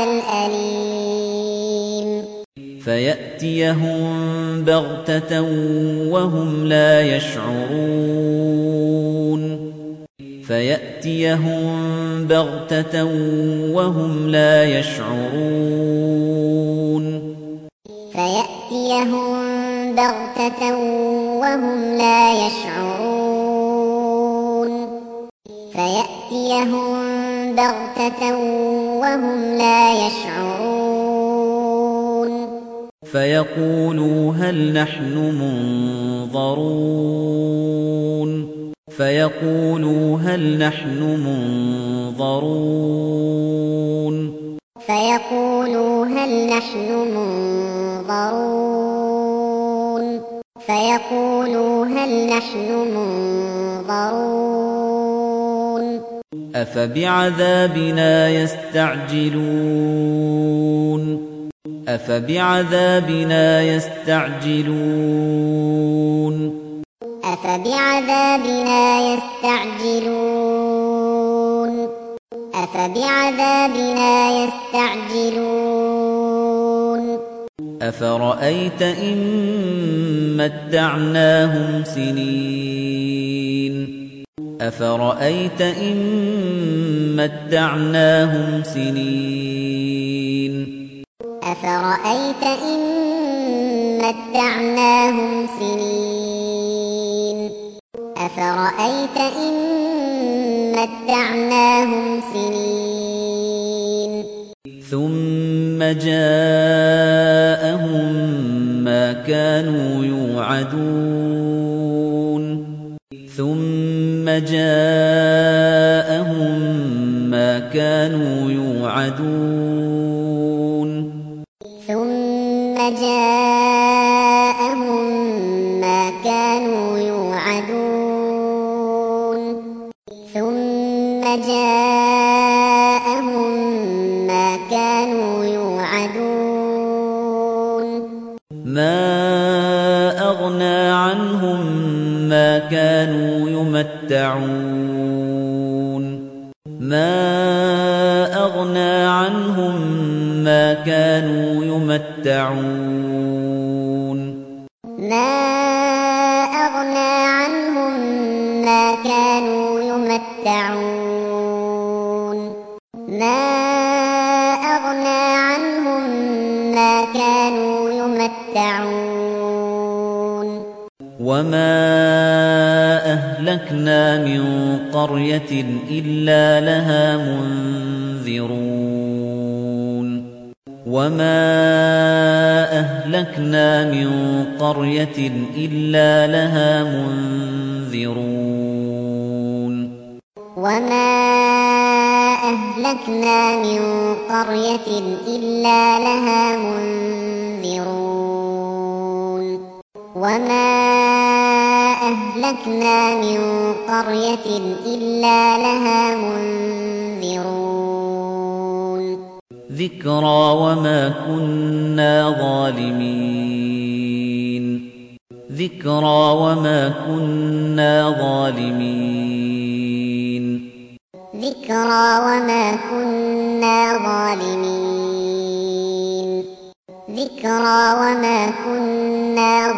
الأليم فيأتيهم بغتة وهم لا يشعرون فيأتيهم بغتة وهم لا يشعرون فيأتيهم بغتة وهم لا يشعرون فيأتيهم بغتة وهم لا يشعرون فيقولوا هل نحن منظرون فيقولوا هل نحن منظرون فيقولوا هل نحن منظرون فيقولوا هل نحن منظرون أفبعذابنا يستعجلون أفبعذابنا يستعجلون أفبعذابنا يستعجلون أفبعذابنا يستعجلون أفرأيت إن متعناهم سنين أفرأيت إن متعناهم سنين أفرأيت إن متعناهم سنين أفرأيت إن متعناهم سنين ثم جاءهم ما كانوا يوعدون ثم جاءهم ما كانوا يوعدون ثم جاءهم ما كانوا يوعدون ثم جاءهم ما كانوا يوعدون ما أغنى عنهم ما كانوا يمتعون ما أغنى عنهم ما كانوا يمتعون ما أغنى عنهم ما كانوا يمتعون ما أغنى عنهم ما كانوا يمتعون وما أهلكنا من قرية إلا لها منذرون وما أهلكنا من قرية إلا لها منذرون وما أهلكنا من قرية إلا لها منذرون وما أهلكنا من قرية إلا لها منذرون ذكرى وما كنا ظالمين ذكرى وما كنا ظالمين ذكرى وما كنا ظالمين ذكرى وما كنا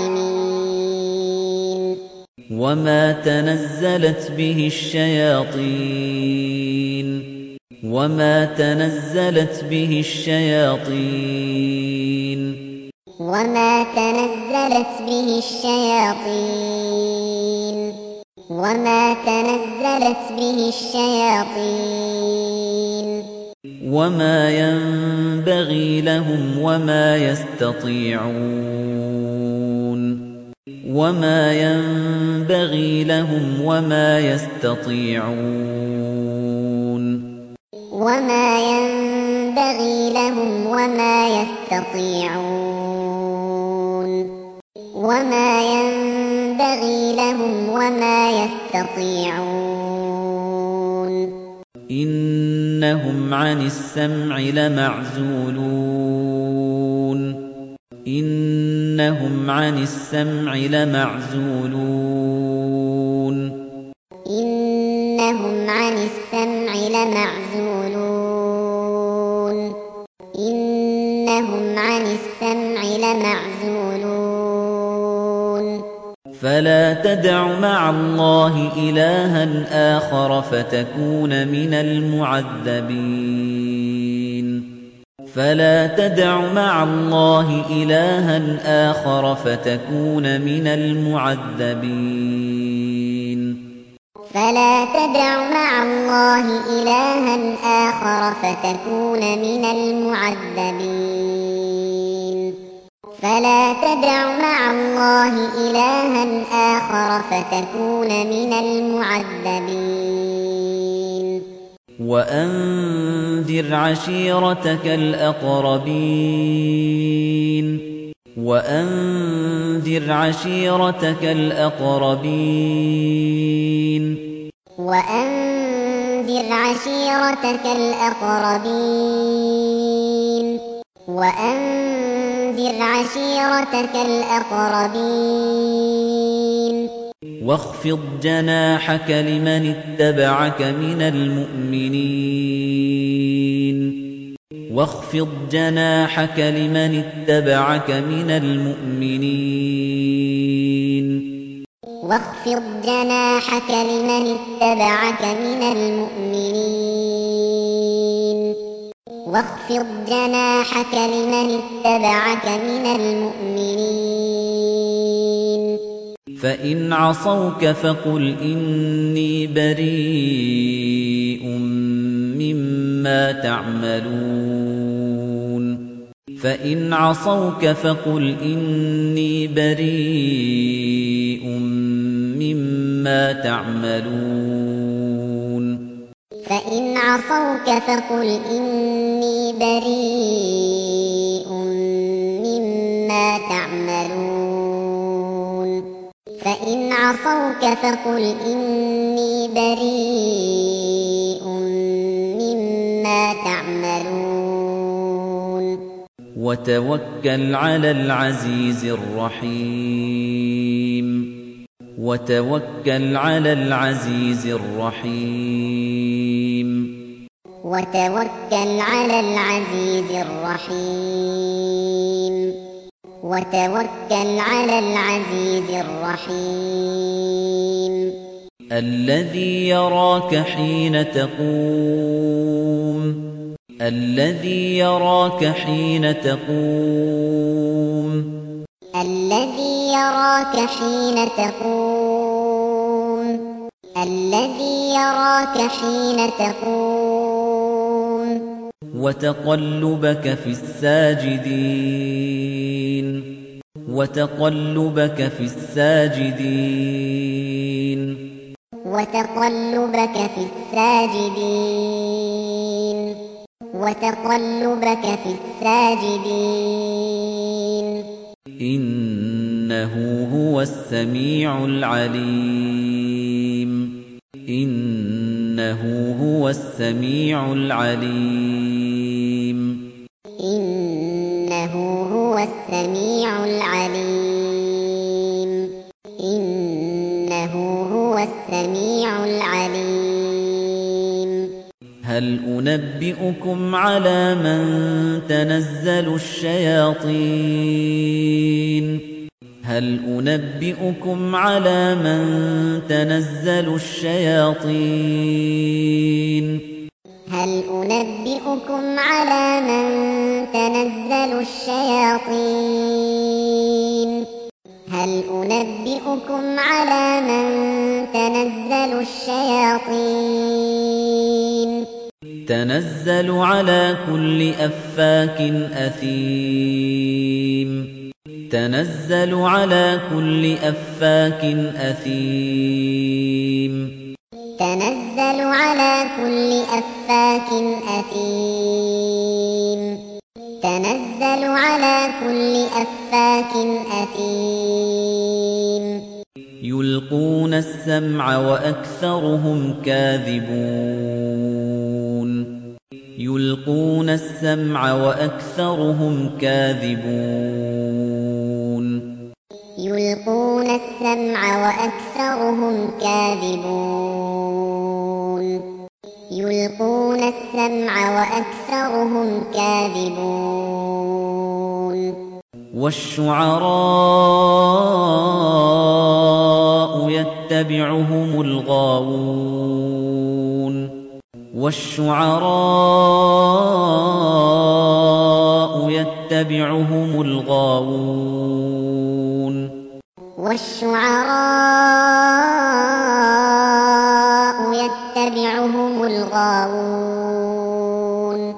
ظالمين وما تنزلت به الشياطين وما تنزلت به الشياطين وما تنزلت به الشياطين وما تنزلت به الشياطين وما ينبغي لهم وما يستطيعون وما ينبغي لهم وما يستطيعون وما ينبغي لهم وما يستطيعون وما ينبغي لهم وما يستطيعون إنهم عن السمع لمعزولون إنهم عن السمع لمعزولون إنهم عن السمع لمعزولون إنهم عن السمع لمعزولون فلا تدع مع الله إلها آخر فتكون من المعذبين فلا تدع مع الله إلها آخر فتكون من المعذبين فلا تدع مع الله إلها آخر فتكون من المعذبين فلا تدع مع الله إلها آخر فتكون من المعذبين وأنذر عشيرتك الأقربين وأنذر عشيرتك الأقربين وأنذر عشيرتك الأقربين وأنذر عشيرتك الأقربين واخفض جناحك لمن اتبعك من المؤمنين واخفض جناحك لمن اتبعك من المؤمنين واخفض جناحك لمن اتبعك من المؤمنين واخفض جناحك لمن اتبعك من المؤمنين فإن عصوك فقل إني بريء مما تعملون فإن عصوك فقل إني بريء مما تعملون فإن عصوك فقل إني بريء مما تعملون فإن عصوك فقل إني بريء مما تعملون وتوكل على العزيز الرحيم وتوكل على العزيز الرحيم وتوكل على العزيز الرحيم وتوكل على العزيز الرحيم الذي يراك حين تقوم الذي يراك حين تقوم الذي يراك حين تقوم الذي يراك حين تقوم وتقلبك في الساجدين وتقلبك في الساجدين وتقلبك في الساجدين وتقلبك في الساجدين إنه هو السميع العليم إنه هو السميع العليم إنه هو السميع العليم إنه هو السميع العليم هل أنبئكم على من تنزل الشياطين هل أنبئكم على من تنزل الشياطين هل أنبئكم على من تنزل الشياطين هل أنبئكم على من تنزل الشياطين تنزل على كل أفاك أثيم تنزل على كل أفاك أثيم تنزل على كل أفاك أثيم تنزل على كل أفاك أثيم يلقون السمع وأكثرهم كاذبون يلقون السمع وأكثرهم كاذبون يلقون السمع وأكثرهم كاذبون يلقون السمع وأكثرهم كاذبون والشعراء يتبعهم الغاوون والشعراء يتبعهم الغاوون والشعراء يتبعهم الغاوون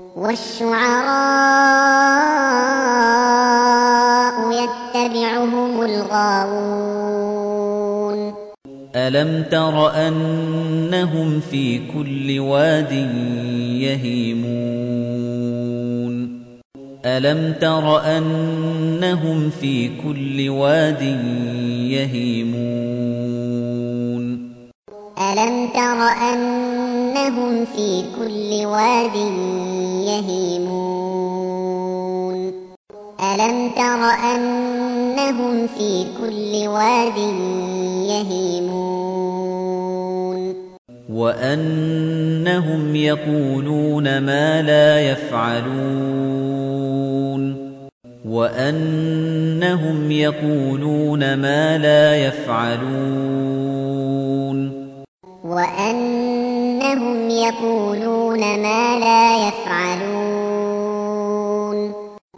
والشعراء يتبعهم الغاوون ألم تر أنهم في كل واد يهيمون ألم تر أنهم في كل واد يهيمون ألم تر أنهم في كل واد يهيمون ألم تر أنهم في كل واد يهيمون وأنهم يقولون ما لا يفعلون وأنهم يقولون ما لا يفعلون وأنهم يقولون ما لا يفعلون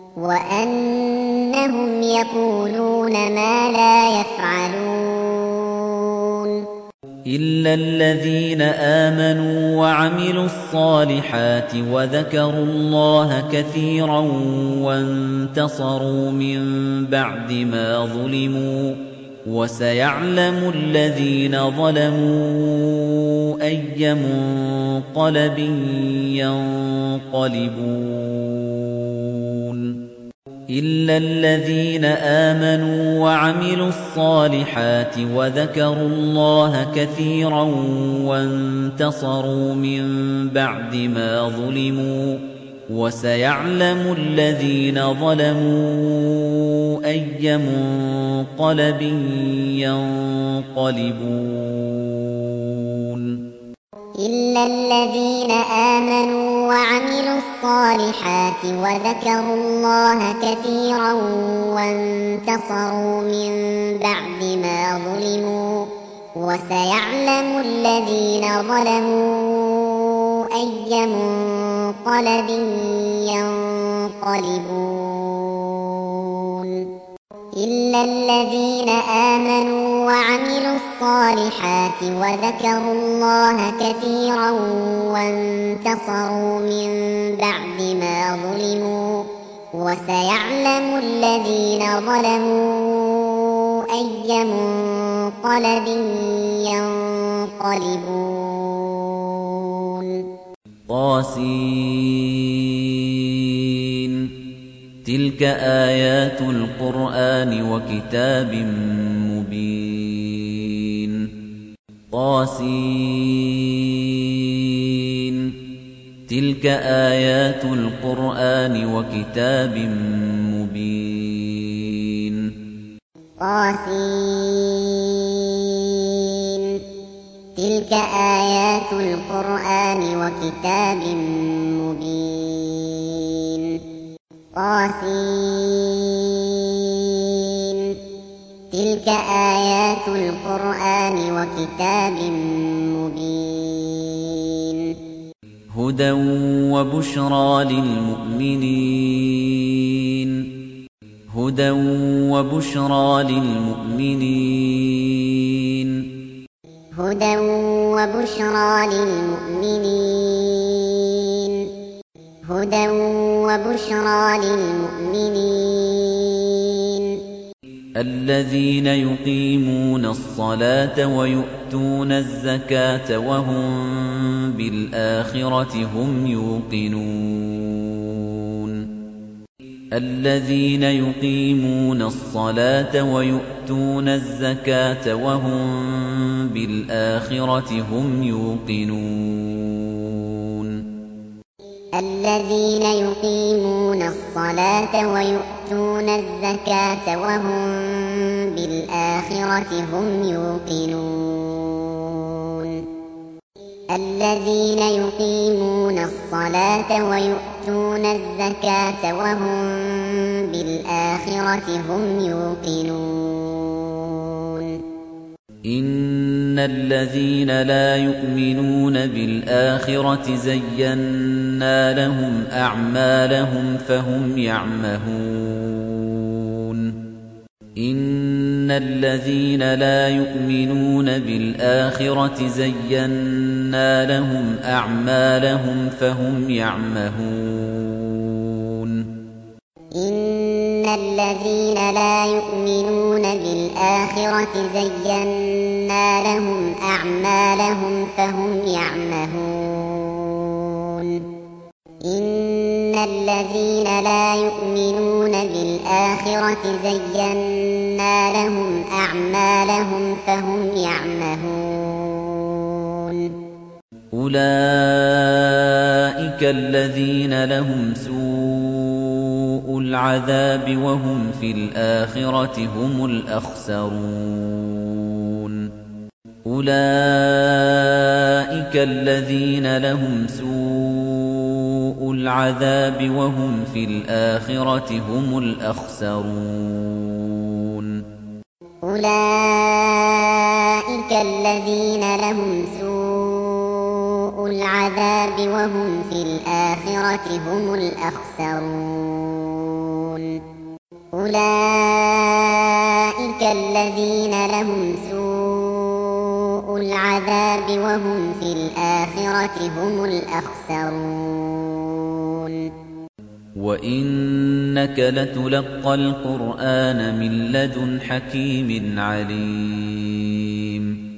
وأنهم يقولون ما لا يفعلون إلا الذين آمنوا وعملوا الصالحات وذكروا الله كثيرا وانتصروا من بعد ما ظلموا وسيعلم الذين ظلموا أي منقلب ينقلبون إلا الذين آمنوا وعملوا الصالحات وذكروا الله كثيرا وانتصروا من بعد ما ظلموا وسيعلم الذين ظلموا أي منقلب ينقلبون إلا الذين آمنوا وعملوا الصالحات وذكروا الله كثيرا وانتصروا من بعد ما ظلموا وسيعلم الذين ظلموا أي منقلب ينقلبون إلا الذين آمنوا وعملوا الصالحات وذكروا الله كثيرا وانتصروا من بعد ما ظلموا وسيعلم الذين ظلموا أي منقلب ينقلبون طاسين تلك آيات القرآن وكتاب مبين طاسين تلك آيات القرآن وكتاب مبين طاسين تلك تلك آيات القرآن وكتاب مبين طاسين تلك آيات القرآن وكتاب مبين هدى وبشرى للمؤمنين هدى وبشرى للمؤمنين هدى وبشرى للمؤمنين هدى وبشرى للمؤمنين الذين يقيمون الصلاة ويؤتون الزكاة وهم بالآخرة هم يوقنون الذين يقيمون الصلاة ويؤتون الزكاة وهم بالآخرة هم يوقنون الذين يقيمون الصلاة ويؤتون الزكاة وهم بالآخرة هم يوقنون الذين يقيمون الصلاة ويؤتون الزكاة وهم بالآخرة هم يوقنون إن الذين لا يؤمنون بالآخرة زينا لهم أعمالهم فهم يعمهون إن الذين لا يؤمنون بالآخرة زينا لهم أعمالهم فهم يعمهون إن الذين لا يؤمنون بالآخرة زينا لهم أعمالهم فهم يعمهون إن الذين لا يؤمنون بالآخرة زينا لهم أعمالهم فهم يعمهون أولئك الذين لهم سوء العذاب وهم في الآخرة هم الأخسرون أولئك الذين لهم سوء العذاب وهم في الآخرة هم الأخسرون أولئك الذين لهم سوء العذاب وهم في الآخرة هم الأخسرون أولئك الذين لهم سوء العذاب وهم في الآخرة هم الأخسرون وإنك لتلقى القرآن من لدن حكيم عليم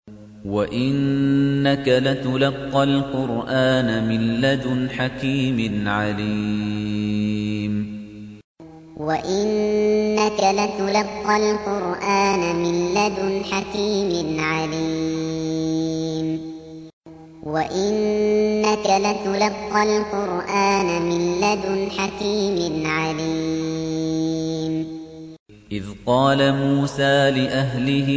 وإنك لتلقى القرآن من لدن حكيم عليم وإنك لتلقى القرآن من لدن حكيم عليم وإنك لتلقى القرآن من لدن حكيم عليم إذ قال موسى لأهله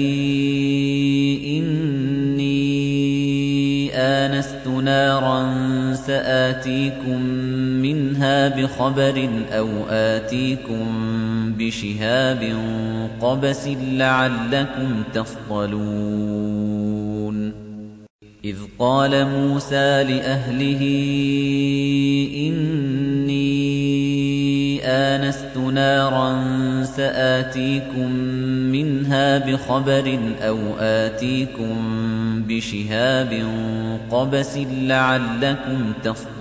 إني آنست نارا سآتيكم منها بخبر أو آتيكم بشهاب قبس لعلكم تصطلون إذ قال موسى لأهله إني آنست نارا سآتيكم منها بخبر أو آتيكم بشهاب قبس لعلكم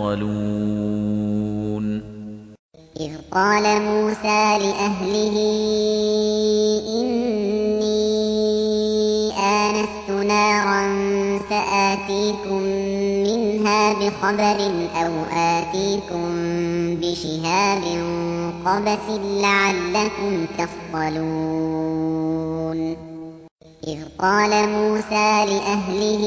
تصطلون إذ قال موسى لأهله إني آنست نارا سآتيكم منها بخبر أو آتيكم بشهاب قبس لعلكم تصطلون إذ قال موسى لأهله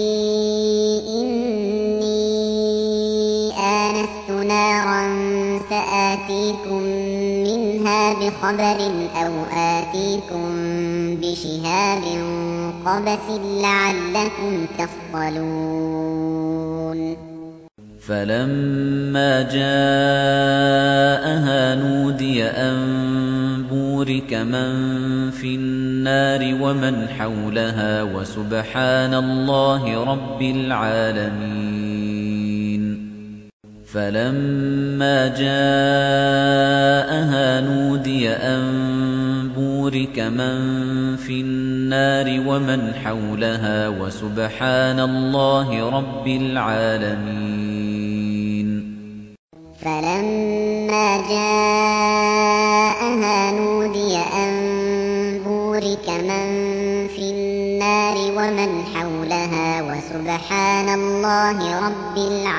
إني آنست نارا سآتيكم منها بخبر أو آتيكم بشهاب قبس لعلكم تصطلون فلما جاءها نودي أن بورك من في النار ومن حولها وسبحان الله رب العالمين فلما جاءها نودي أن بورك من في النار ومن حولها وسبحان الله رب العالمين فلما جاءها نودي أن بورك من في النار ومن حولها وسبحان الله رب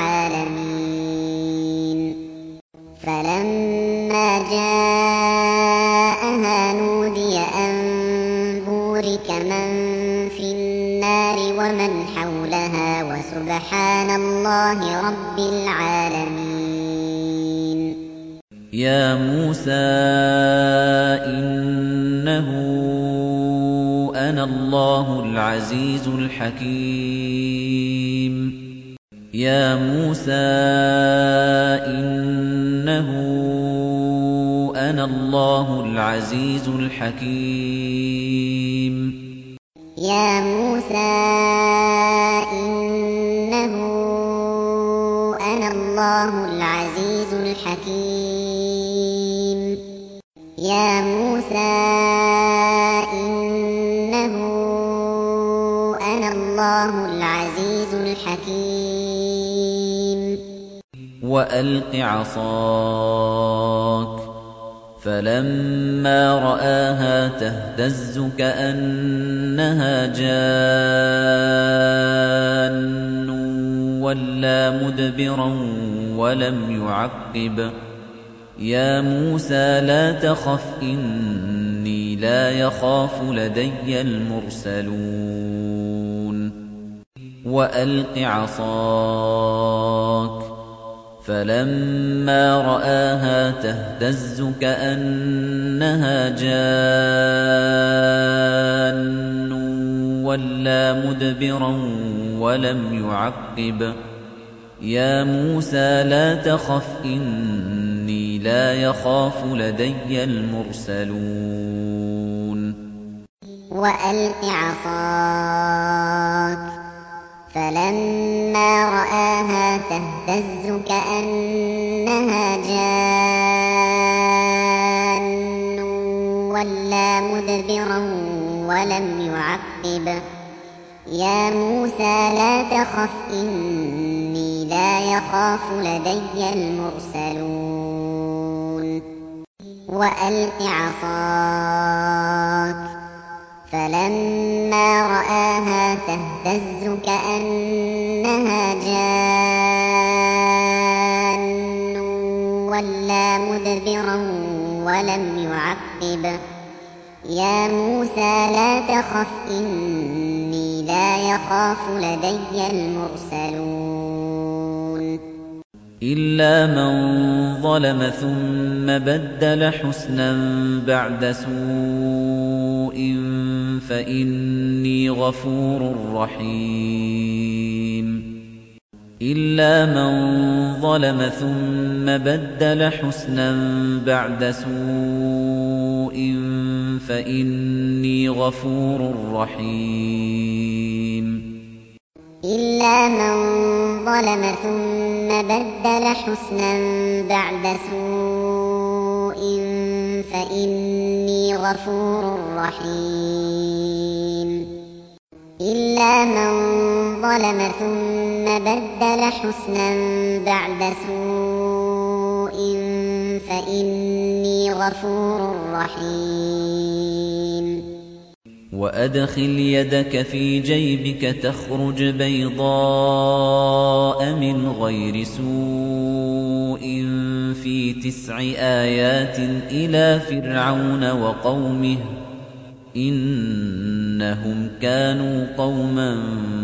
العالمين فلما جاءها نودي أن بورك من في النار ومن حولها وسبحان الله رب العالمين يا موسى إنه أنا الله العزيز الحكيم يا موسى إنه أنا الله العزيز الحكيم يا موسى إنه أنا الله العزيز الحكيم يا موسى إنه أنا الله العزيز الحكيم وألق عصاك فلما رآها تهتز كأنها جان ولا مدبرا ولم يعقب يا موسى لا تخف إني لا يخاف لدي المرسلون وألق عصاك فلما رآها تهتز كأنها جان ولا مدبرا ولم يعقب يا موسى لا تخف إني لا يخاف لدي المرسلون وألق عصاك فلما رآها تهتز كأنها جان ولا مدبرا ولم يعقب يا موسى لا تخف إني لا يخاف لدي المرسلون وألق عصاك فلما رآها تهتز كأنها جان ولا مدبرا ولم يعقب يا موسى لا تخف إني لا يخاف لدي المرسلون إلا من ظلم ثم بدل حسنا بعد سوء فإني غفور رحيم إلا من ظلم ثم بدل حسنا بعد سوء فإني غفور رحيم إلا من ظلم ثم بدل حسنا بعد سوء فإني غفور رحيم إلا من ظلم ثم بدل حسنا بعد سوء فإني غفور رحيم وأدخل يدك في جيبك تخرج بيضاء من غير سوء في 9 آيات إلى فرعون وقومه إنهم كانوا قوما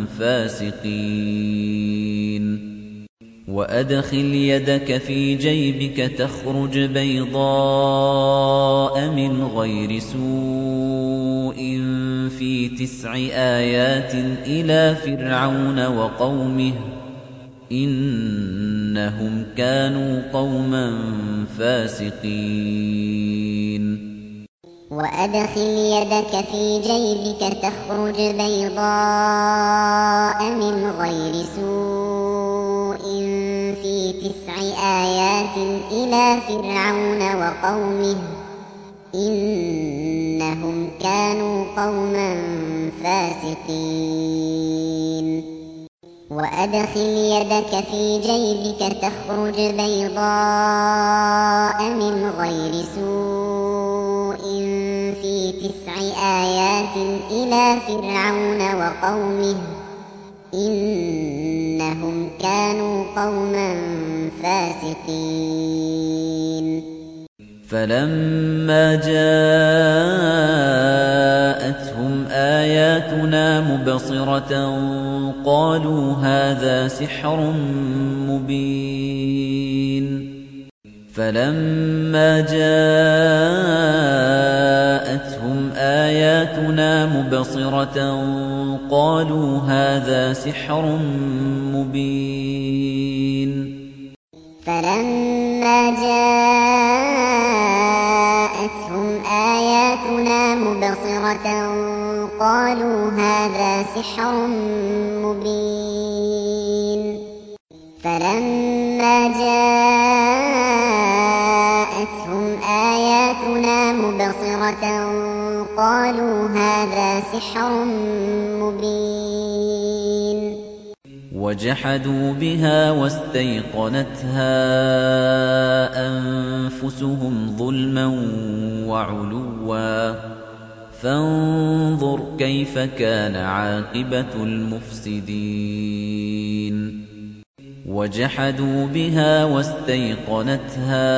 فاسقين وأدخل يدك في جيبك تخرج بيضاء من غير سوء في 9 آيات إلى فرعون وقومه إنهم كانوا قوما فاسقين وأدخل يدك في جيبك تخرج بيضاء من غير سوء في 9 آيات إلى فرعون وقومه إنهم كانوا قوما فاسقين وأدخل يدك في جيبك تخرج بيضاء من غير سوء في 9 آيات إلى فرعون وقومه إنهم كانوا قوما فاسقين فلما جاءتهم آياتنا مبصرة قالوا هذا سحر مبين فلما جاءتهم آياتنا مبصرة قالوا هذا سحر مبين فلما جاءتهم آياتنا مبصرة قالوا هذا سحر مبين فلما جاءتهم آياتنا مبصرة قالوا هذا سحر مبين وجحدوا بها واستيقنتها أنفسهم ظلما وعلوا فانظر كيف كان عاقبة المفسدين وجحدوا بها واستيقنتها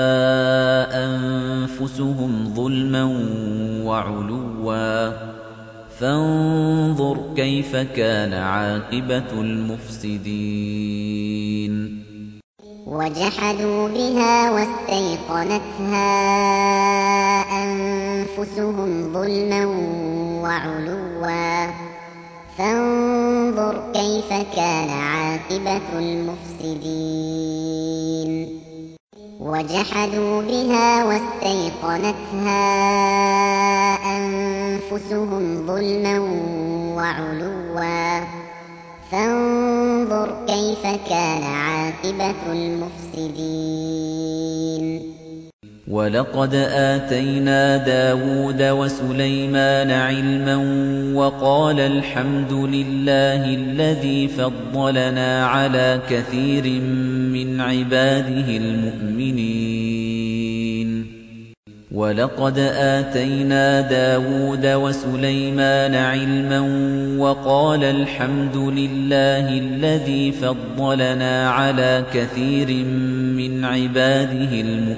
أنفسهم ظلما وعلوا فانظر كيف كان عاقبة المفسدين وجحدوا بها واستيقنتها أنفسهم ظلما وعلوا فانظر كيف كان عاقبة المفسدين وجحدوا بها واستيقنتها أنفسهم ظلما وعلوا فانظر كيف كان عاقبة المفسدين ولقد آتينا داود وسليمان علما وقال الحمد لله الذي فضلنا على كثير من عباده المؤمنين ولقد آتينا داود وسليمان علما وقال الحمد لله الذي فضلنا على كثير من عباده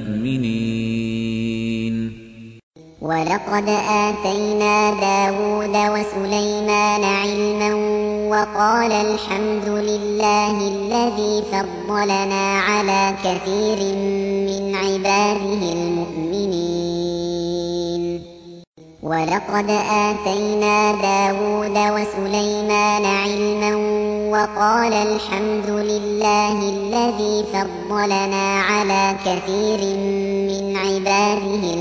المؤمنين ولقد آتينا داود وسليمان علما وقال الحمد لله الذي فضلنا على كثير من عباده المؤمنين ولقد آتينا داود وسليمان علما وقال الحمد لله الذي فضلنا على كثير من عباده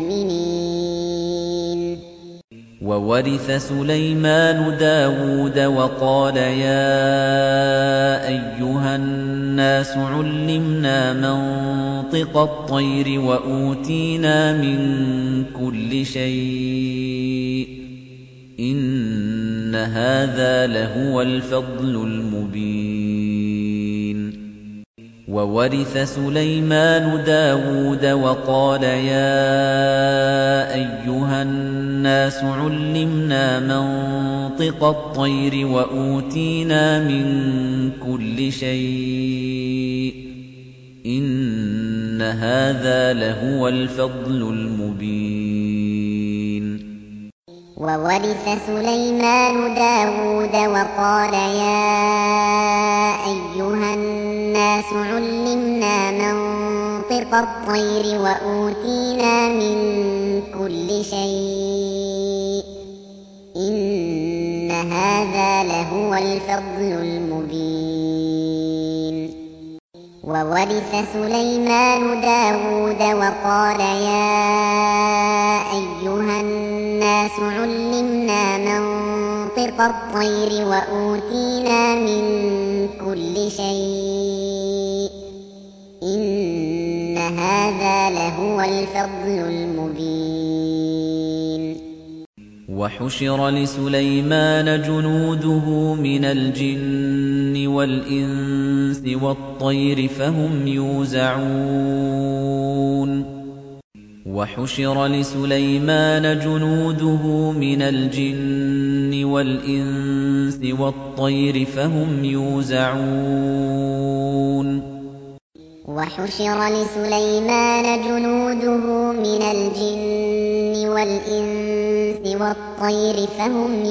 المؤمنين وورث سليمان داود وقال يا أيها الناس علمنا منطق الطير وأوتينا من كل شيء إن هذا لهو الفضل المبين وورث سليمان داود وقال يا أيها الناس علمنا منطق الطير وأوتينا من كل شيء إن هذا لهو الفضل المبين وورث سليمان داود وقال يا أيها الناس علمنا منطق الطير وأوتينا من كل شيء إن هذا لهو الفضل المبين وورث سليمان داود وقال يا أيها الناس علمنا منطق الطير وأوتينا من كل شيء إن هذا لهو الفضل المبين وحشر لسليمان جنوده من الجن والإنس والطير فهم يوزعون وحشر لسليمان جنوده من الجن والإنس والطير فهم يوزعون وحشر لسليمان جنوده من الجن والإنس والطير فهم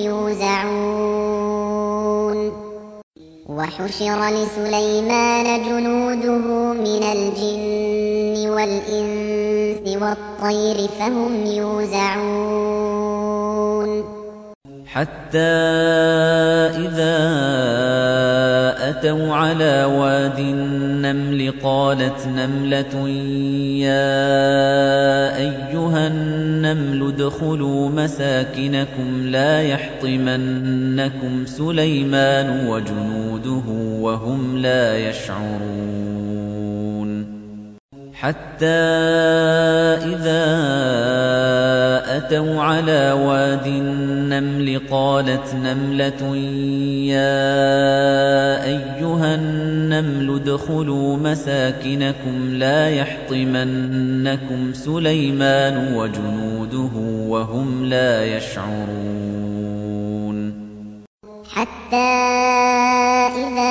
يوزعون وحشر لسليمان جنوده من الجن والإنس والطير فهم يوزعون حتى إذا أتوا على واد النمل قالت نملة يا أيها النمل ادخلوا مساكنكم لا يحطمنكم سليمان وجنوده وهم لا يشعرون حتى إذا أتوا على واد النمل قالت نملة يا أيها النمل ادخلوا مساكنكم لا يحطمنكم سليمان وجنوده وهم لا يشعرون حتى إذا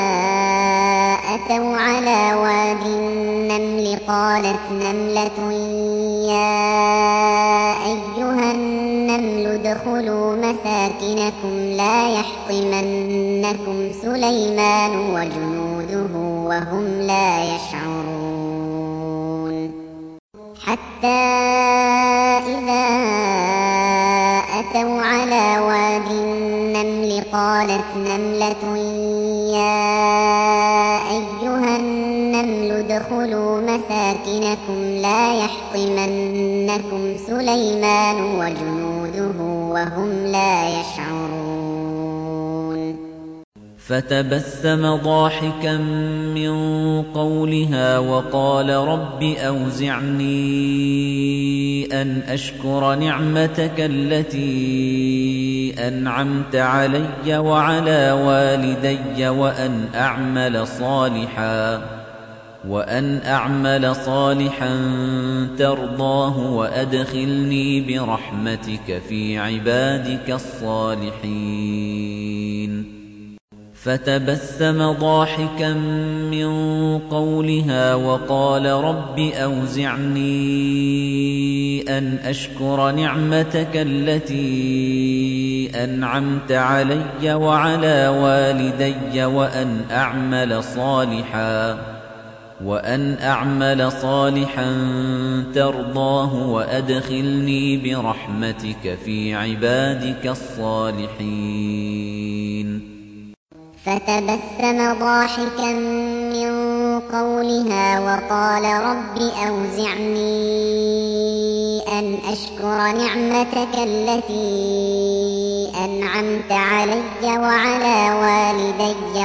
أتوا على واد النمل قالت نملة يا أيها النمل ادخلوا مساكنكم لا يحطمنكم سليمان وجنوده وهم لا يشعرون حتى إذا أتوا على واد النمل قالت نملة يا أيها النمل ادخلوا مساكنكم لا يحطمنكم سليمان وجنوده وهم لا يشعرون فتبسم ضاحكا من قولها وقال رب أوزعني أن أشكر نعمتك التي أنعمت علي وعلى والدي وأن أعمل صالحا ترضاه وأدخلني برحمتك في عبادك الصالحين فتبسم ضاحكا من قولها وقال رب أوزعني أن أشكر نعمتك التي أنعمت علي وعلى والدي وأن أعمل صالحا ترضاه وأدخلني برحمتك في عبادك الصالحين فتبسم ضاحكا من قولها وقال رب أوزعني أن أشكر نعمتك التي أنعمت علي وعلى والدي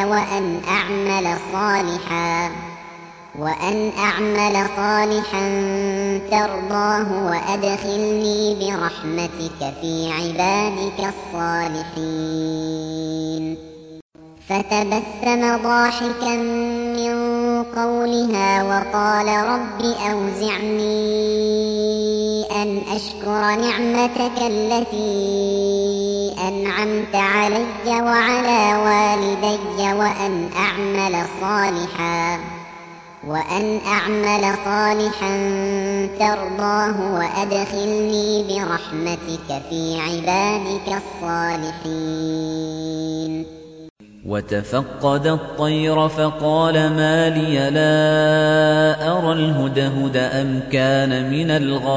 وأن أعمل صالحا ترضاه وأدخلني برحمتك في عبادك الصالحين فتبسم ضاحكا من قولها وقال رب أوزعني أن أشكر نعمتك التي أنعمت علي وعلى والدي وأن أعمل صالحا ترضاه وأدخلني برحمتك في عبادك الصالحين وتفقد الطير فقال ما لي لا أرى الهدهد أم كان من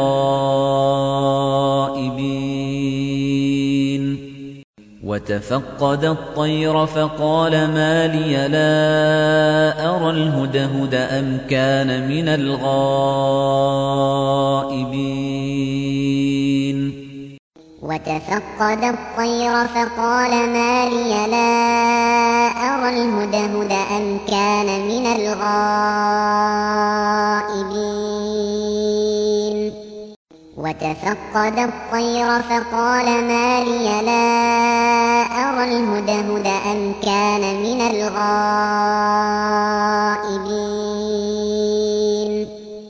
الغائبين وتفقد الطير فقال ما لي لا أرى الهدهد أم كان من الغائبين وتفقد الطير فقال ما لي لا أرى الهدهد أم كان من الغائبين وتفقد الطير فقال ما لي لا أرى الهدهد أم كان من الغائبين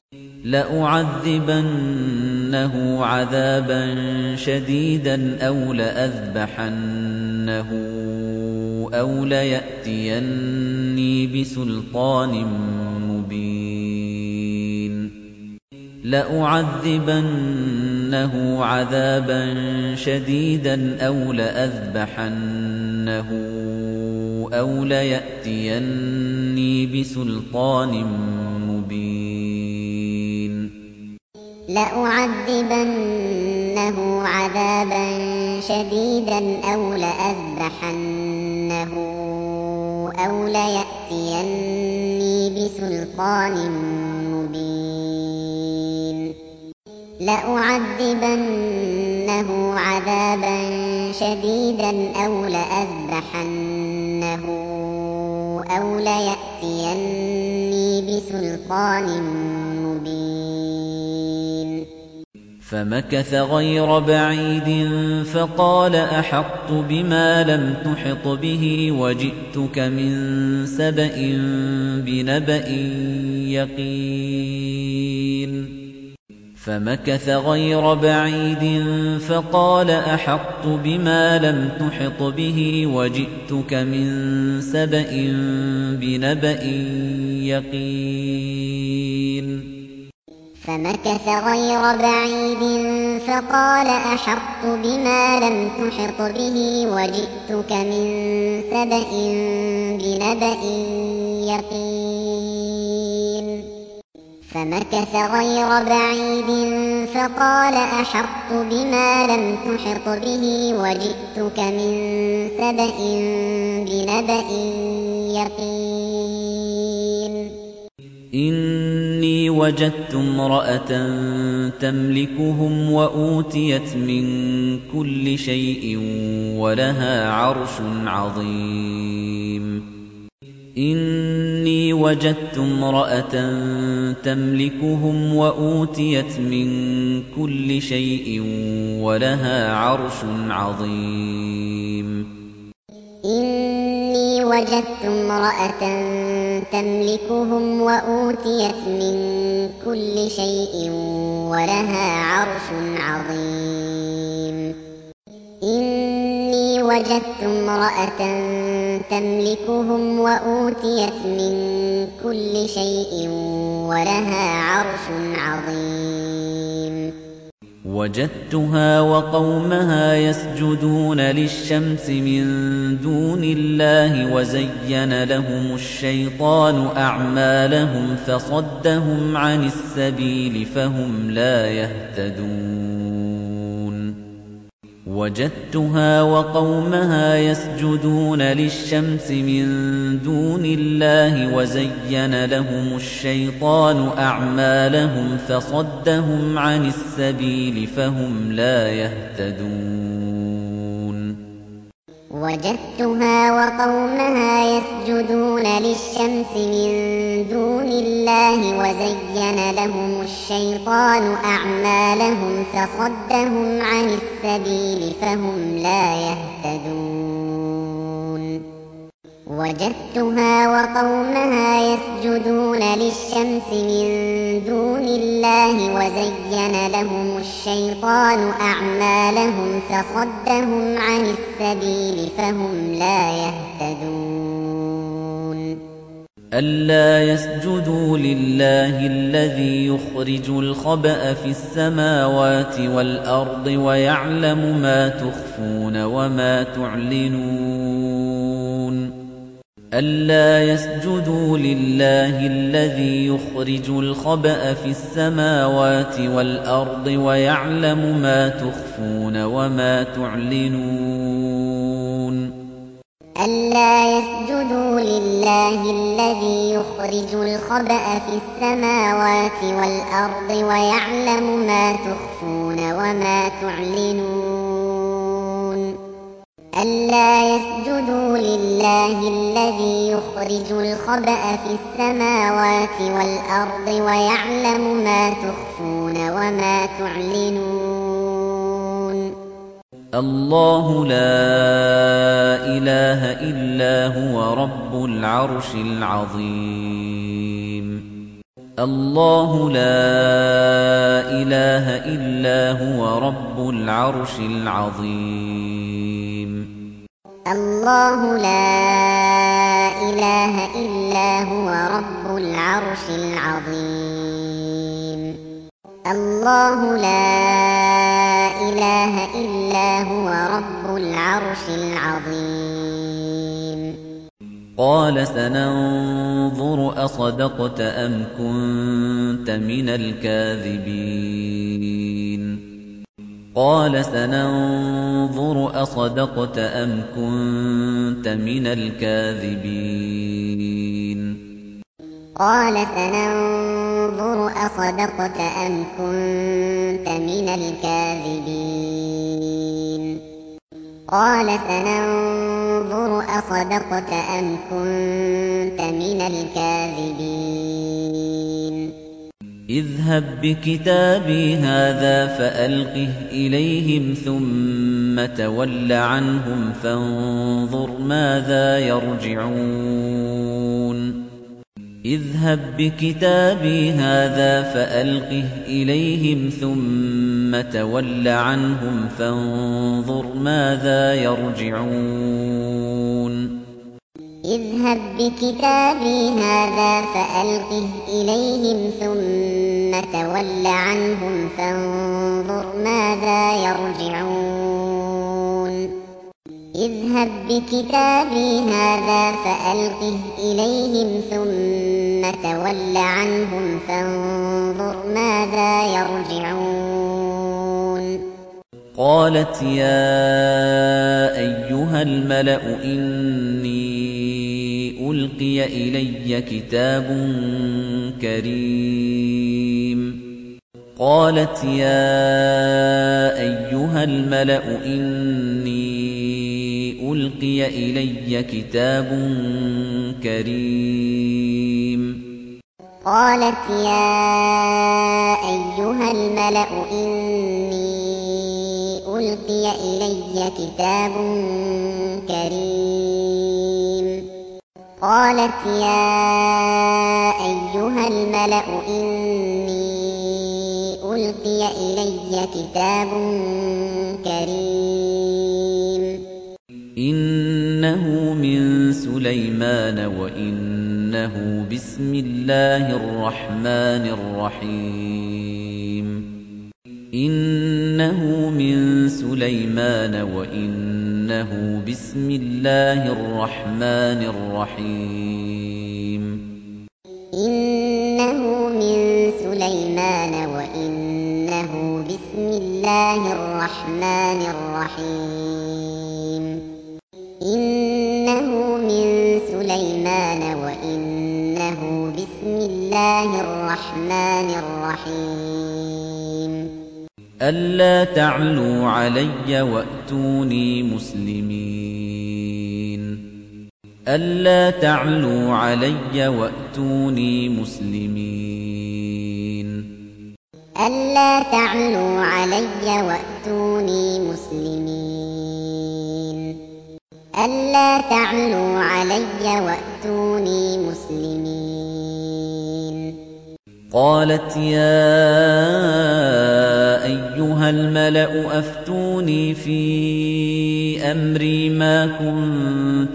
لأعذبنه عذابا شديدا أو لأذبحنه أو ليأتيني بسلطان مبين لأعذبنه عذابا شديدا أو لأذبحنه أو ليأتيني بسلطان مبين لأعذبنه عذابا شديدا أو لأذبحنه أو ليأتيني بسلطان مبين لأعذبنه عذابا شديدا أو لأذبحنه أو ليأتيني بسلطان مبين فمكث غير بعيد فقال أحطت بما لم تحط به وجئتك من سبأ بنبأ يقين فمكث غير بعيد فقال أحطت بما لم تحط به وجئتك من سبأ بنبأ يقين فمكث غير بعيد فقال أحطت بما لم تحط به وجئتك من سبأ بنبأ يقين فمكث غير بعيد فقال أحطت بما لم تحط به وجئتك من سبأ بنبأ يقين إني وجدت امرأة تملكهم وأوتيت من كل شيء ولها عرش عظيم إني وجدت امرأة تملكهم وأوتيت من كل شيء ولها عرش عظيم إني وجدت امرأة تملكهم وأوتيت من كل شيء ولها عرش عظيم إني وجدت امرأة تملكهم وأوتيت من كل شيء ولها عرش عظيم وجدتها وقومها يسجدون للشمس من دون الله وزين لهم الشيطان أعمالهم فصدهم عن السبيل فهم لا يهتدون وجدتها وقومها يسجدون للشمس من دون الله وزين لهم الشيطان أعمالهم فصدهم عن السبيل فهم لا يهتدون وجدتها وقومها يسجدون للشمس من دون الله وزين لهم الشيطان أعمالهم فصدهم عن السبيل فهم لا يهتدون وجدتها وقومها يسجدون للشمس من دون الله وزين لهم الشيطان أعمالهم فصدهم عن السبيل فهم لا يهتدون ألا يسجدوا لله الذي يخرج الخبأ في السماوات والأرض ويعلم ما تخفون وما تعلنون أَلَّا يَسْجُدُوا لِلَّهِ الَّذِي يُخْرِجُ الْخَبْءَ فِي السَّمَاوَاتِ وَالْأَرْضِ وَيَعْلَمُ مَا تُخْفُونَ وَمَا تُعْلِنُونَ أَلَّا يَسْجُدُوا لِلَّهِ الَّذِي يُخْرِجُ الْخَبْءَ فِي السَّمَاوَاتِ وَالْأَرْضِ وَيَعْلَمُ مَا تُخْفُونَ وَمَا تُعْلِنُونَ أَلَّا يَسْجُدُوا لِلَّهِ الَّذِي يُخْرِجُ الْخَبْءَ في السَّمَاوَاتِ وَالْأَرْضِ وَيَعْلَمُ مَا تُخْفُونَ وَمَا تُعْلِنُونَ الله لا إله إلا هو رب العرش العظيم الله لا إله إلا هو رب العرش العظيم الله لا إله إلا هو رب العرش العظيم الله لا إله إلا هو رب العرش العظيم قال سننظر أصدقت أم كنت من الكاذبين قال سننظر أصدقت أم كنت من الكاذبين قال سننظر أصدقت أم كنت من الكاذبين قال سننظر أصدقت أم كنت من الكاذبين اذهب بكتابي هذا فألقه إليهم ثم تول عنهم فانظر ماذا يرجعون اذهب بكتابي هذا فألقه إليهم ثم تول عنهم فانظر ماذا يرجعون اذهب بكتابي هذا فألقه إليهم ثم تول عنهم فانظر ماذا يرجعون اذهب بكتابي هذا فألقه إليهم ثم تول عنهم فانظر ماذا يرجعون قالت يا أيها الملأ إني ألقي إلي كتاب كريم قالت يا أيها الملأ إني ألقي إلي كتاب كريم قالت يا أيها الملأ إني ألقي إلي كتاب كريم قالت يا أيها الملأ إني ألقي إلي كتاب كريم إنه من سليمان وإنه بسم الله الرحمن الرحيم إنه من سليمان وإنه بسم الله الرحمن الرحيم إنه من سليمان وإنه بسم الله الرحمن الرحيم إنه من سليمان وإنه بسم الله الرحمن الرحيم ألا تعلوا علي وأتوني مسلمين ألا تعلوا علي وأتوني مسلمين ألا تعلوا علي وأتوني مسلمين ألا تعلوا علي وأتوني مسلمين قالت يا أيها الملأ أفتوني في أمري ما كنت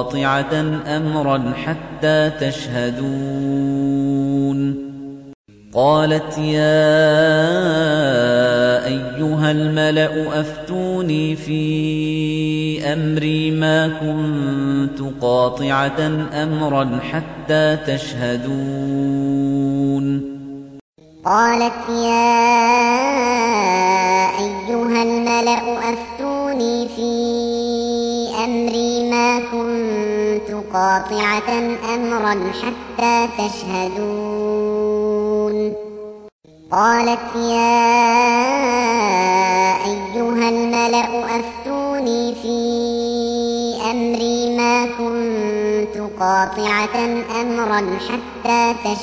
قاطعة أمرا حتى تشهدون قالت يا أيها الملأ أفتوني في أمري ما كنت قاطعة أمرا حتى تشهدون قالت يا أيها الملأ أفتوني في أمري ما كنت قاطعة أمرا حتى تشهدون قالت يا أيها الملأ أفتوني في أمري ما كنت قاطعة أمرا حتى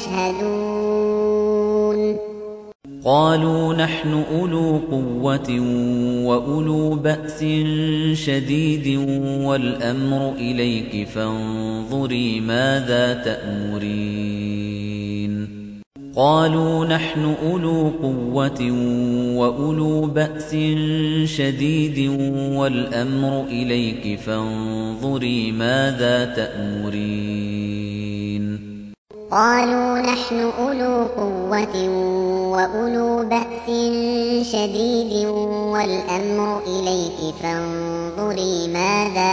تشهدون قالوا نحن أولو قوة وأولو بأس شديد والأمر إليك فانظري ماذا تأمرين قالوا نحن أولو قوة وأولو بأس شديد والأمر إليك فانظري ماذا تأمرين قالوا نحن أولو قوة وأولو بأس شديد والأمر إليك فانظري ماذا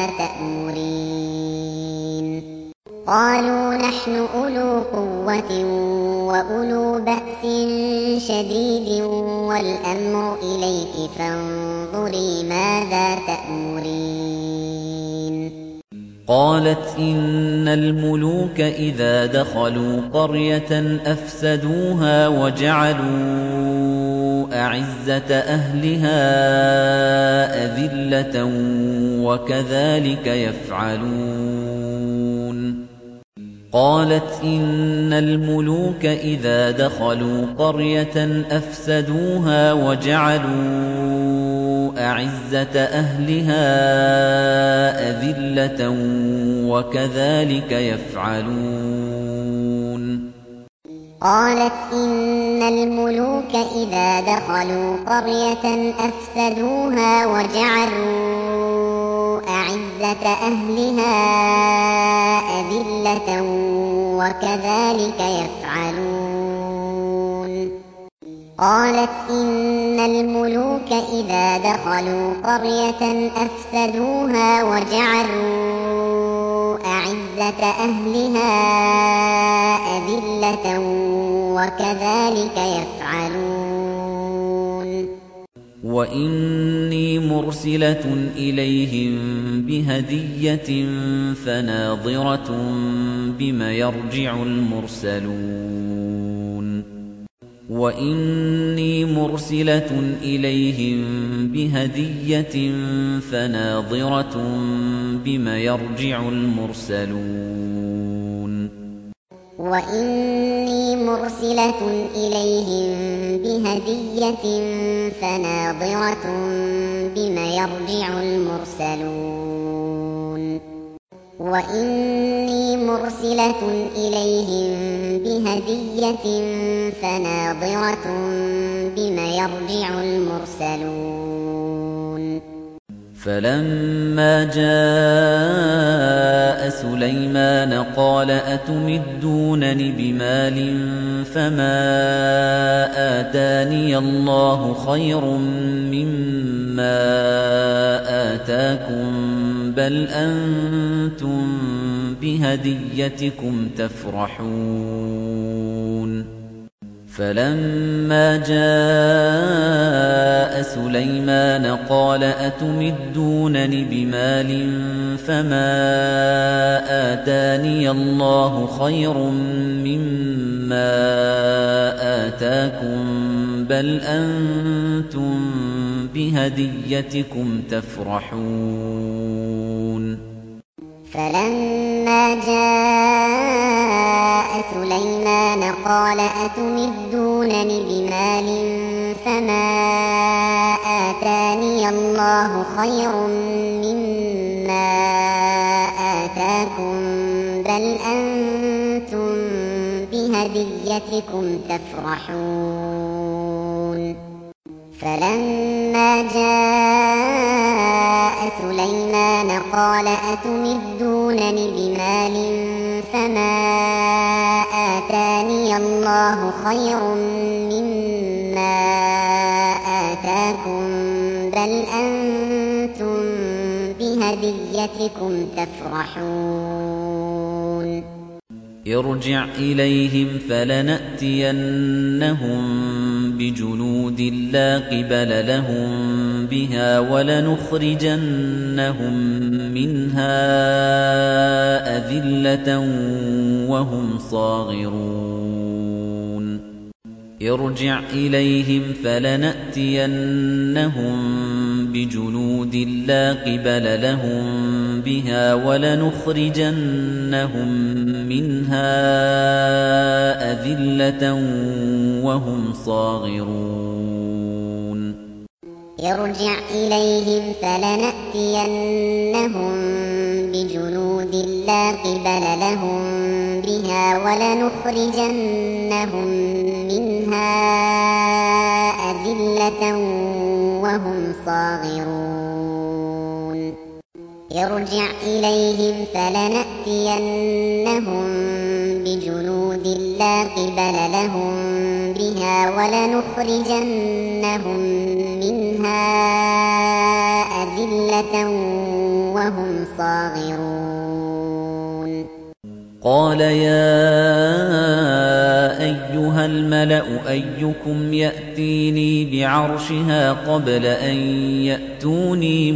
تأمرين قالوا نحن أولو قوة وأولو بأس شديد والأمر إليك فانظري ماذا تأمرين قالت إن الملوك إذا دخلوا قرية أفسدوها وجعلوا أعزة أهلها أذلة وكذلك يفعلون قالت إن الملوك إذا دخلوا قرية أفسدوها وجعلوا أعزة أهلها أذلة وكذلك يفعلون قالت إن الملوك إذا دخلوا قرية أفسدوها وجعلوا أعزة أهلها أذلة وكذلك يفعلون قالت إن الملوك إذا دخلوا قرية أفسدوها وجعلوا أعزة أهلها أذلة وكذلك يفعلون وإني مرسلة إليهم بهدية فناظرة بم يرجع المرسلون وإني مرسلة إليهم بهدية فناظرة بم يرجع المرسلون وإني مرسلة إليهم بهدية فناظرة بم يرجع المرسلون وإني مرسلة إليهم بهدية فناظرة بم يرجع المرسلون فلما جاء سليمان قال أتمدونني بمال فما آتاني الله خير مما آتاكم بل أنتم بهديتكم تفرحون فلما جاء سليمان قال أتمدونني بمال فما آتاني الله خير مما آتاكم بل أنتم بهديتكم تفرحون فلما جاء سليمان قال أتمدونني بمال فما آتاني الله خير مما آتاكم بل أنتم بهديتكم تفرحون فلما جاء سليمان قال أتمدونني بمال فما آتاني الله الله خير مما آتاكم بل أنتم بهديتكم تفرحون ارجع إليهم فلنأتينهم بجنود لا قبل لهم بها ولنخرجنهم منها أذلة وهم صاغرون ارجع إليهم فلنأتينهم بجنود لا قبل لهم بها ولنخرجنهم منها أذلة وهم صاغرون ارجع إليهم فلنأتينهم بجنود لا قبل لهم بها ولنخرجنهم منها أذلة وهم صاغرون ارجع إليهم فلنأتينهم بجنود لا قبل لهم بها ولنخرجنهم منها أذلة وهم صاغرون قال يا أيها الملأ أيكم يأتيني بعرشها قبل أن يأتوني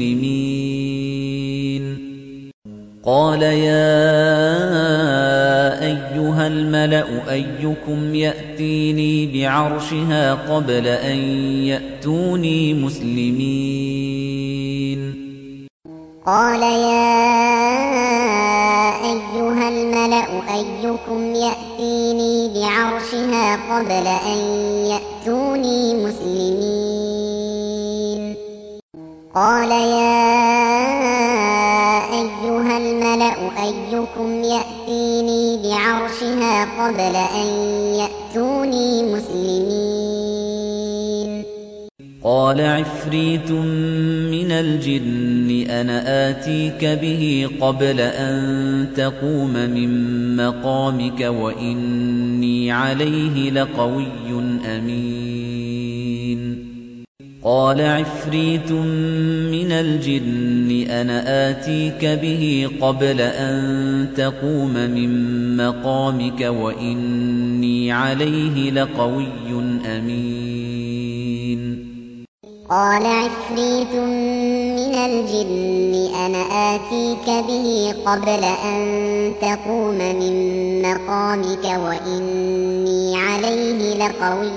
مسلمين قال يا أيها الملأ أيكم يأتيني بعرشها قبل أن يأتوني مسلمين قال يا أيها الملأ أيكم يأتيني بعرشها قبل أن يأتوني مسلمين قال يا أيها الملأ أيكم يأتيني بعرشها قبل أن يأتوني مسلمين قال عفريت من الجن أنا آتيك به قبل أن تقوم من مقامك وإني عليه لقوي أمين قال عفريت من الجن أنا آتيك به قبل أن تقوم من مقامك وإني عليه لقوي أمين قال عفريت من الجن أنا آتيك به قبل أن تقوم من مقامك وإني عليه لقوي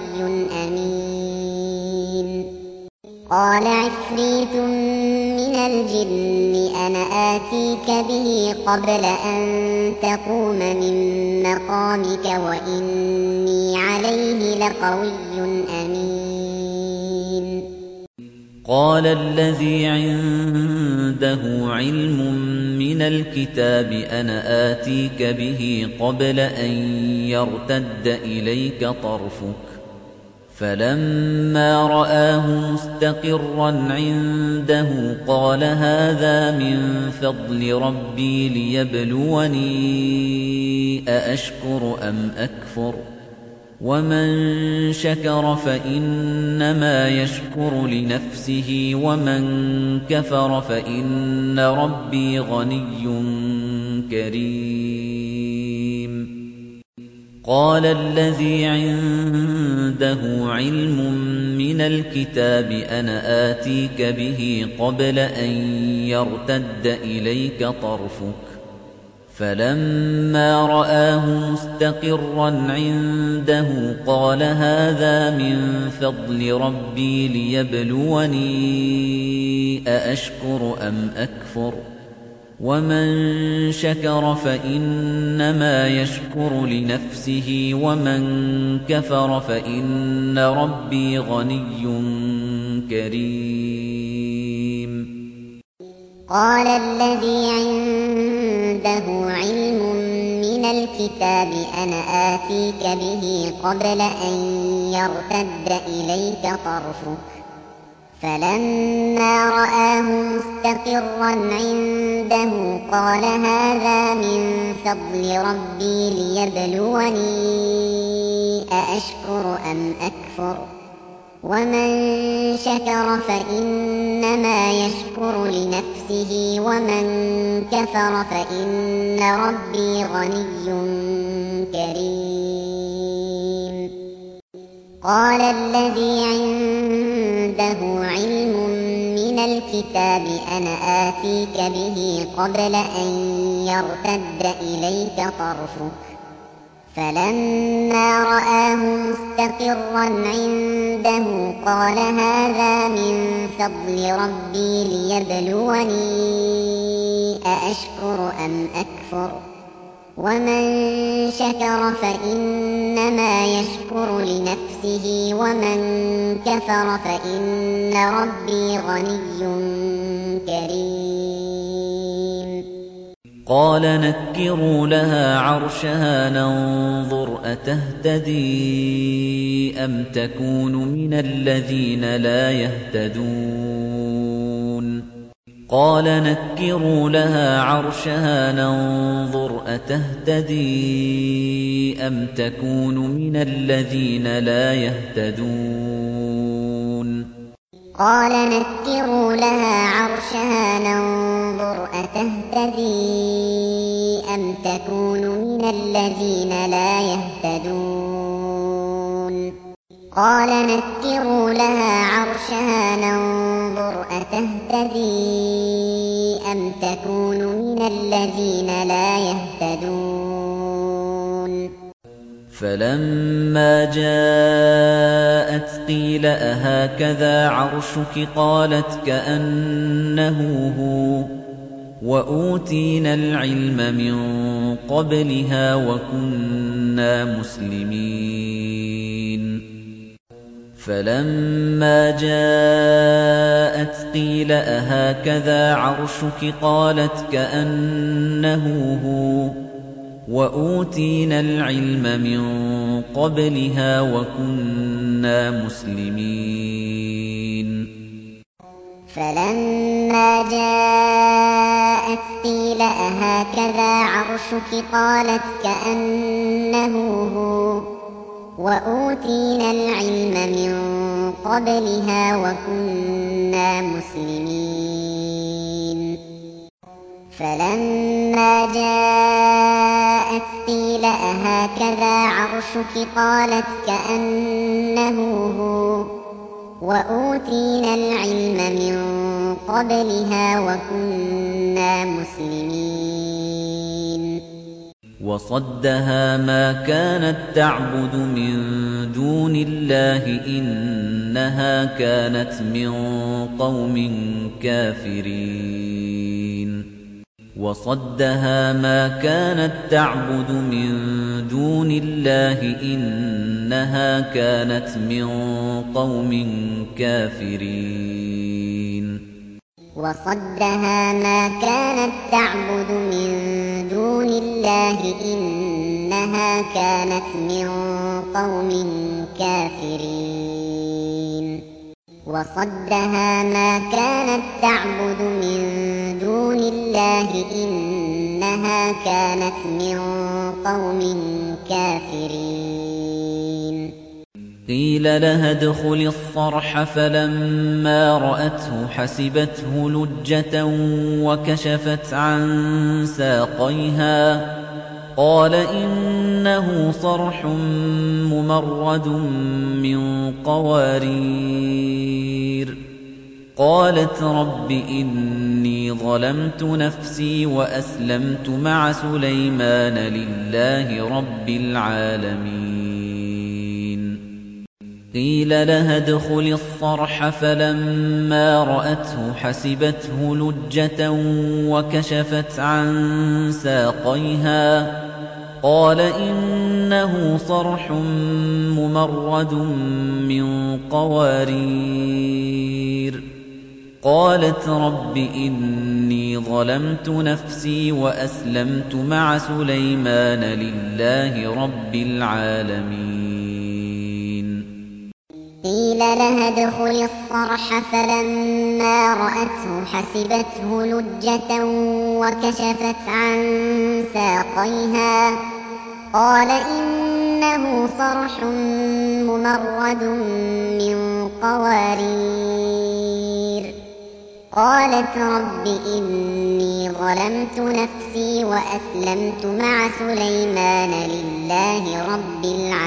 أمين قال عفريت من الجن أنا آتيك به قبل أن تقوم من مقامك وإني عليه لقوي أمين قال الذي عنده علم من الكتاب أنا آتيك به قبل أن يرتد إليك طرفك فلما رآه مستقرا عنده قال هذا من فضل ربي ليبلوني أأشكر أم أكفر ومن شكر فإنما يشكر لنفسه ومن كفر فإن ربي غني كريم قال الذي عنده علم من الكتاب أنا آتيك به قبل أن يرتد إليك طرفك فلما رآه مستقرا عنده قال هذا من فضل ربي ليبلوني أأشكر أم أكفر ومن شكر فإنما يشكر لنفسه ومن كفر فإن ربي غني كريم قال الذي عنده علم من الكتاب أنا آتيك به قبل أن يرتد إليك طرفك فلما رآه مستقرا مستقرا عنده قال هذا من فضل ربي ليبلوني أأشكر أم أكفر ومن شكر فإنما يشكر لنفسه ومن كفر فإن ربي غني كريم قال الذي عنده علم من الكتاب أنا آتيك به قبل أن يرتد إليك طرفك فلما رآه مستقرا عنده قال هذا من فضل ربي ليبلوني أأشكر أم أكفر ومن شكر فإنما يشكر لنفسه ومن كفر فإن ربي غني كريم قال نكروا لها عرشها ننظر أتهتدي أم تكون من الذين لا يهتدون قال نكروا لها عرشها ننظر أتهتدي أم تكون من الذين لا يهتدون قال نكروا لها عرشها ننظر أتهتدي أم تكون من الذين لا يهتدون قال نكروا لها عرشها ننظر أتهتدي أم تكون من الذين لا يهتدون فلما جاءت قيل أهكذا عرشك قالت كأنه هو وأوتينا العلم من قبلها وكنا مسلمين فلما جاءت قيل أهكذا عرشك قالت كأنه هو وأوتينا العلم من قبلها وكنا مسلمين فلما جاءت قيل أهكذا عرشك قالت كأنه هو وأوتينا العلم من قبلها وكنا مسلمين فلما جاءت قيل أهكذا عرشك قالت كأنه هو وأوتينا العلم من قبلها وكنا مسلمين وصدها ما كانت تعبد من دون الله إنها كانت من قوم كافرين وصدها ما كانت تعبد من دون الله إنها كانت من قوم كافرين وصدها ما كانت تعبد من دون الله إنها كانت من قوم كافرين وصدها ما كانت تعبد من دون الله إنها كانت من قوم كافرين قيل لها ادخل الصرح فلما رأته حسبته لجة وكشفت عن ساقيها قال إنه صرح ممرد من قوارير قالت رب إني ظلمت نفسي وأسلمت مع سليمان لله رب العالمين قيل لها ادخل الصرح فلما رأته حسبته لجة وكشفت عن ساقيها قال إنه صرح ممرد من قوارير قالت رب إني ظلمت نفسي وأسلمت مع سليمان لله رب العالمين قيل لها ادخل الصرح فلما رأته حسبته لجة وكشفت عن ساقيها قال إنه صرح ممرد من قوارير قالت رب إني ظلمت نفسي وأسلمت مع سليمان لله رب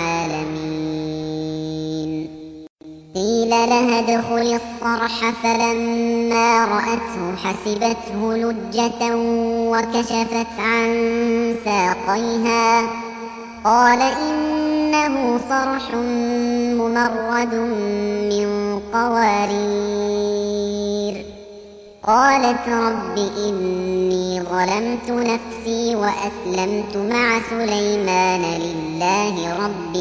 العالمين قيل لها ادخل الصرح فلما رأته حسبته لجة وكشفت عن ساقيها قال إنه صرح ممرد من قوارير قالت رب إني ظلمت نفسي وأسلمت مع سليمان لله رب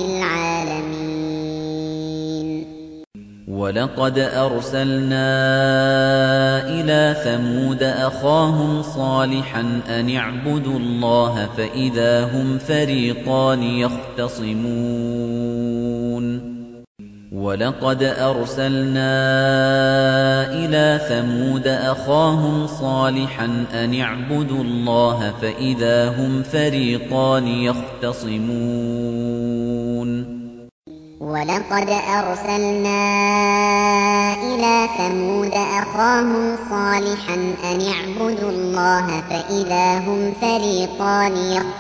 العالمين ولقد أرسلنا إلى ثمود أخاهم صالحا أن اعبدوا الله فإذا هم فريقان يختصمون ولقد أرسلنا إلى ثمود أخاهم صالحا أن اعبدوا الله فإذا هم فريقان يختصمون ولقد أرسلنا إلى ثمود أخاهم صالحا أن اعبدوا الله فإذا هم فريقان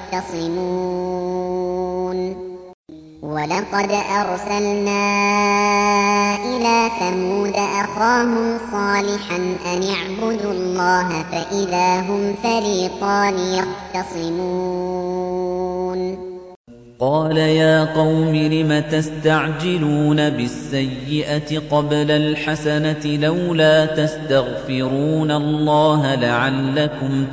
يختصمون ولقد أرسلنا إلى ثمود أخاهم صالحا أن اعبدوا الله فإذا هم فريقان يختصمون قال يا قوم لم تستعجلون بالسيئة قبل الحسنة لولا تستغفرون الله لعلكم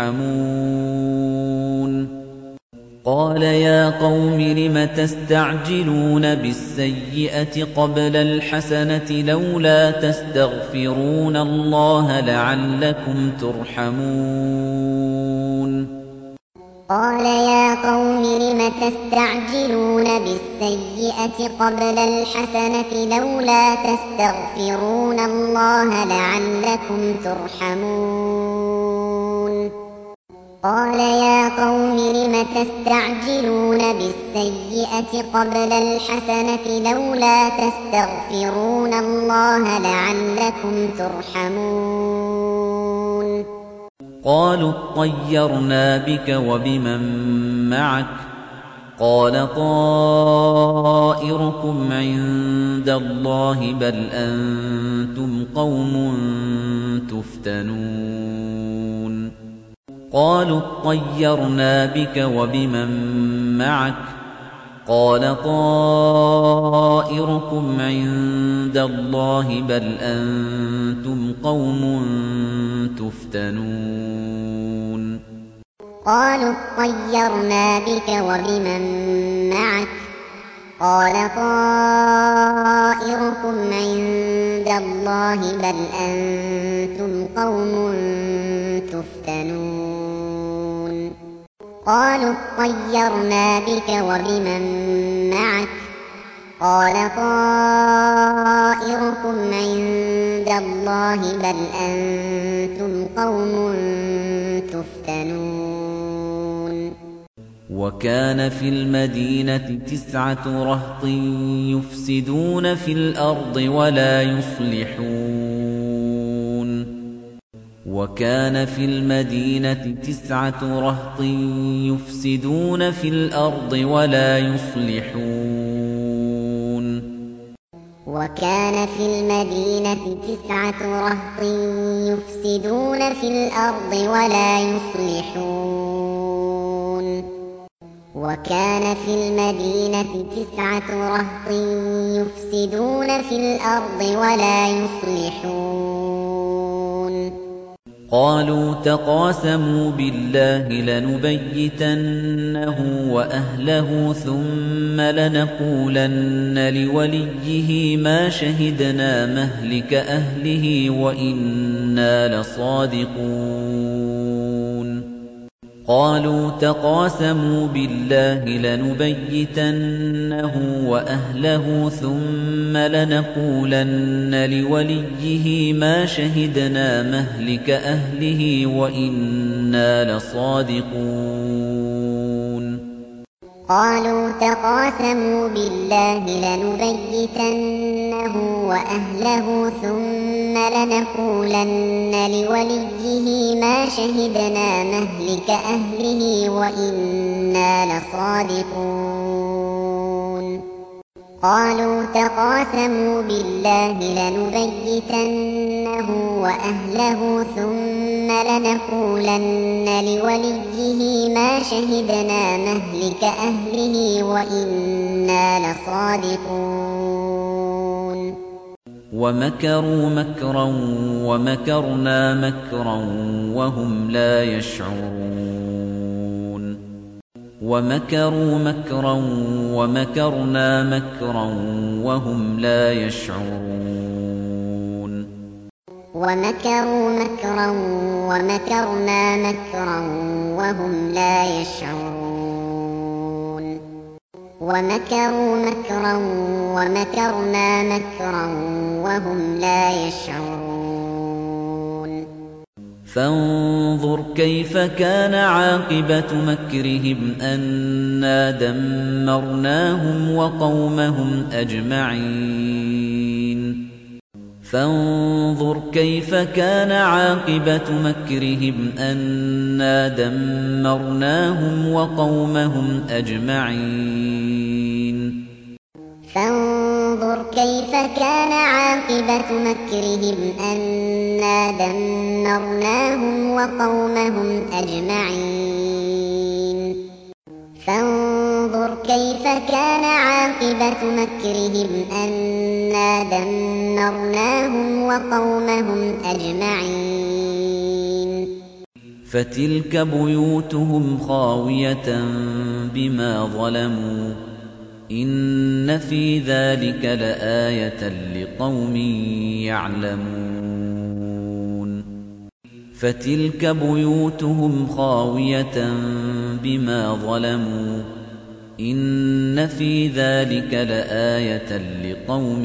ترحمون قال يا قوم لم تستعجلون بالسيئة قبل الحسنة لولا تستغفرون الله لعلكم ترحمون قال يا قوم لم تستعجلون بالسيئة قبل الحسنة لولا تستغفرون الله لعلكم ترحمون قال يا قوم لم تستعجلون بالسيئة قبل الحسنة لولا تستغفرون الله لعلكم ترحمون قالوا اطيرنا بك وبمن معك قال طائركم عند الله بل أنتم قوم تفتنون قالوا اطيرنا بك وبمن معك قال طائركم عند الله بل أنتم قوم تفتنون قالوا اطيرنا بك وبمن معك قال طائركم عند الله بل أنتم قوم تفتنون قالوا اطيرنا بك وبمن معك قال طائركم عند الله بل أنتم قوم تفتنون وكان في المدينة 9 رهط يفسدون في الأرض ولا يصلحون وكان في المدينة 9 رهط يفسدون في الأرض ولا يصلحون وكان في المدينة 9 رهط يفسدون في الأرض ولا يصلحون وكان في المدينة 9 رهط يفسدون في الأرض ولا يصلحون قالوا تقاسموا بالله لنبيتنه وأهله ثم لنقولن لوليه ما شهدنا مهلك أهله وإنا لصادقون قالوا تقاسموا بالله لنبيتنه وأهله ثم لنقولن لوليه ما شهدنا مهلك أهله وإنا لصادقون قالوا تقاسموا بالله لنبيتنه وأهله ثم لنقولن لوليه ما شهدنا مهلك أهله وإنا لصادقون قالوا تقاسموا بالله لنبيتنه وأهله ثم لنقولن لوليه ما شهدنا مهلك أهله وإنا لصادقون ومكروا مكرا ومكرنا مكرا وهم لا يشعرون ومكروا مكرا ومكرنا مكرا وهم لا يشعرون ومكروا مكرا ومكرنا مكرا وهم لا يشعرون ومكروا مكرا ومكرنا مكرا وهم لا يشعرون فانظر كيف كان عاقبة مكرهم أنا دمرناهم وقومهم أجمعين فانظر كيف كان عاقبة مكرهم أنا دمرناهم وقومهم أجمعين فانظر كيف كان عاقبة مكرهم أنا دمرناهم وقومهم أجمعين فانظر كيف كان عاقبة مكرهم أنا دمرناهم وقومهم أجمعين فتلك بيوتهم خاوية بما ظلموا إن في ذلك لآية لقوم يعلمون فتلك بيوتهم خاوية بما ظلموا إن في ذلك لآية لقوم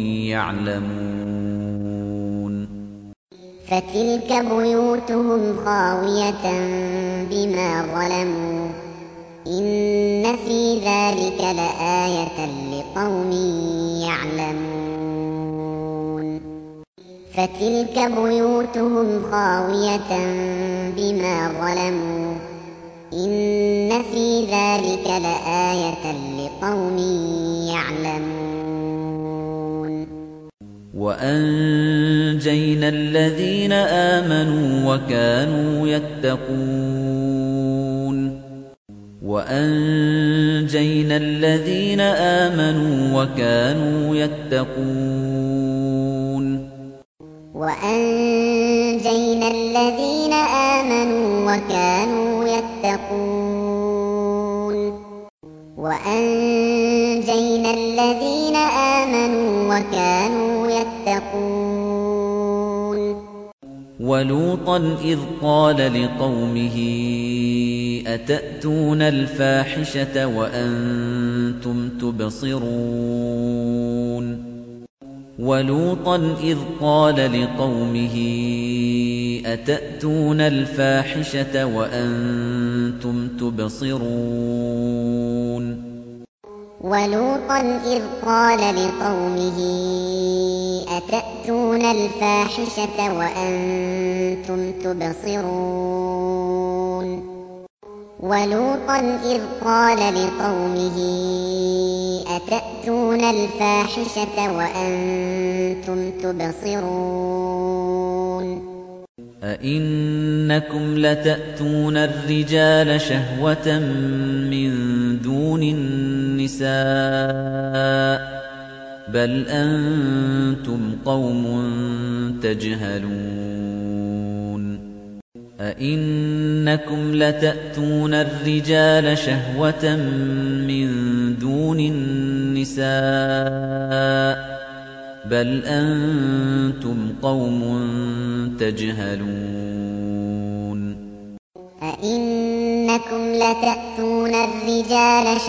يعلمون فتلك بيوتهم خاوية بما ظلموا إن في ذلك لآية لقوم يعلمون فتلك بيوتهم خاوية بما ظلموا إن في ذلك لآية لقوم يعلمون وأنجينا الذين آمنوا وكانوا يتقون وأنجينا الذين آمنوا وكانوا يتقون وأنجينا الذين آمنوا وكانوا يتقون وأنجينا الذين آمنوا وكانوا يتقون ولوطا إذ قال لقومه أتأتون الفاحشة وأنتم تبصرون ولوطا إذ قال لقومه أتأتون الفاحشة وأنتم تبصرون ولوطا إذ قال لقومه أتأتون الفاحشة وأنتم تبصرون ولوطا إذ قال لقومه أتأتون الفاحشة وأنتم تبصرون أئنكم لتأتون الرجال شهوة من دون النساء بل أنتم قوم تجهلون أئنكم لتأتون الرجال شهوة من دون النساء بل أنتم قوم تجهلون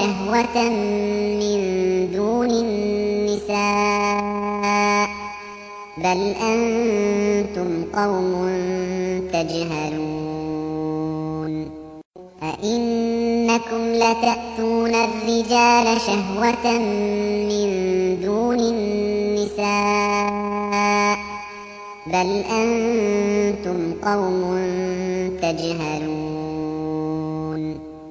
شهوة من دون النساء بل أنتم قوم تجهلون أئنكم لتأتون الرجال شهوة من دون النساء بل أنتم قوم تجهلون